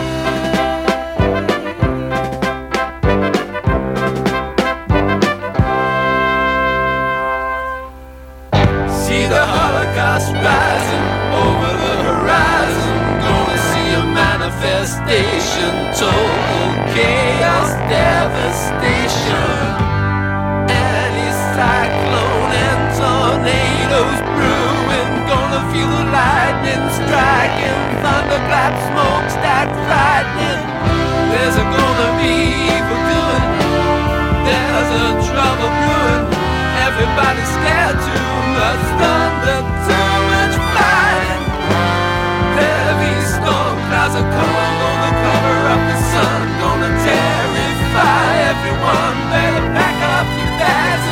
Rising over the horizon, gonna see a manifestation, total chaos, devastation. Any cyclone and tornadoes brewing, gonna feel the lightning striking, thunderclap, smokestack, frightening. There's a gonna be evil doing, there's a trouble brewing. Everybody's scared too much thunder, too much fighting. Heavy storm clouds are coming, gonna cover up the sun, gonna terrify everyone. Better pack up your bags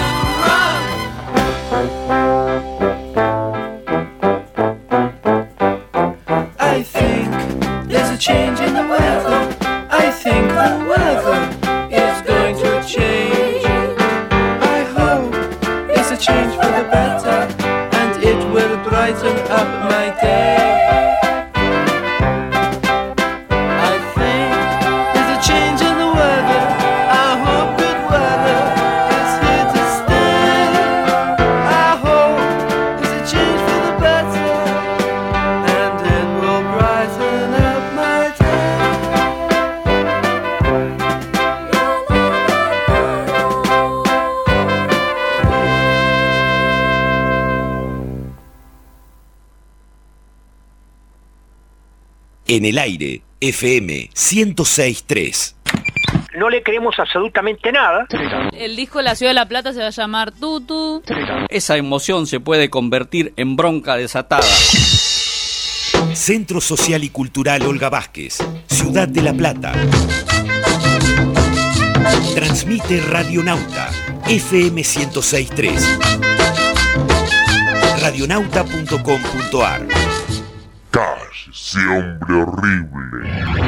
and run. I think there's a change in the weather. I think the weather is going to change. A change for the better, and it will brighten up my day. I think there's a change in the weather. I hope good weather is here to stay. I hope En el aire, F M ciento seis punto tres. No le creemos absolutamente nada. El disco de la Ciudad de La Plata se va a llamar Tutu. Esa emoción se puede convertir en bronca desatada. Centro Social y Cultural Olga Vázquez, Ciudad de La Plata. Transmite Radionauta, F M ciento seis punto tres. radionauta punto com punto ar. Cállese, hombre horrible.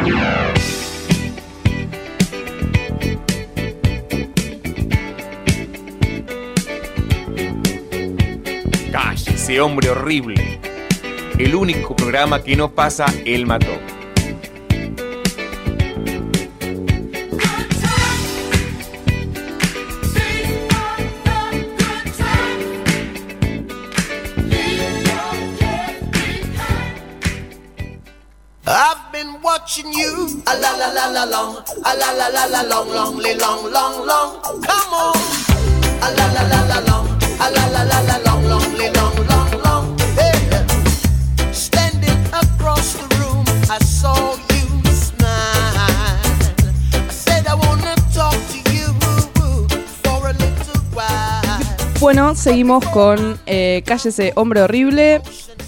Cállese, hombre horrible. El único programa que no pasa el mató. I've been watching you, a la la la la long, a la la la la long, long, long, long, long. Come on, a la la la la long, a la la la la long, long, long, long, long. Hey, standing across the room, I saw you smile. I said I wanna talk to you for a little while. Bueno, seguimos con eh, Cállese, hombre horrible.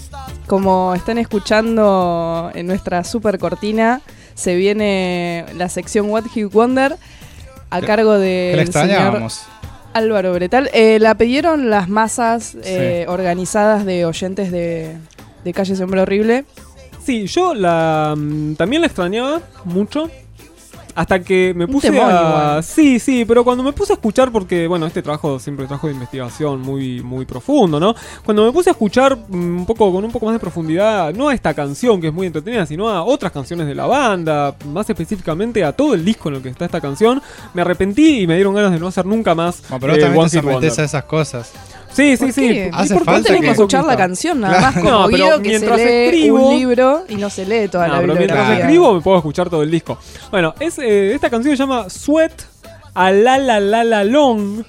Como están escuchando en nuestra super cortina, se viene la sección What Hit Wonder a cargo del señor Álvaro Bretal. Eh, la pidieron las masas eh, sí. organizadas de oyentes de, de Cállese, hombre horrible. Sí, yo la también la extrañaba mucho. Hasta que me puse demonio, a... bueno. Sí, sí, pero cuando me puse a escuchar, porque, bueno, este trabajo siempre es trabajo de investigación muy, muy profundo, ¿no? Cuando me puse a escuchar un poco, con un poco más de profundidad, no a esta canción que es muy entretenida, sino a otras canciones de la banda, más específicamente a todo el disco en el que está esta canción, me arrepentí y me dieron ganas de no hacer nunca más no, pero eh, también One te Hit Wonder. metes a esas cosas. Sí, sí, sí. ¿Hace por falta tenés que escuchar la canción nada más como no, Guido, que se lee escribo, un libro y no se lee toda no, la pero bibliografía. mientras escribo me puedo escuchar todo el disco. Bueno, es, eh, esta canción se llama Sweat a la la la la long.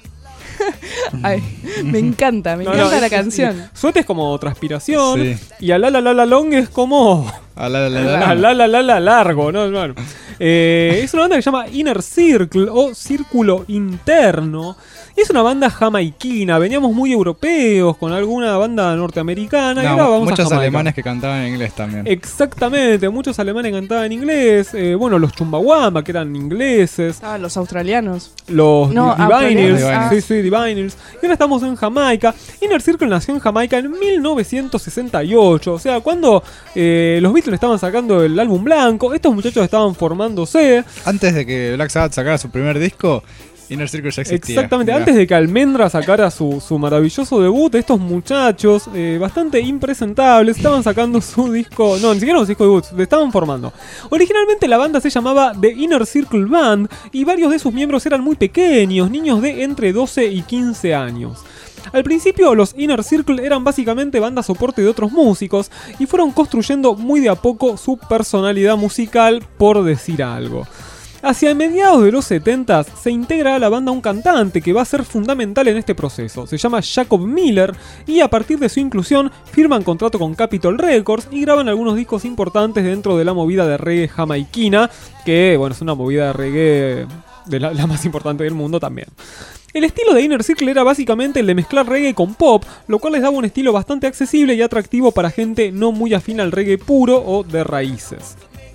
Ay, me encanta, me no, encanta no, la es, canción. Es, sweat es como transpiración sí. Y a la la la la long es como a la la la la, la, la, la, la largo, ¿no? Bueno, eh, es una banda que se llama Inner Circle o Círculo Interno. Y es una banda jamaiquina. Veníamos muy europeos con alguna banda norteamericana. No, y ahora vamos muchos a Jamaica. alemanes que cantaban en inglés también. Exactamente, muchos alemanes cantaban en inglés. Eh, bueno, los Chumbawamba, que eran ingleses. Ah, los australianos. Los no, Diviners. Ah, sí, sí, Diviners. Y ahora estamos en Jamaica. Inner Circle nació en Jamaica en mil novecientos sesenta y ocho. O sea, cuando eh, los Beatles estaban sacando el álbum blanco, estos muchachos estaban formándose. Antes de que Black Sabbath sacara su primer disco, Inner Circle ya existía. Exactamente, Mirá. Antes de que Almendra sacara su, su maravilloso debut, estos muchachos, eh, bastante impresentables, estaban sacando su disco, no, ni siquiera un disco debut, le estaban formando. Originalmente la banda se llamaba The Inner Circle Band y varios de sus miembros eran muy pequeños, niños de entre doce y quince años. Al principio los Inner Circle eran básicamente banda soporte de otros músicos y fueron construyendo muy de a poco su personalidad musical, por decir algo. Hacia mediados de los setenta se integra a la banda un cantante que va a ser fundamental en este proceso. Se llama Jacob Miller y a partir de su inclusión firman contrato con Capitol Records y graban algunos discos importantes dentro de la movida de reggae jamaiquina, que bueno, es una movida de reggae de la, la más importante del mundo también. El estilo de Inner Circle era básicamente el de mezclar reggae con pop, lo cual les daba un estilo bastante accesible y atractivo para gente no muy afín al reggae puro o de raíces.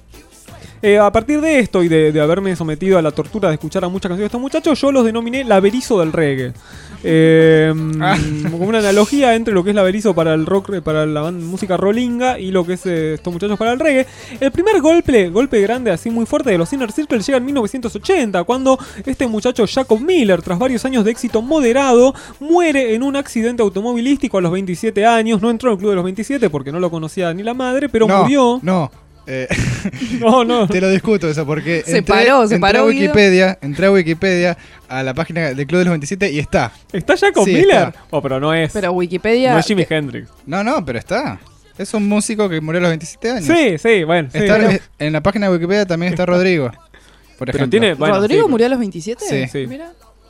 Eh, a partir de esto y de, de haberme sometido a la tortura de escuchar a muchas canciones de estos muchachos, yo los denominé la Berizo del reggae. Eh, ah. Como una analogía entre lo que es la Berizo para el rock, para la música rollinga y lo que es eh, estos muchachos para el reggae. El primer golpe, golpe grande así muy fuerte de los Inner Circle llega en mil novecientos ochenta, cuando este muchacho Jacob Miller, tras varios años de éxito moderado, muere en un accidente automovilístico a los veintisiete años. No entró en el club de los veintisiete porque no lo conocía ni la madre, pero no, murió. No, Eh, no, no. Te lo discuto eso porque se entré, paró, se entré paró a Wikipedia, entré a Wikipedia a la página del Club de los veintisiete y está. ¿Está Jacob sí, Miller? Está. Oh, pero no es. Pero Wikipedia. No es Jimi Hendrix. No, no, pero está. Es un músico que murió a los veintisiete años. Sí, sí, bueno. Sí, está, pero... En la página de Wikipedia también está Rodrigo. Por ejemplo. Pero tiene, bueno, ¿Rodrigo sí, murió a los veintisiete? Sí. sí. Mira.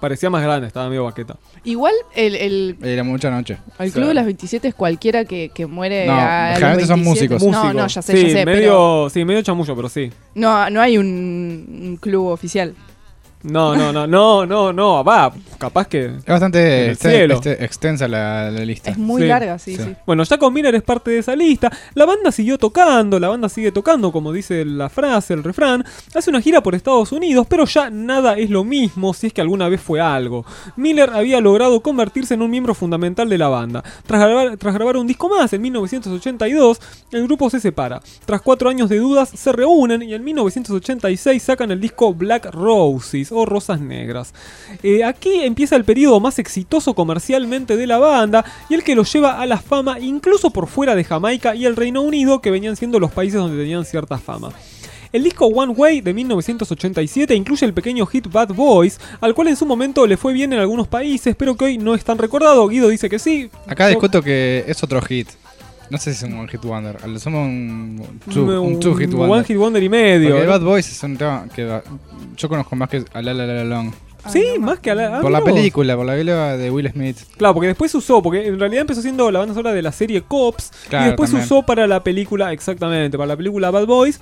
parecía más grande, estaba medio baqueta. Igual el, el, Era mucha noche. el Club de las veintisiete es cualquiera que, que muere No, a, a los generalmente son veintisiete. músicos. No, no, ya sé, sí, ya sé, medio, pero sí, medio chamullo, pero sí. no, no hay un, un club oficial. No, no, no, no, no, no, va, capaz que... Es bastante en el exten- cielo. este- extensa la, la lista. Es muy Sí. larga, sí, sí. Bueno, Jacob Miller es parte de esa lista. La banda siguió tocando, la banda sigue tocando, como dice la frase, el refrán. Hace una gira por Estados Unidos, pero ya nada es lo mismo si es que alguna vez fue algo. Miller había logrado convertirse en un miembro fundamental de la banda. Tras grabar, tras grabar un disco más en mil novecientos ochenta y dos, el grupo se separa. Tras cuatro años de dudas, se reúnen y en mil novecientos ochenta y seis sacan el disco Black Roses o Rosas Negras. Eh, aquí empieza el periodo más exitoso comercialmente de la banda y el que lo lleva a la fama incluso por fuera de Jamaica y el Reino Unido, que venían siendo los países donde tenían cierta fama. El disco One Way de mil novecientos ochenta y siete incluye el pequeño hit Bad Boys, al cual en su momento le fue bien en algunos países, pero que hoy no es tan recordado. Guido dice que sí. Acá Yo- discuto que es otro hit. No sé si es un One Hit Wonder. Somos un two, Un- un two Hit un Wonder. One Hit Wonder y medio, Porque ¿no? Bad Boys es un tema que va- yo conozco más que a La La La Long. Sí, más que a la... ah, Por la mirá vos. película, por la película de Will Smith. Claro, porque después se usó, porque en realidad empezó siendo la banda sonora de la serie Cops Claro, y después se también. usó para la película, exactamente, para la película Bad Boys.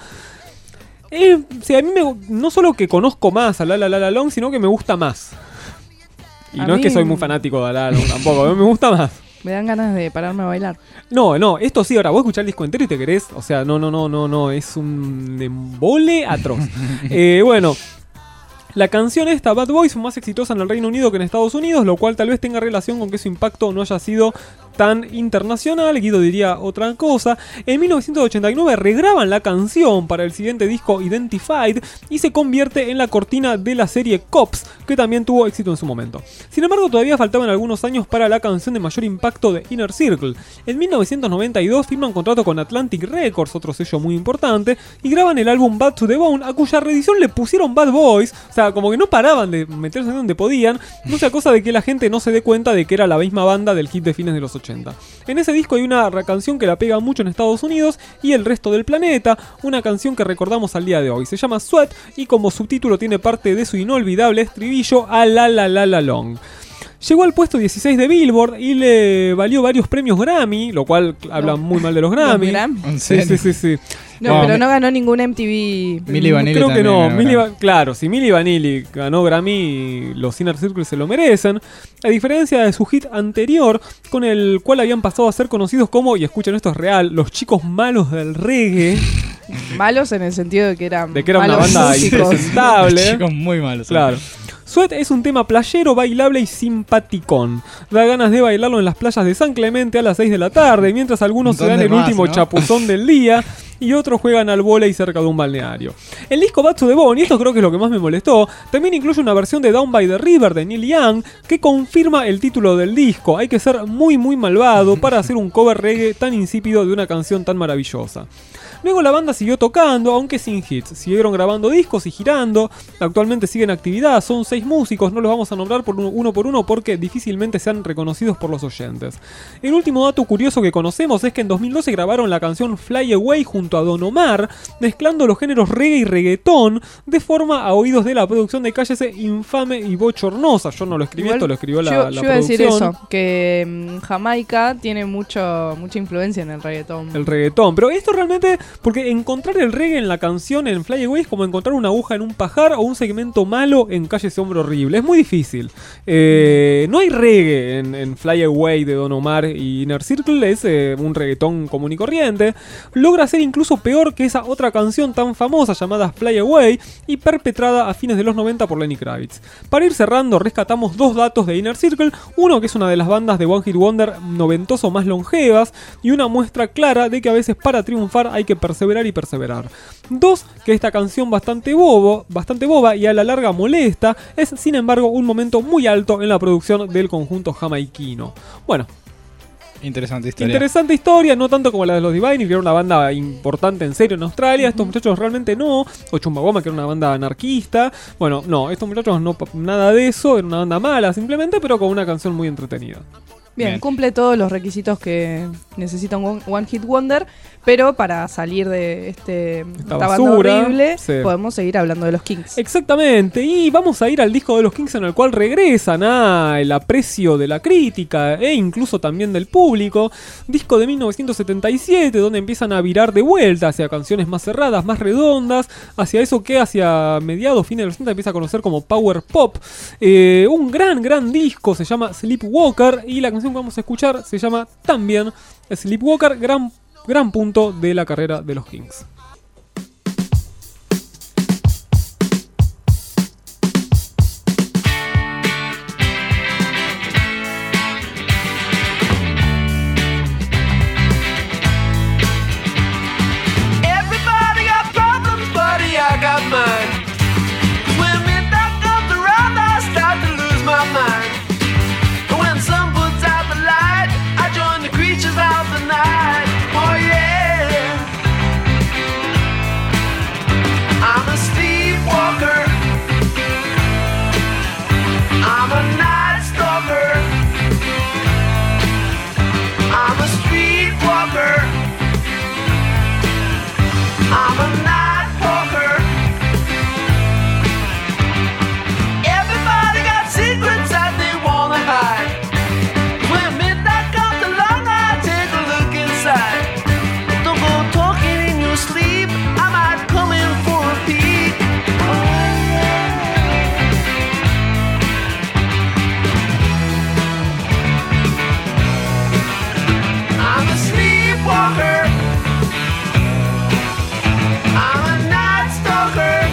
Eh, sí, a mí me, no solo que conozco más a La La La La Long, sino que me gusta más. Y A no es que mí- soy muy fanático de La La Long tampoco, a mí me gusta más. Me dan ganas de pararme a bailar. No, no, esto sí, ahora vos escuchás el disco entero y te querés, o sea, no, no, no, no, no, es un embole atroz. eh, bueno... La canción esta, Bad Boys, fue más exitosa en el Reino Unido que en Estados Unidos, lo cual tal vez tenga relación con que su impacto no haya sido tan internacional. Guido diría otra cosa. En mil novecientos ochenta y nueve regraban la canción para el siguiente disco Identified y se convierte en la cortina de la serie Cops, que también tuvo éxito en su momento. Sin embargo, todavía faltaban algunos años para la canción de mayor impacto de Inner Circle. En mil novecientos noventa y dos firman contrato con Atlantic Records, otro sello muy importante, y graban el álbum Bad to the Bone, a cuya reedición le pusieron Bad Boys. O sea, como que no paraban de meterse donde podían, no sea cosa de que la gente no se dé cuenta de que era la misma banda del hit de fines de los ochenta. En ese disco hay una canción que la pega mucho en Estados Unidos y el resto del planeta, una canción que recordamos al día de hoy. Se llama Sweat y como subtítulo tiene parte de su inolvidable estribillo A La La La La Long. Llegó al puesto dieciséis de Billboard y le valió varios premios Grammy, lo cual habla muy mal de los Grammy. ¿Los Grammy? ¿En Sí, serio? sí, sí, sí. No, pero no ganó ningún M T V. Milli Vanilli Creo que también no. ganó Milli Grammy. Va- claro, si Milli Vanilli ganó Grammy, los Inner Circle se lo merecen. A diferencia de su hit anterior, con el cual habían pasado a ser conocidos como, y escuchen, esto es real, los chicos malos del reggae. Malos en el sentido de que eran De que era una malos banda músicos. impresentable. Chicos muy malos. Claro. Sweat es un tema playero, bailable y simpaticón. Da ganas de bailarlo en las playas de San Clemente a las seis de la tarde, mientras algunos se dan ¿Dónde el más, último no? chapuzón del día y otros juegan al vóley cerca de un balneario. El disco Bad to the Bone, y esto creo que es lo que más me molestó, también incluye una versión de Down by the River de Neil Young que confirma el título del disco. Hay que ser muy muy malvado para hacer un cover reggae tan insípido de una canción tan maravillosa. Luego la banda siguió tocando, aunque sin hits. Siguieron grabando discos y girando. Actualmente siguen en actividad. Son seis músicos. No los vamos a nombrar por uno, uno por uno porque difícilmente sean reconocidos por los oyentes. El último dato curioso que conocemos es que en dos mil doce grabaron la canción Fly Away junto a Don Omar, mezclando los géneros reggae y reggaetón de forma a oídos de la producción de Cállese infame y bochornosa. Yo no lo escribí, Igual, esto lo escribió la, yo, la yo iba a decir producción. eso, que mm, Jamaica tiene mucho mucha influencia en el reggaetón. El reggaetón. Pero esto realmente, porque encontrar el reggae en la canción en Fly Away es como encontrar una aguja en un pajar o un segmento malo en Calle Ese Hombre Horrible. Es muy difícil. Eh, no hay reggae en, en Fly Away de Don Omar y Inner Circle. Es eh, un reggaetón común y corriente. Logra ser incluso peor que esa otra canción tan famosa llamada Fly Away y perpetrada a fines de los noventa por Lenny Kravitz. Para ir cerrando, rescatamos dos datos de Inner Circle. Uno, que es una de las bandas de One Hit Wonder noventoso más longevas y una muestra clara de que a veces para triunfar hay que perseverar y perseverar. Dos, que esta canción bastante bobo, bastante boba y a la larga molesta, es sin embargo un momento muy alto en la producción del conjunto jamaiquino. Bueno, Interesante historia. interesante historia, no tanto como la de los Divine, que era una banda importante en serio en Australia. Estos muchachos realmente no. O Chumbawamba, que era una banda anarquista. Bueno, no, estos muchachos no, nada de eso, era una banda mala simplemente, pero con una canción muy entretenida. Bien, Bien. cumple todos los requisitos que necesita un One, one Hit Wonder, pero para salir de este, Esta esta banda basura, horrible, sí. podemos seguir hablando de los Kings. Exactamente, y vamos a ir al disco de los Kings en el cual regresan al aprecio de la crítica e incluso también del público. Disco de mil novecientos setenta y siete, donde empiezan a virar de vuelta hacia canciones más cerradas, más redondas, hacia eso que hacia mediados, fines de los sesenta empieza a conocer como Power Pop. Eh, un gran, gran disco, se llama Sleepwalker, y la canción que vamos a escuchar se llama también Sleepwalker, gran, gran punto de la carrera de los Kings. Everybody got problems, buddy, I got mine. When midnight comes around, I start to lose my mind. When sun puts out the light, I join the creatures of the night. Oh yeah. I'm a sleepwalker. I'm a night stalker. I'm a streetwalker. I'm a night walker. Everybody got secrets that they wanna hide. When midnight comes along, I take a look inside. Don't go talking in your sleep, I might come in for a peek. Oh yeah. I'm a sleepwalker. I'm a night stalker.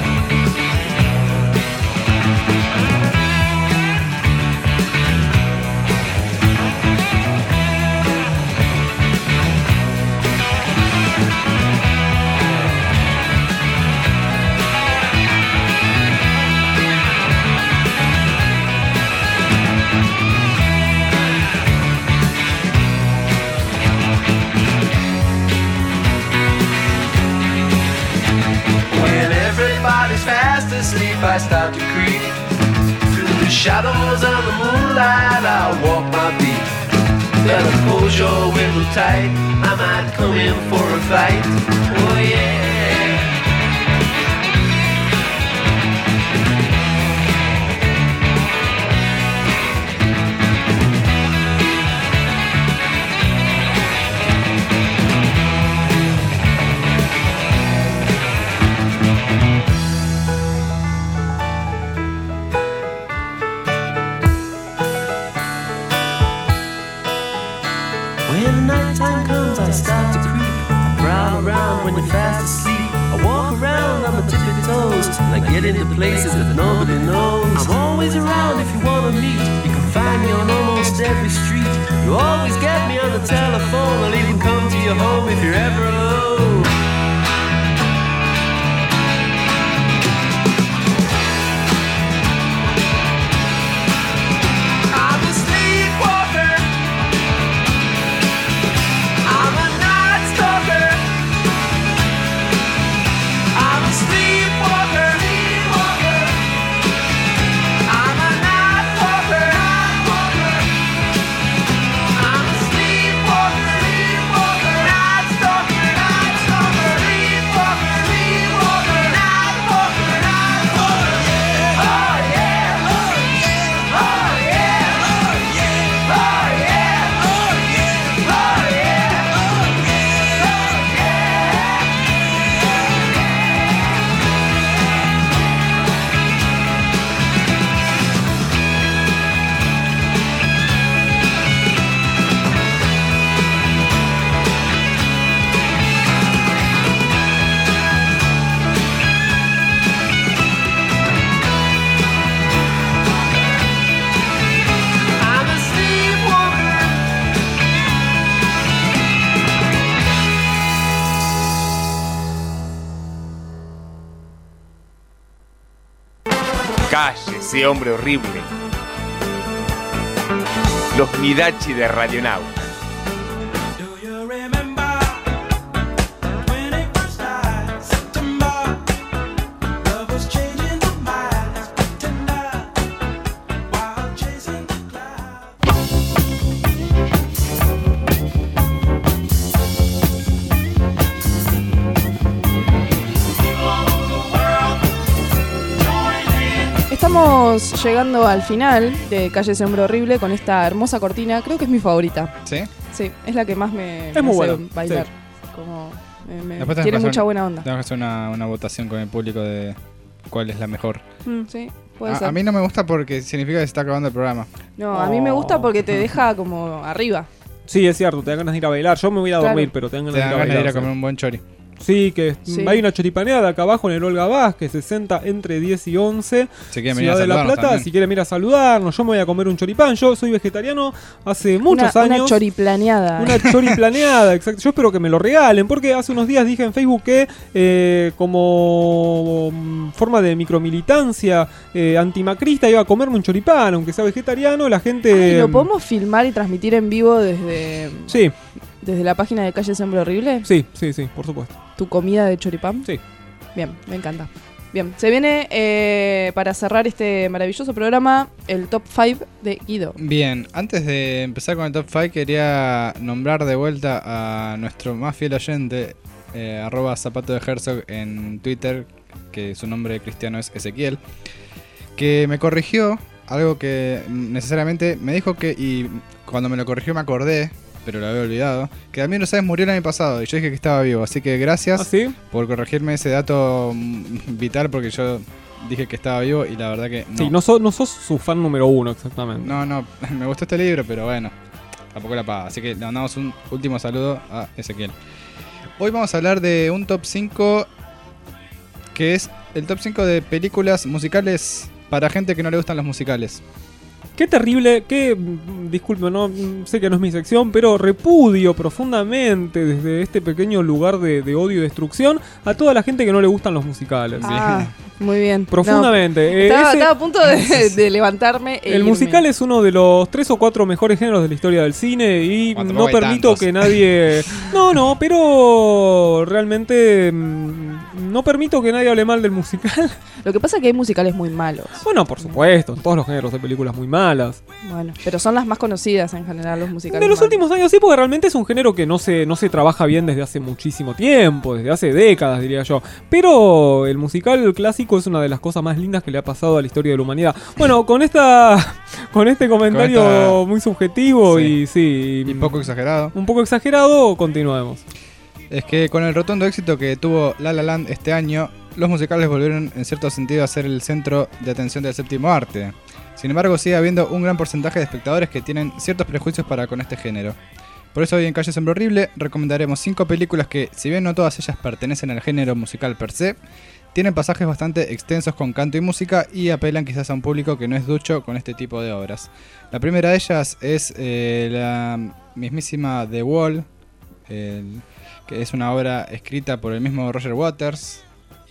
When everybody's fast asleep, I start to creep. Through the shadows of the moonlight, I'll walk my beat. Better close your window tight, I might come in for a fight. Oh yeah. When nighttime comes, I start to creep. I prowl around when you're fast asleep. I walk around on my tippy toes, and I get into places that nobody knows. I'm always around if you wanna meet. You can find me on almost every street. You always get me on the telephone. I'll even come to your home if you're ever alone. I'm a sleepwalker. I'm a night stalker. I'm a sleepwalker. I'm a night walker. I'm a sleepwalker. Night stalker. Night stalker. Sleepwalker. Sleepwalker. Night walker. Night walker. Oh yeah. Oh yeah. Oh yeah. Oh yeah. Oh yeah. Oh yeah. Oh I'm a sleepwalker. Cállese, hombre horrible. Los Nidachi de Radionauta. estamos llegando al final de Calle Ese Hombre Horrible con esta hermosa cortina. Creo que es mi favorita. ¿Sí? Sí, es la que más me, Es me muy hace buena, bailar. sí. Como me- me- Después tenemos tiene que mucha hacer- buena onda. Tenemos que hacer una, una votación con el público de cuál es la mejor. Mm, sí, puede A, ser. a mí no me gusta porque significa que se está acabando el programa. No, a mí me gusta porque te deja como arriba. Sí, es cierto, te dan ganas de ir a bailar. Yo me voy a Claro. dormir, pero te dan ganas Te de ir dan a ganas bailar. de ir a sí. comer un buen chori. Sí, que Sí. hay una choripaneada acá abajo en el Olga Vázquez, sesenta entre diez y once. Si quieren venir a Ciudad de La saludarnos Plata, también. si quieren venir a saludarnos, yo me voy a comer un choripán. Yo soy vegetariano hace muchos una, años. Una choriplaneada. Una choriplaneada, exacto. Yo espero que me lo regalen, porque hace unos días dije en Facebook que eh, como mm, forma de micromilitancia eh, antimacrista iba a comerme un choripán, aunque sea vegetariano, la gente... Ay, ¿lo podemos filmar y transmitir en vivo desde, Sí, desde la página de Calle Ese Hombre Horrible? sí, sí, sí, por supuesto. ¿Tu comida de choripán? Sí. Bien, me encanta. Bien, se viene eh, para cerrar este maravilloso programa el top cinco de Guido. Bien, antes de empezar con el top cinco quería nombrar de vuelta a nuestro más fiel oyente, eh, arroba zapato de Herzog en Twitter, que su nombre cristiano es Ezequiel, que me corrigió algo que necesariamente me dijo que, y cuando me lo corrigió me acordé, pero lo había olvidado, que Damián Rosales murió el año pasado y yo dije que estaba vivo, así que gracias ¿Ah, sí? por corregirme ese dato mm, vital, porque yo dije que estaba vivo y la verdad que no. Sí, no, so- no sos su fan número uno, exactamente. No, no, me gustó este libro, pero bueno, tampoco la paga. Así que le mandamos un último saludo a Ezequiel. Hoy vamos a hablar de un top cinco que es el top cinco de películas musicales para gente que no le gustan los musicales. Qué terrible, qué, mm, disculpe, no mm, sé que no es mi sección, pero repudio profundamente desde este pequeño lugar de, de odio y destrucción a toda la gente que no le gustan los musicales. Ah, muy bien. Profundamente. No, Eh, estaba, ese- estaba a punto de, de levantarme e El irme. musical es uno de los tres o cuatro mejores géneros de la historia del cine y Ah, no tampoco hay permito tantos. que nadie... No, no, pero realmente mm, no permito que nadie hable mal del musical. Lo que pasa es que hay musicales muy malos. Bueno, por supuesto, en todos los géneros hay películas muy malas. Bueno, pero son las más conocidas en general los musicales. De los malos. últimos años sí, porque realmente es un género que no se, no se trabaja bien desde hace muchísimo tiempo, desde hace décadas diría yo. Pero el musical clásico es una de las cosas más lindas que le ha pasado a la historia de la humanidad. Bueno, con esta con este comentario Con esta- muy subjetivo Sí. y sí, Y poco exagerado. un poco exagerado, continuemos. Es que con el rotundo éxito que tuvo La La Land este año, los musicales volvieron en cierto sentido a ser el centro de atención del séptimo arte. Sin embargo, sigue habiendo un gran porcentaje de espectadores que tienen ciertos prejuicios para con este género. Por eso hoy en Calle Ese Hombre Horrible recomendaremos cinco películas que, si bien no todas ellas pertenecen al género musical per se, tienen pasajes bastante extensos con canto y música y apelan quizás a un público que no es ducho con este tipo de obras. La primera de ellas es eh, la mismísima The Wall, el- que es una obra escrita por el mismo Roger Waters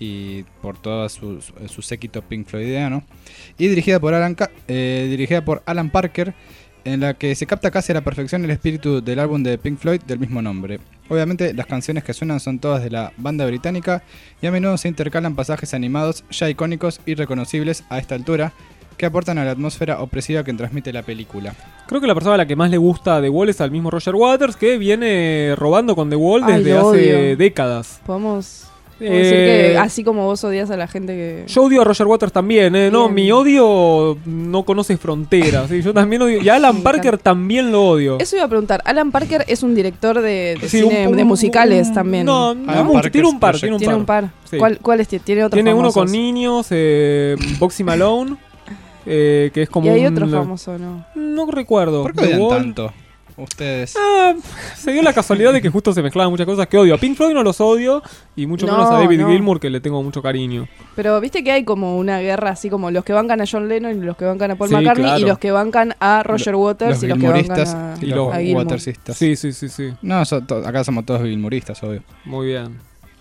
y por todo su, su, su séquito Pink Floydiano, y dirigida por Alan, Ca- eh, dirigida por Alan Parker, en la que se capta casi a la perfección el espíritu del álbum de Pink Floyd del mismo nombre. Obviamente las canciones que suenan son todas de la banda británica y a menudo se intercalan pasajes animados ya icónicos y reconocibles a esta altura, que aportan a la atmósfera opresiva que transmite la película. Creo que la persona a la que más le gusta The Wall es al mismo Roger Waters, que viene robando con The Wall Ay, desde lo hace odio. décadas. Podemos, podemos Eh, decir que así como vos odias a la gente que... Yo odio a Roger Waters también, ¿eh? No, Bien. mi odio no conoce fronteras. ¿sí? Yo también odio. Y a Alan Me Parker encanta. también lo odio. Eso iba a preguntar. Alan Parker es un director de, de Sí, cine, un- de un- musicales un- también. No, no Alan mucho. Parker's Tiene un par. Project. Tiene un Tiene par. un par. Sí. ¿Cuál, ¿Cuáles tiene? Tiene otros Tiene uno famosos. con niños, eh, Boxy Malone, eh, que es como Y hay un- otro famoso, ¿no? No recuerdo. ¿Por qué The odian Wall. tanto ustedes? Ah, se dio la casualidad de que justo se mezclaban muchas cosas que odio. A Pink Floyd no los odio y mucho No, menos a David no. Gilmour, que le tengo mucho cariño. Pero viste que hay como una guerra así como los que bancan a John Lennon y los que bancan a Paul Sí, McCartney claro. y los que bancan a Roger Waters Los y los que bancan Gilmouristas a, y y los a Gilmour. Watersistas. Sí, sí, sí, sí. No, so- to- acá somos todos Gilmouristas, obvio. Muy bien.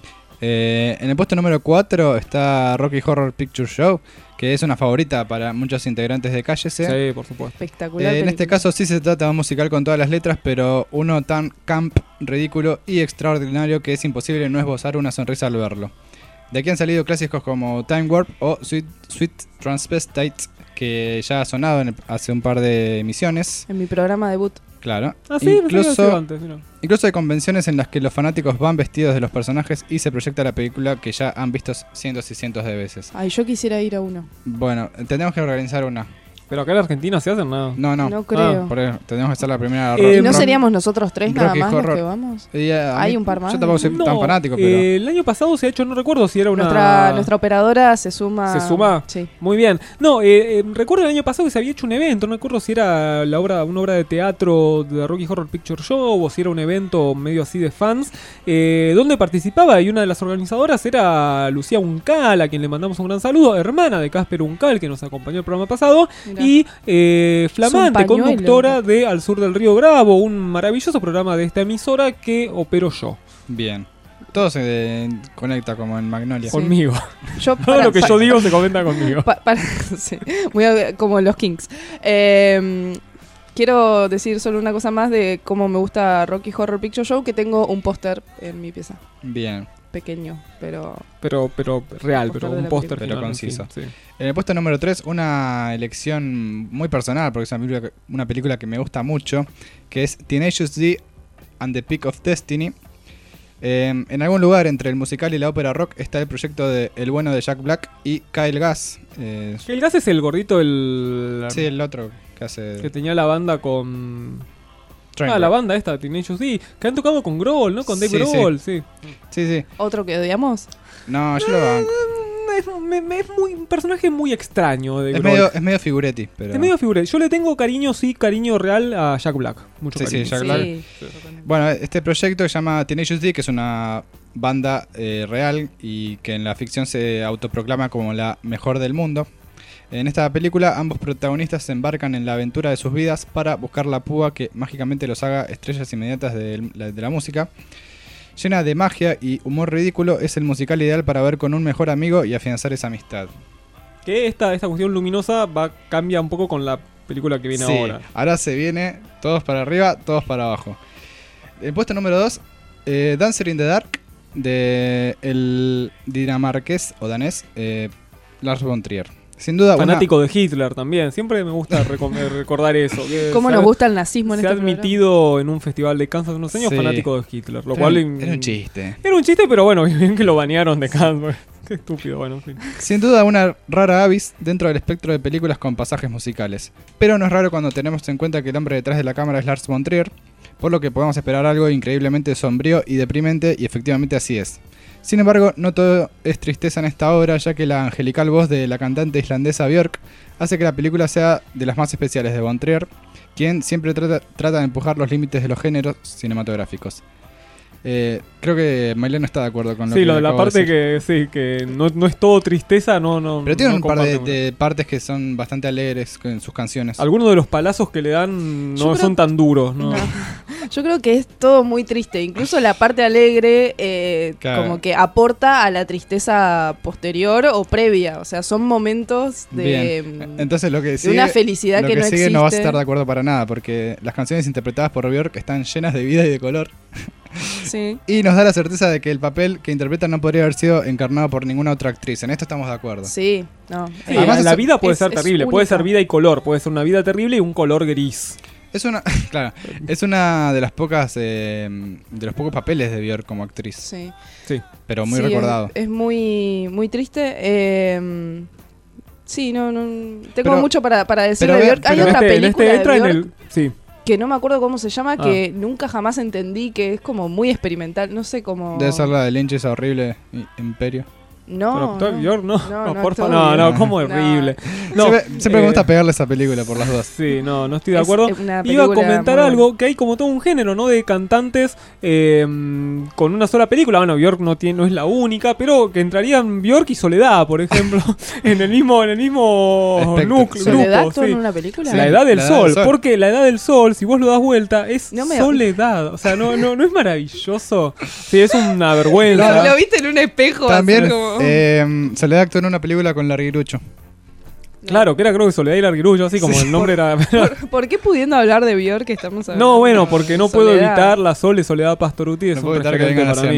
Eh, en el puesto número cuatro está Rocky Horror Picture Show, que es una favorita para muchos integrantes de Cállese. Sí, por supuesto. Espectacular. Eh, en este película. caso sí se trata de un musical con todas las letras, pero uno tan camp, ridículo y extraordinario que es imposible no esbozar una sonrisa al verlo. De aquí han salido clásicos como Time Warp o Sweet, Sweet Transvestite, que ya ha sonado en el- hace un par de emisiones. En mi programa debut. Claro. Ah, sí, pensé que había incluso, sido antes, mira. incluso hay convenciones en las que los fanáticos van vestidos de los personajes y se proyecta la película que ya han visto cientos y cientos de veces. Ay, yo quisiera ir a uno. Bueno, tenemos que organizar una. Pero acá en Argentina se hacen nada. No, no. No creo. Ah, por eso, tenemos que hacer la primera. Eh, ¿Y no Rock- seríamos nosotros tres nada Rocky más los Horror. que vamos? Y, eh, a Hay mí- un par más. Yo tampoco soy No, tan fanático, pero. eh, el año pasado se ha hecho, no recuerdo si era una... Nuestra, nuestra operadora se suma. ¿Se suma? Sí. Muy bien. No, eh, eh, recuerdo el año pasado que se había hecho un evento, no recuerdo si era la obra, una obra de teatro de Rocky Horror Picture Show o si era un evento medio así de fans, eh, donde participaba y una de las organizadoras era Lucía Uncal, a quien le mandamos un gran saludo, hermana de Casper Uncal, que nos acompañó el programa pasado, Mirá. y eh, flamante pañuelo. conductora de Al Sur del Río Bravo, un maravilloso programa de esta emisora que opero yo. Bien. Todo se conecta como en Magnolia. Conmigo. Yo, Todo para- lo que yo para- digo se comenta conmigo. Pa- para- sí, muy a- como los Kings. Eh, quiero decir solo una cosa más de cómo me gusta Rocky Horror Picture Show, que tengo un póster en mi pieza. Bien. Pequeño, pero... Pero, pero real, Póster pero de un la póster Pero final, conciso. sí, sí. En el puesto número tres, una elección muy personal, porque es una película, que- una película que me gusta mucho, que es Tenacious D and the Peak of Destiny. Eh, en algún lugar entre el musical y la ópera rock está el proyecto de El bueno de Jack Black y Kyle Gass. Eh, El gas es el gordito, el... sí, el otro que hace... que tenía la banda con... Trainwreck. Ah, la banda esta, Teenage D, que han tocado con Grohl, ¿no? Con Dave Sí, sí. Grohl, sí. Sí, sí. ¿Otro que odiamos? No, yo lo banco. Es, me- me- es muy, un personaje muy extraño de Es Grohl. medio, es medio figuretti, pero... Es medio figura. Yo le tengo cariño, sí, cariño real a Jack Black. Mucho Sí, sí, cariño. Jack Black. Bueno, este proyecto se llama Tenacious D, que es una banda eh, real y que en la ficción se autoproclama como la mejor del mundo. En esta película, ambos protagonistas se embarcan en la aventura de sus vidas para buscar la púa que mágicamente los haga estrellas inmediatas de la, de la música. Llena de magia y humor ridículo, es el musical ideal para ver con un mejor amigo y afianzar esa amistad. Que esta, esta cuestión luminosa va cambia un poco con la película que viene Sí, ahora. ahora se viene todos para arriba, todos para abajo. El puesto número dos, eh, Dancer in the Dark, de el dinamarqués o danés eh, Lars von Trier. Sin duda, una- Fanático de Hitler también. Siempre me gusta recom- recordar eso. que ¿Cómo se nos ha- gusta el nazismo en Se ha este programa? admitido en un festival de Kansas hace unos años Sí. fanático de Hitler. Lo Era cual un- era un chiste. Era un chiste, pero bueno, bien que lo banearon de Kansas. Qué estúpido, bueno, en fin. Sin duda una rara avis dentro del espectro de películas con pasajes musicales. Pero no es raro cuando tenemos en cuenta que el hombre detrás de la cámara es Lars von Trier, por lo que podemos esperar algo increíblemente sombrío y deprimente, y efectivamente así es. Sin embargo, no todo es tristeza en esta obra, ya que la angelical voz de la cantante islandesa Björk hace que la película sea de las más especiales de von Trier, quien siempre trata, trata de empujar los límites de los géneros cinematográficos. Eh, creo que Maylene no está de acuerdo con lo Sí, que lo de la acabo parte decir. que sí, que no, no es todo tristeza, no, no. Pero tiene no un par de, comparto. de partes que son bastante alegres en sus canciones. Algunos de los palazos que le dan Yo no creo- son tan duros, ¿no? No. Yo creo que es todo muy triste. Incluso la parte alegre eh, Claro. como que aporta a la tristeza posterior o previa. O sea, son momentos de, Bien. mm, Entonces lo que de sigue, una felicidad lo que, que no sigue existe. no vas a estar de acuerdo para nada, porque las canciones interpretadas por Björk están llenas de vida y de color. Sí. Y nos da la certeza de que el papel que interpreta no podría haber sido encarnado por ninguna otra actriz. En esto estamos de acuerdo. Sí, no. Sí, Además, la, la es- vida puede es- ser es terrible, puede única. ser vida y color, puede ser una vida terrible y un color gris. Es una, claro, es una de las pocas, eh, de los pocos papeles de Björk como actriz. Sí. Sí. Pero muy Sí, recordado. Es, es muy, muy triste. Eh, sí, no, no. Tengo Pero- mucho para, para decir pero de vea- Björk. Hay pero en otra este, en película este entra de en Björk el. Sí. que no me acuerdo cómo se llama, Ah. que nunca jamás entendí, que es como muy experimental. No sé cómo. Debe ser la de Lynch, esa horrible i- imperio. No, Pero actúa no. Björk, no, No, no, no porfa, actúa no, no, Björk. cómo No. horrible. No, siempre siempre eh, me gusta pegarle esa película por las dudas. Sí, no, no estoy de Es acuerdo. una Iba a película comentar muy algo, buena. que hay como todo un género, ¿no? De cantantes eh, con una sola película. Bueno, Björk no tiene, no es la única, pero que entrarían Björk y Soledad, por ejemplo, en el mismo, en el mismo Espectro, núcleo, sí. ¿Soledad grupo. actuó Sí. en una película? La edad del La Edad del sol, Sol. porque la edad del sol, si vos lo das vuelta, es No me- soledad. O sea, no, no, no es maravilloso. Sí, es una vergüenza. Lo, lo viste en un espejo. También así como- eh, Soledad actuó en una película con Larguirucho. Claro, que era creo que Soledad y Larguirullo, así como Sí. el nombre era. ¿Por, por qué pudiendo hablar de Björk estamos hablando? No, bueno, porque no puedo Soledad? evitar la Sole Soledad Pastoruti. Es No un puedo evitar que referente vengan para hacia mí. mí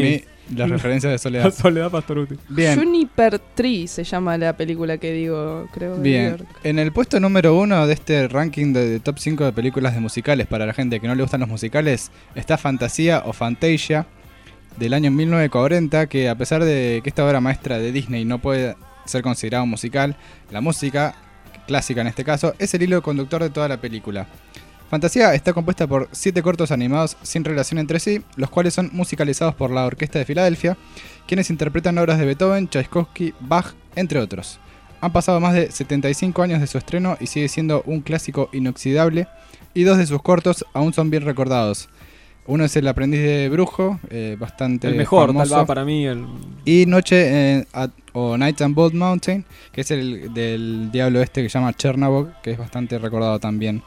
Las referencias de Soledad. Soledad Pastoruti. Bien. Juniper Tree se llama la película que digo, creo. Bien. En el puesto número uno de este ranking de, de top cinco de películas de musicales para la gente que no le gustan los musicales está Fantasía o Fantasia del año mil novecientos cuarenta, que a pesar de que esta obra maestra de Disney no puede ser considerada un musical, la música clásica en este caso es el hilo conductor de toda la película. Fantasía está compuesta por siete cortos animados sin relación entre sí, los cuales son musicalizados por la Orquesta de Filadelfia, quienes interpretan obras de Beethoven, Tchaikovsky, Bach, entre otros. Han pasado más de setenta y cinco años de su estreno y sigue siendo un clásico inoxidable, y dos de sus cortos aún son bien recordados. Uno es El aprendiz de brujo, eh, bastante el mejor, famoso. tal va para mí. El... Y Noche eh, at, o Night on Bald Mountain, que es el del diablo este que se llama Chernabog, que es bastante recordado también.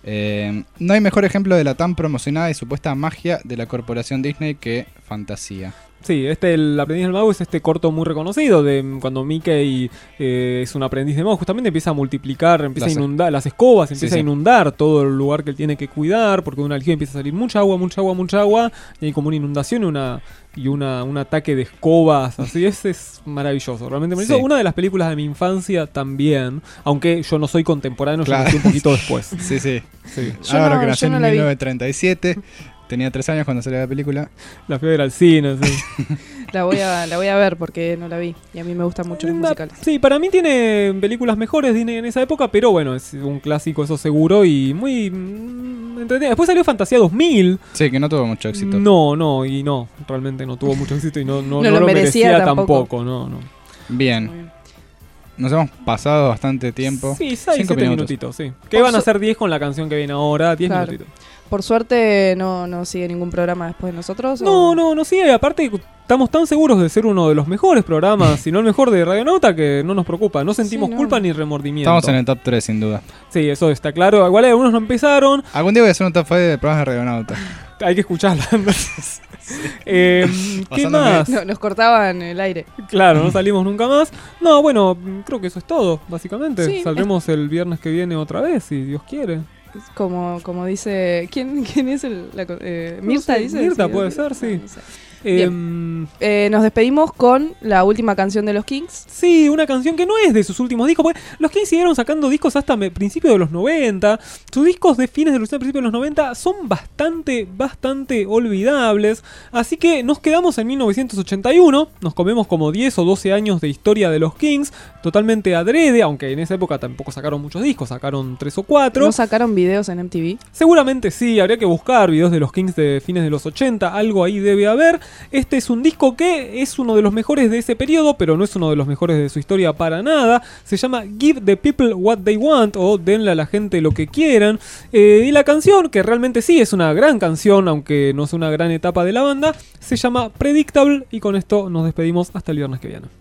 Eh, no hay mejor ejemplo de la tan promocionada y supuesta magia de la corporación Disney que Fantasía. Sí, este, el aprendiz del mago es este corto muy reconocido de cuando Mickey eh, es un aprendiz de mago, justamente empieza a multiplicar, empieza las, a inundar las escobas, empieza sí, sí. a inundar todo el lugar que él tiene que cuidar, porque de una aljibe empieza a salir mucha agua, mucha agua, mucha agua, y hay como una inundación y una y una un ataque de escobas, así es, es maravilloso, realmente me hizo sí. una de las películas de mi infancia también, aunque yo no soy contemporáneo, claro. yo nací un poquito después. Sí, sí. sí. Ahora no, que nací en no mil novecientos treinta y siete. Tenía tres años cuando salió la película. La fui a ver al cine, sí. la, voy a, la voy a ver porque no la vi. Y a mí me gustan mucho los musicales. Sí, para mí tiene películas mejores Disney en esa época, pero bueno, es un clásico, eso seguro, y muy mmm, entretenido. Después salió Fantasía dos mil. Sí, que no tuvo mucho éxito. No, no, y no, realmente no tuvo mucho éxito y no, no, no, no lo, lo merecía, merecía tampoco. tampoco, no, no. Bien. bien. Nos hemos pasado bastante tiempo. Sí, seis, siete minutitos, sí. ¿Qué van a hacer diez con la canción que viene ahora? diez claro. minutitos. Por suerte no, no sigue ningún programa después de nosotros. No, ¿o? no, no sigue. Aparte estamos tan seguros de ser uno de los mejores programas, si no el mejor de Radionauta, que no nos preocupa. No sentimos sí, no. culpa ni remordimiento. Estamos en el top tres, sin duda. Sí, eso está claro. Igual algunos no empezaron. Algún día voy a hacer un top cinco de programas de Radionauta. Hay que escucharla. eh, ¿Qué más? No, nos cortaban el aire. Claro, no salimos nunca más. No, bueno, creo que eso es todo, básicamente. Sí, Saldremos es... el viernes que viene otra vez, si Dios quiere. Como, como dice... ¿Quién, quién es el...? La, eh, Mirta, no sé, dice. Mirta sí, puede sí, ser, sí. No sé. Eh, eh, nos despedimos con la última canción de los Kings. Sí, una canción que no es de sus últimos discos, porque los Kings siguieron sacando discos hasta principios de los noventa. Sus discos de fines de los principios de los noventa son bastante, bastante olvidables. Así que nos quedamos en mil novecientos ochenta y uno. Nos comemos como diez o doce años de historia de los Kings, totalmente adrede, aunque en esa época tampoco sacaron muchos discos, sacaron tres o cuatro. ¿No sacaron videos en M T V? Seguramente sí, habría que buscar videos de los Kings de fines de los ochenta, algo ahí debe haber. Este es un disco que es uno de los mejores de ese periodo, pero no es uno de los mejores de su historia para nada. Se llama Give the People What They Want, o denle a la gente lo que quieran. Eh, y la canción, que realmente sí es una gran canción, aunque no es una gran etapa de la banda, se llama Predictable, y con esto nos despedimos hasta el viernes que viene.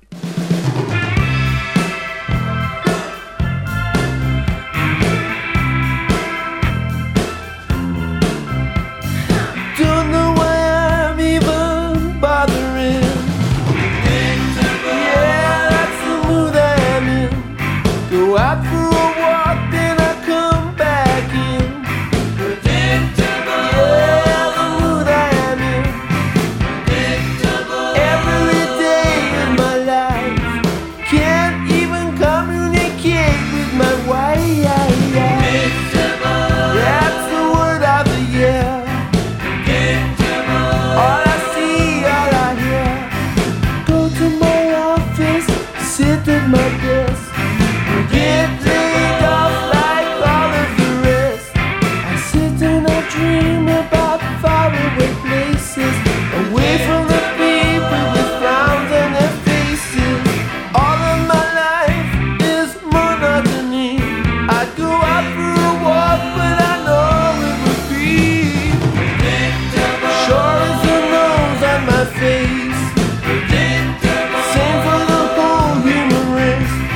Go out for a walk, then I come back in. Predictable. Yeah, the mood I am in. Predictable. Every day in my life, can't even communicate with my wife. Predictable. That's the word of the year. Predictable. All I see, all I hear. Go to my office, sit at my desk. Get laid off like all of the rest. I sit and I dream about faraway places, away from the people with frowns on their faces. All of my life is monotony. I'd go out for a walk, but I know it would be predictable. Sure as the nose on my face. Predictable. Same for the whole human race.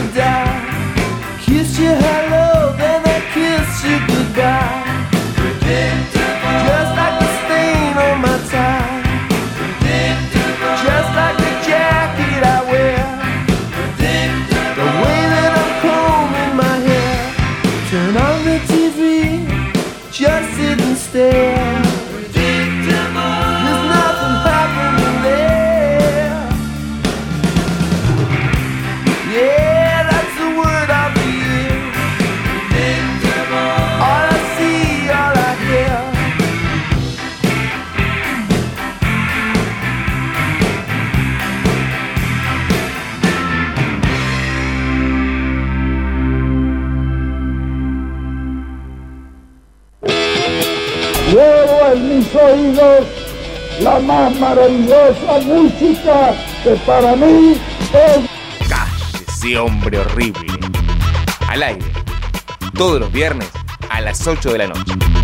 to die. Kiss you hello, then I kiss you goodbye. Predictable. Just like the stain on my tie. Predictable. Just like the jacket I wear. Predictable. The way that I'm combing my hair. Turn on the T V, just sit and stare. Predictable. There's nothing happening there. Yeah, that's the word of the year. Predictable. All I see, all I hear. Luego en mis oídos la más maravillosa música que para mí es... Cállese, hombre horrible. Al aire. Todos los viernes a las ocho de la noche.